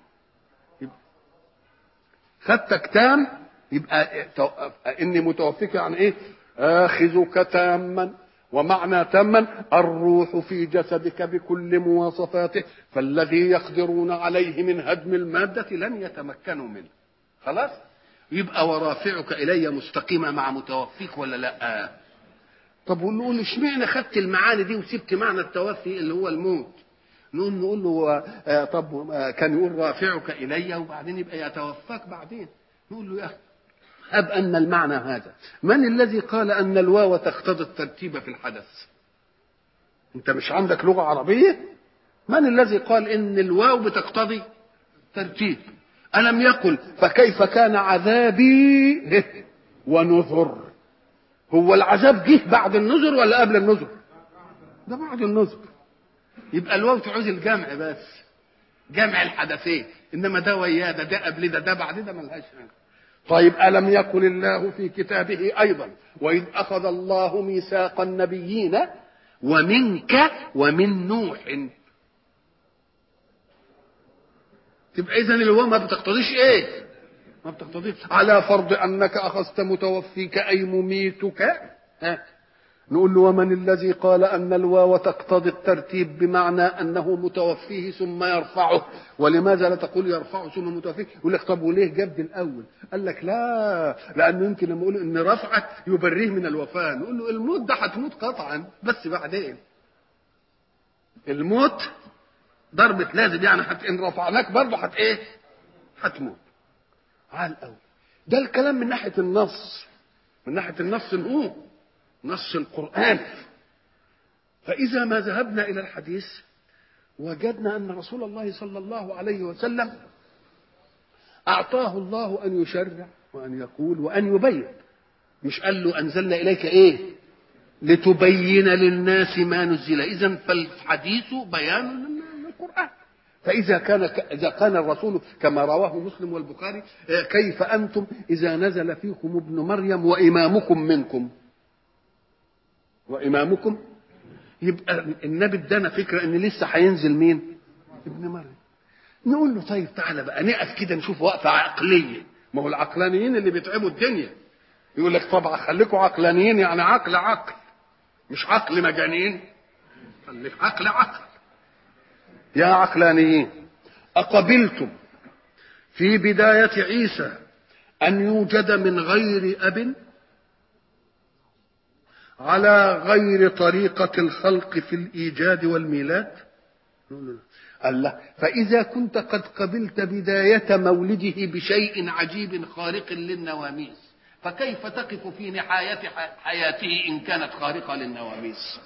خدتك تام. يبقى اني متوفيك يعني ايه؟ اخذك تاما. ومعنى تاما الروح في جسدك بكل مواصفاته، فالذي يقدرون عليه من هدم المادة لن يتمكنوا منه. خلاص؟ يبقى ورافعك إلي مستقيمة مع متوفيك ولا لا؟ طب ونقول اشمعنى خدت المعاني دي وسبت معنى التوفي اللي هو الموت؟ نقول له طب كان يقول رافعك إلي وبعدين يبقى يتوفاك بعدين. نقول له يا أخي أب أن المعنى هذا، من الذي قال أن الواو تقتضي الترتيب في الحدث؟ أنت مش عندك لغة عربية؟ من الذي قال إن الواو بتقتضي ترتيب؟ ألم يقل فكيف كان عذابي ونذر؟ هو العذاب جه بعد النذر ولا قبل النذر؟ ده بعد النذر. يبقى الواو تعوز الجمع بس، جمع الحدثين، إنما ده وياه ده قبل ده بعد ده ملهاش حاجة. طيب ألم يقل الله في كتابه أيضا وإذ أخذ الله ميثاق النبيين ومنك ومن نوح؟ تبقى إذن الواو ما بتقتضيش إيه؟ ما بتقتضيش. على فرض أنك أخذت متوفيك أي مميتك، نقول له ومن الذي قال أن الواو تقتضي الترتيب بمعنى أنه متوفيه ثم يرفعه؟ ولماذا لا تقول يرفعه ثم متوفيه؟ يقول لك طب وليه جاب الأول؟ قال لك لا، لأنه يمكن لما يقول إن رفعت يبريه من الوفاة، نقول له الموت ده هتموت قطعا بس بعدين. الموت ضربة لازم يعني إن رفعناك برضه هتموت. على الأول ده الكلام من ناحية النص، من ناحية النص هو نص القرآن. فإذا ما ذهبنا إلى الحديث وجدنا أن رسول الله صلى الله عليه وسلم أعطاه الله أن يشرع وأن يقول وأن يبين. مش قال له أنزلنا إليك إيه؟ لتبين للناس ما نزل. إذن فالحديث بيان للقرآن. فإذا كان الرسول كما رواه مسلم والبخاري كيف أنتم إذا نزل فيكم ابن مريم وإمامكم منكم؟ وإمامكم يبقى النبي ادانا فكره ان لسه هينزل مين؟ ابن مريم. نقول له طيب تعالى بقى نقف كده نشوف وقفه عقليه. ما هو العقلانيين اللي بيتعبوا الدنيا يقول لك طبعا خليكم عقلانيين، يعني عقل مش عقل مجانين، خليك عقل. يا عقلانيين، أقبلتم في بداية عيسى أن يوجد من غير أب على غير طريقة الخلق في الإيجاد والميلاد؟ قال لا، فإذا كنت قد قبلت بداية مولده بشيء عجيب خارق للنواميس، فكيف تقف في نهاية حياته إن كانت خارقة للنواميس؟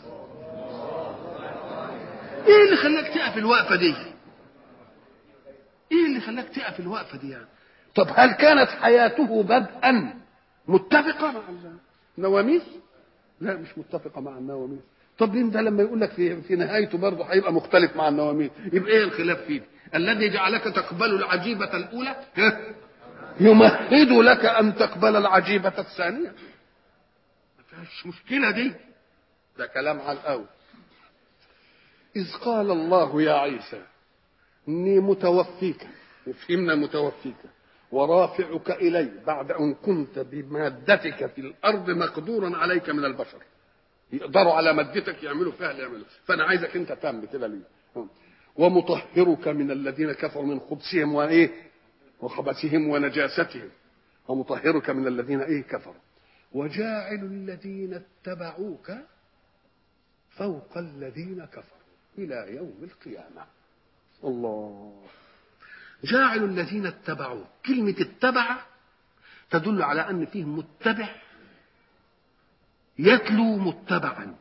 إيه اللي خلاك تقف الوقفة دي؟ إيه اللي خلاك تقف الوقفة دي يعني؟ طب هل كانت حياته بدءا متفقة مع النواميس؟ لا، مش متفقة مع النواميس. طب انت لما يقول لك في نهايته برضه هيبقى مختلف مع النواميس، يبقى ايه الخلاف فيه؟ الذي جعلك تقبل العجيبة الأولى يمهد لك أن تقبل العجيبة الثانية. ما فيهاش مشكلة دي، ده كلام على الأول. إذ قال الله يا عيسى إني متوفيك، وفهمنا متوفيك، ورافعك إلي بعد أن كنت بمادتك في الأرض مقدورا عليك من البشر، يقدروا على مادتك يعملوا فيها اللي يعملوا، فأنا عايزك أنت تام كده لي. ومطهرك من الذين كفروا من خبثهم وإيه وخبثهم ونجاستهم، ومطهرك من الذين إيه كفروا، وجاعل الذين اتبعوك فوق الذين كفروا إلى يوم القيامة. الله. جاعل الذين اتبعوه، كلمة اتبع تدل على أن فيه متبع يتلو متبعا.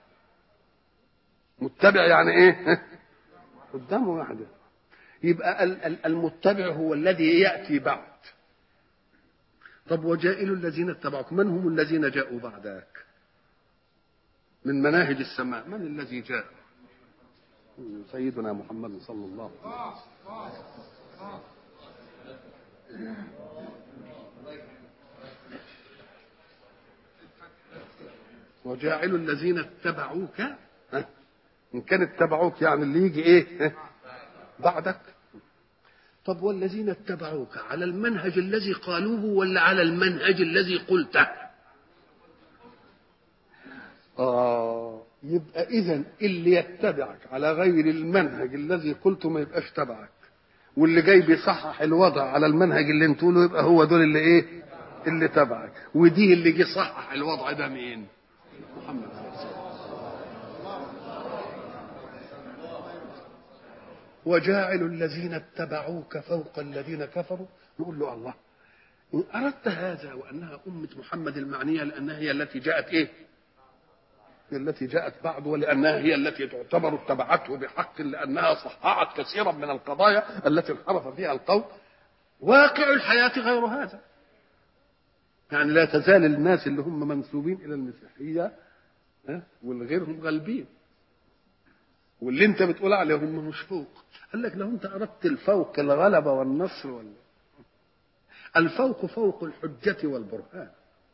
متبع يعني ايه؟ قدامه واحدة. يبقى المتبع هو الذي يأتي بعد. طب وجائل الذين اتبعوك، من هم الذين جاءوا بعدك من مناهج السماء؟ من الذي جاء؟ سيدنا محمد صلى الله عليه وسلم. وجاعل الذين اتبعوك، إن كان اتبعوك يعني اللي يجي إيه بعدك. طب والذين اتبعوك على المنهج الذي قالوه ولا على المنهج الذي قلته؟ يبقى إذن اللي يتبعك على غير المنهج الذي قلته ما يبقاش تبعك، واللي جاي بيصحح الوضع على المنهج اللي انتوا له يبقى هو دول اللي ايه اللي تبعك. ودي اللي جه صحح الوضع ده مين؟ محمد صلى الله عليه وسلم. وجاعل الذين اتبعوك فوق الذين كفروا. نقول له الله، إن أردت هذا وأنها أمة محمد المعنية لأنها هي التي جاءت إيه؟ هي التي جاءت بعد، ولأنها هي التي تعتبر اتبعته بحق لأنها صححت كثيرا من القضايا التي انحرف فيها القوم. واقع الحياة غير هذا، يعني لا تزال الناس اللي هم منسوبين إلى المسيحية والغيرهم غالبين، واللي انت بتقول عليهم مش فوق. قال لك لو انت اردت الفوق الغلبة والنصر ولا الفوق فوق الحجة والبرهان.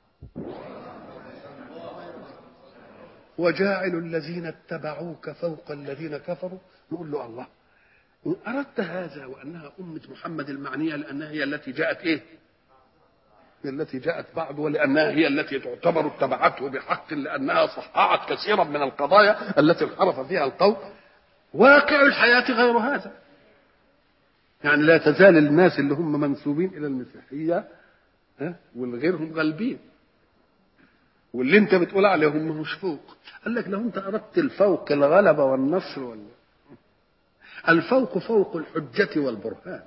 وجاعل الذين اتبعوك فوق الذين كفروا. نقول له الله، إن أردت هذا وأنها أمة محمد المعنية لأنها هي التي جاءت إيه؟ هي التي جاءت بعد، ولأنها هي التي تعتبر اتبعته بحق لأنها صححت كثيرا من القضايا التي انحرف فيها القوم. واقع الحياة غير هذا، يعني لا تزال الناس اللي هم منسوبين إلى المسيحية والغيرهم غالبين، واللي انت بتقول عليهم مش فوق. قال لك لو انت اردت الفوق الغلبة والنصر ولا الفوق فوق الحجة والبرهان.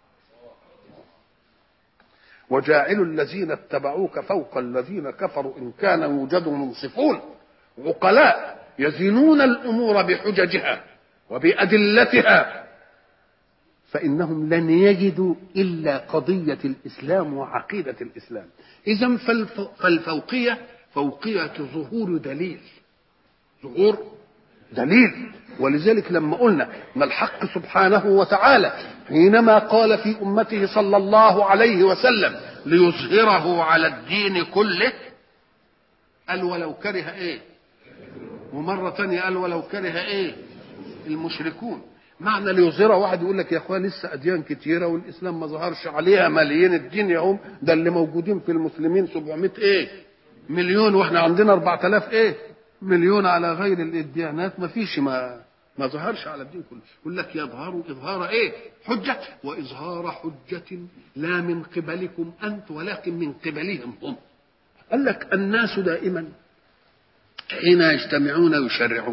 وجاعل الذين اتبعوك فوق الذين كفروا إن كان يوجد منصفون عقلاء يزنون الأمور بحججها وبأدلتها فإنهم لن يجدوا إلا قضية الإسلام وعقيدة الإسلام. إذن فالفوقية فوقية ظهور دليل، ظهور دليل. ولذلك لما قلنا ان الحق سبحانه وتعالى حينما قال في امته صلى الله عليه وسلم ليظهره على الدين كله، قال ولو كره ايه ومرة تانية قال ولو كره ايه المشركون. معنى ليظهر، واحد يقول لك يا اخوان لسه اديان كتيره والاسلام ما ظهرش عليها، ماليين الدنيا هم، ده اللي موجودين في المسلمين 700 ايه مليون، واحنا عندنا 4000 ايه مليون على غير الديانات، ما فيش ما ظهرش على الدين كله. يقول لك يظهروا اظهار ايه حجه، واظهار حجه لا من قبلكم انت ولكن من قبلهم هم. قال لك الناس دائما حين يجتمعون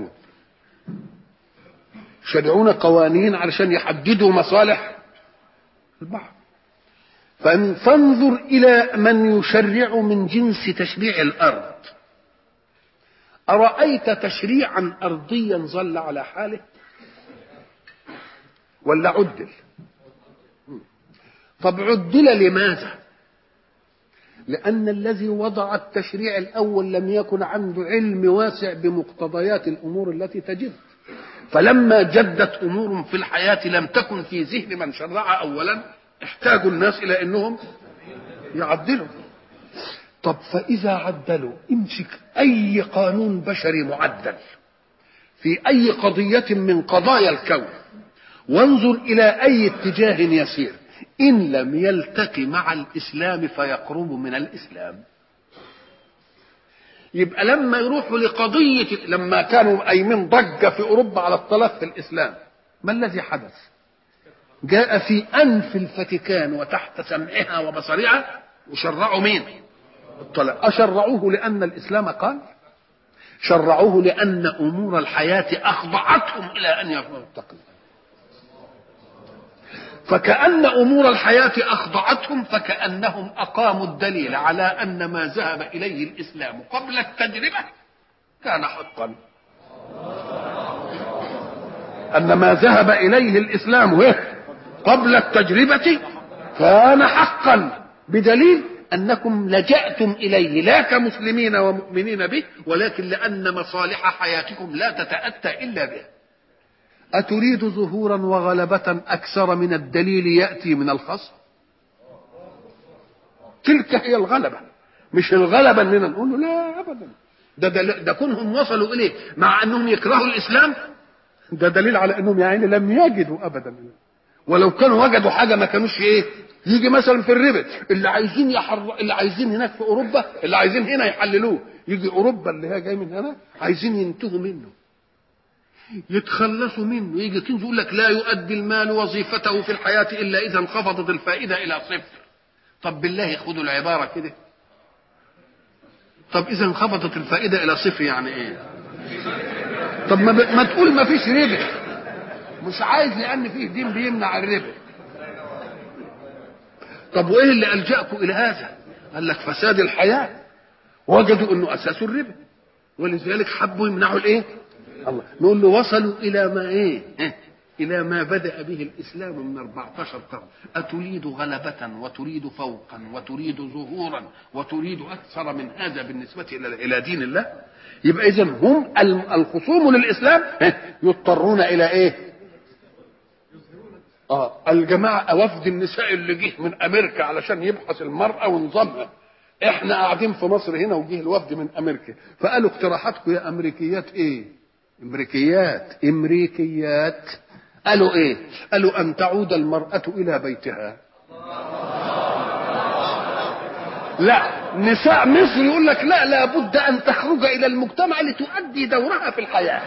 يشرعون قوانين علشان يحددوا مصالح البعض. فانظر إلى من يشرع من جنس تشريع الأرض. أرأيت تشريعا أرضيا ظل على حاله ولا عدل؟ طب عدل لماذا؟ لأن الذي وضع التشريع الأول لم يكن عنده علم واسع بمقتضيات الأمور التي تجد، فلما جدت أمور في الحياة لم تكن في ذهن من شرع أولا احتاجوا الناس إلى أنهم يعدلوا. طب فإذا عدلوا، امسك أي قانون بشري معدل في أي قضية من قضايا الكون وانظر إلى أي اتجاه يسير، إن لم يلتقي مع الإسلام فيقرب من الإسلام. يبقى لما يروحوا لقضية، لما كانوا قايمين ضجة في أوروبا على الطلاق في الإسلام، ما الذي حدث؟ جاء في أنف الفاتيكان وتحت سمعها وبصرها وشرعوا مين؟ الطلاق. أشرعوه لأن الإسلام قال؟ شرعوه لأن أمور الحياة أخضعتهم إلى أن يفعلوا التقليد. فكأن أمور الحياة أخضعتهم، فكأنهم أقاموا الدليل على أن ما ذهب إليه الإسلام قبل التجربة كان حقا. أن ما ذهب إليه الإسلام قبل التجربة كان حقا، بدليل أنكم لجأتم إليه لا كمسلمين ومؤمنين به، ولكن لأن مصالح حياتكم لا تتأتى إلا به. أتريد ظهورا وغلبة أكثر من الدليل يأتي من الخصم؟ تلك هي الغلبة، مش الغلبة أننا نقول لا أبدا. ده كونهم وصلوا إليه مع أنهم يكرهوا الإسلام، ده دليل على أنهم يعني لم يجدوا أبدا. ولو كانوا وجدوا حاجة ما كانوش إيه، يجي مثلا في الربا اللي عايزين هناك في أوروبا، اللي عايزين هنا يحللوه، يجي أوروبا اللي هي جاي من هنا عايزين ينتهوا منه، يتخلصوا منه. يجي كنز يقول لك لا يؤدي المال وظيفته في الحياة إلا إذا انخفضت الفائدة إلى صفر. طب بالله خدوا العبارة كده، طب إذا انخفضت الفائدة إلى صفر يعني إيه؟ طب ما تقول ما فيش ربا، مش عايز لأن فيه دين بيمنع الربا. طب وإيه اللي ألجأكم إلى هذا؟ قال لك فساد الحياة، وجدوا أنه أساس الربا ولذلك حبوا يمنعوا الإيه؟ الله. نقول له وصلوا إلى ما إيه؟ إلى ما بدأ به الإسلام من 14 قرن. أتريد غلبة وتريد فوقا وتريد ظهورا وتريد أكثر من هذا بالنسبة إلى دين الله؟ يبقى إذن هم الخصوم للإسلام يضطرون إلى إيه؟ الجماعة وفد النساء اللي جه من أمريكا علشان يبحث المرأة ونظامها. إحنا قاعدين في مصر هنا وجه الوفد من أمريكا، فقالوا اقتراحاتكم يا أمريكيات إيه؟ امريكيات قالوا ايه؟ قالوا ان تعود المرأة الى بيتها. لا، نساء مصر يقول لك لا، لابد ان تخرج الى المجتمع لتؤدي دورها في الحياة.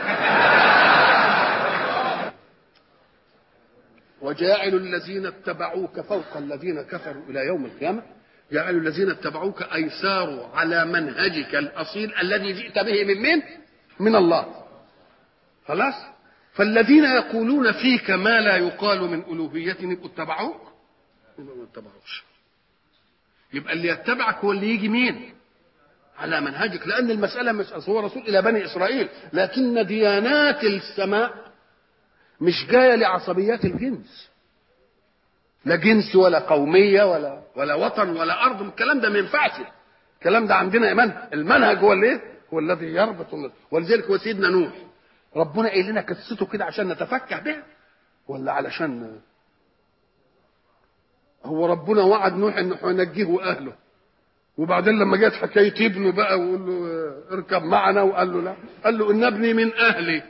وجاعل الذين اتبعوك فوق الذين كفروا الى يوم القيامة. جاعل الذين اتبعوك اي ساروا على منهجك الاصيل الذي جئت به من مين؟ من الله. خلاص. فالذين يقولون فيك ما لا يقال من ألوهية يبقوا اتبعوك، يبقوا ما اتبعوش. يبقى اللي يتبعك هو اللي يجي مين؟ على منهجك، لأن المسألة مش هو رسول إلى بني إسرائيل، لكن ديانات السماء مش جاية لعصبيات الجنس، لا جنس ولا قومية ولا وطن ولا أرض. الكلام ده ما ينفعش. الكلام ده عندنا إيمان. المنهج هو اللي هو الذي يربط الناس. ولذلك هو سيدنا نوح ربنا قايل لنا قصته كده عشان نتفكه بها ولا علشان هو ربنا وعد نوح انه هينجيه واهله وبعدين لما جت حكايه ابنه بقى ويقول له اركب معنا، وقال له لا، قال له ان ابني من اهلي.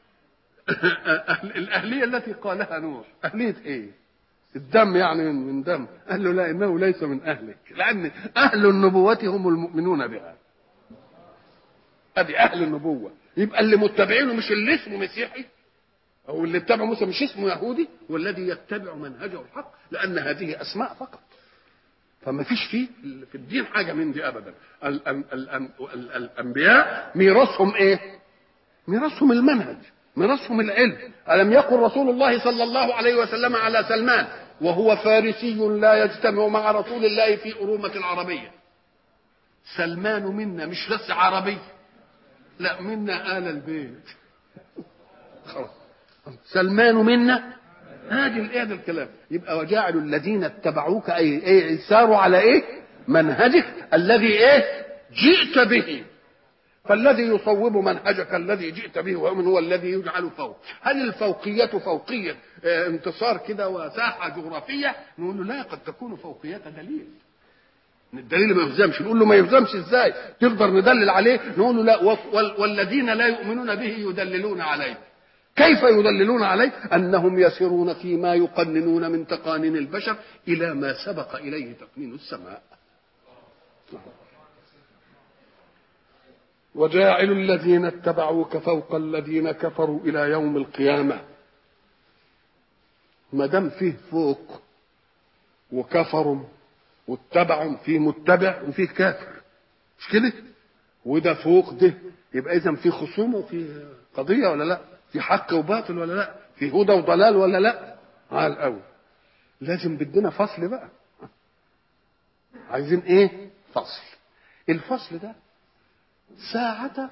الاهليه التي قالها نوح اهليه ايه؟ الدم يعني من دم. قال له لا، انه ليس من اهلك، لان اهل النبوه هم المؤمنون بها. ادي اهل النبوه. يبقى اللي متبعينه مش اللي اسمه مسيحي او اللي اتبع موسى مش اسمه يهودي، والذي يتبع منهجه الحق، لان هذه اسماء فقط. فما فيش في الدين حاجه من دي ابدا. الانبياء ميراثهم ايه؟ ميراثهم المنهج، ميراثهم العلم. الم يقل رسول الله صلى الله عليه وسلم على سلمان وهو فارسي لا يجتمع مع رسول الله في أرومة العربية: سلمان منا مش بس عربي، لا، منا آل البيت. خلاص، سلمان منا. هذا الكلام. يبقى وجاعل الذين اتبعوك اي ساروا على ايه؟ منهجك الذي ايه؟ جئت به. فالذي يصوب منهجك الذي جئت به ومن هو الذي يجعل فوق. هل الفوقية فوقية انتصار كده وساحة جغرافية؟ نقول له لا، قد تكون فوقية دليل. الدليل ما يهزمش. نقول له ما يهزمش ازاي؟ تقدر ندلل عليه؟ نقول له لا، والذين لا يؤمنون به يدللون عليه. كيف يدللون عليه؟ أنهم يسيرون فيما يقننون من تقانين البشر إلى ما سبق إليه تقنين السماء. وجاعل الذين اتبعوك فوق الذين كفروا إلى يوم القيامة. ما دام فيه فوق وكفروا واتبعوا، فيه متبع وفيه كافر، مش كده؟ وده فوق ده، يبقى إذن فيه خصومة وفيه قضية ولا لا؟ في حق وباطل ولا لا؟ في هدى وضلال ولا لا؟ على الأول لازم بدنا فصل بقى. عايزين ايه؟ فصل. الفصل ده ساعة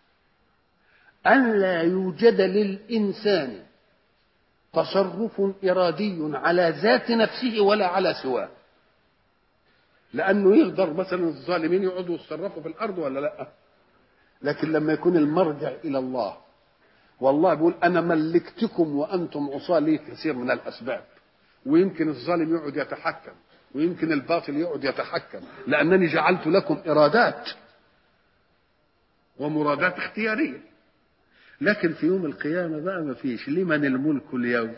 أن لا يوجد للإنسان تصرف إرادي على ذات نفسه ولا على سواه. لأنه يقدر مثلا الظالمين يقعدوا يتصرفوا في الأرض ولا لا؟ لكن لما يكون المرجع إلى الله، والله بيقول أنا ملكتكم وأنتم عصاة لي كثير من الأسباب، ويمكن الظالم يقعد يتحكم ويمكن الباطل يقعد يتحكم، لأنني جعلت لكم إرادات ومرادات اختيارية. لكن في يوم القيامة بقى ما فيش لمن الملك اليوم.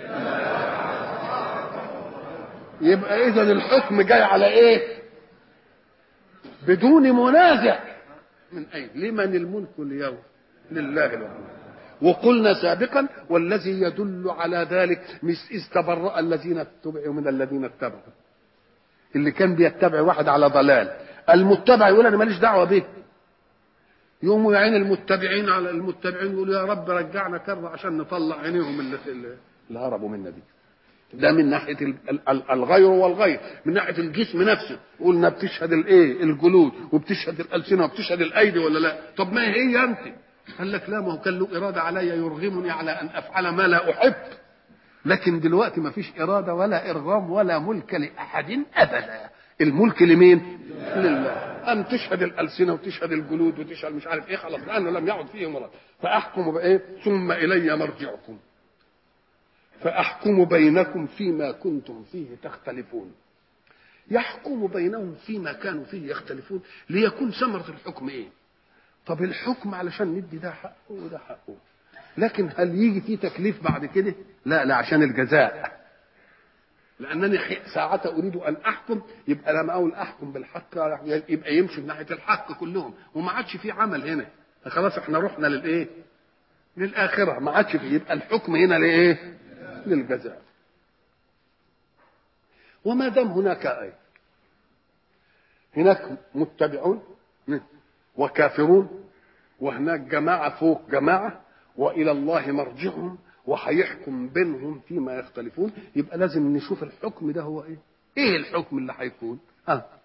يبقى إذن الحكم جاي على إيه؟ بدون منازع من أين؟ لمن الملك اليوم؟ لله الوحيد. وقلنا سابقا والذي يدل على ذلك مش استبرأ الذين اتبعوا من الذين اتبعوا. اللي كان بيتبع واحد على ضلال، المتبع يقول انا ماليش دعوه به، يقوموا يعين المتبعين على المتبعين يقولوا يا رب رجعنا كره عشان نطلع عينيهم اللي هربوا منا دي. ده من ناحيه الغير والغير. من ناحيه الجسم نفسه قلنا بتشهد الايه؟ الجلود، وبتشهد الالسنه، وبتشهد الايدي ولا لا؟ طب ما هي انت؟ قال لك لا، ما هو كان له اراده علي يرغمني على ان افعل ما لا احب. لكن دلوقتي ما فيش اراده ولا ارغام ولا ملك لاحد ابدا. الملك لمين؟ لله. ان تشهد الالسنه وتشهد الجلود وتشهد مش عارف ايه، خلاص لانه لم يعد فيه مرض. فاحكم بايه؟ ثم الي مرجعكم فاحكم بينكم فيما كنتم فيه تختلفون. يحكم بينهم فيما كانوا فيه يختلفون ليكون ثمره الحكم ايه؟ طب الحكم علشان ندي ده حقه وده حقه، لكن هل يجي فيه تكليف بعد كده؟ لا، لا، عشان الجزاء. لانني ساعة اريد ان احكم، يبقى لما اقول احكم بالحق يبقى يمشي من ناحيه الحق كلهم، وما عادش في عمل هنا. خلاص احنا رحنا للايه؟ للاخره. ما عادش فيه، يبقى الحكم هنا لايه؟ للجزاء. وما دام هناك ايه؟ هناك متبعون وكافرون، وهناك جماعه فوق جماعه، والى الله مرجعهم وهيحكم بينهم فيما يختلفون. يبقى لازم نشوف الحكم ده هو ايه؟ ايه الحكم اللي هيكون؟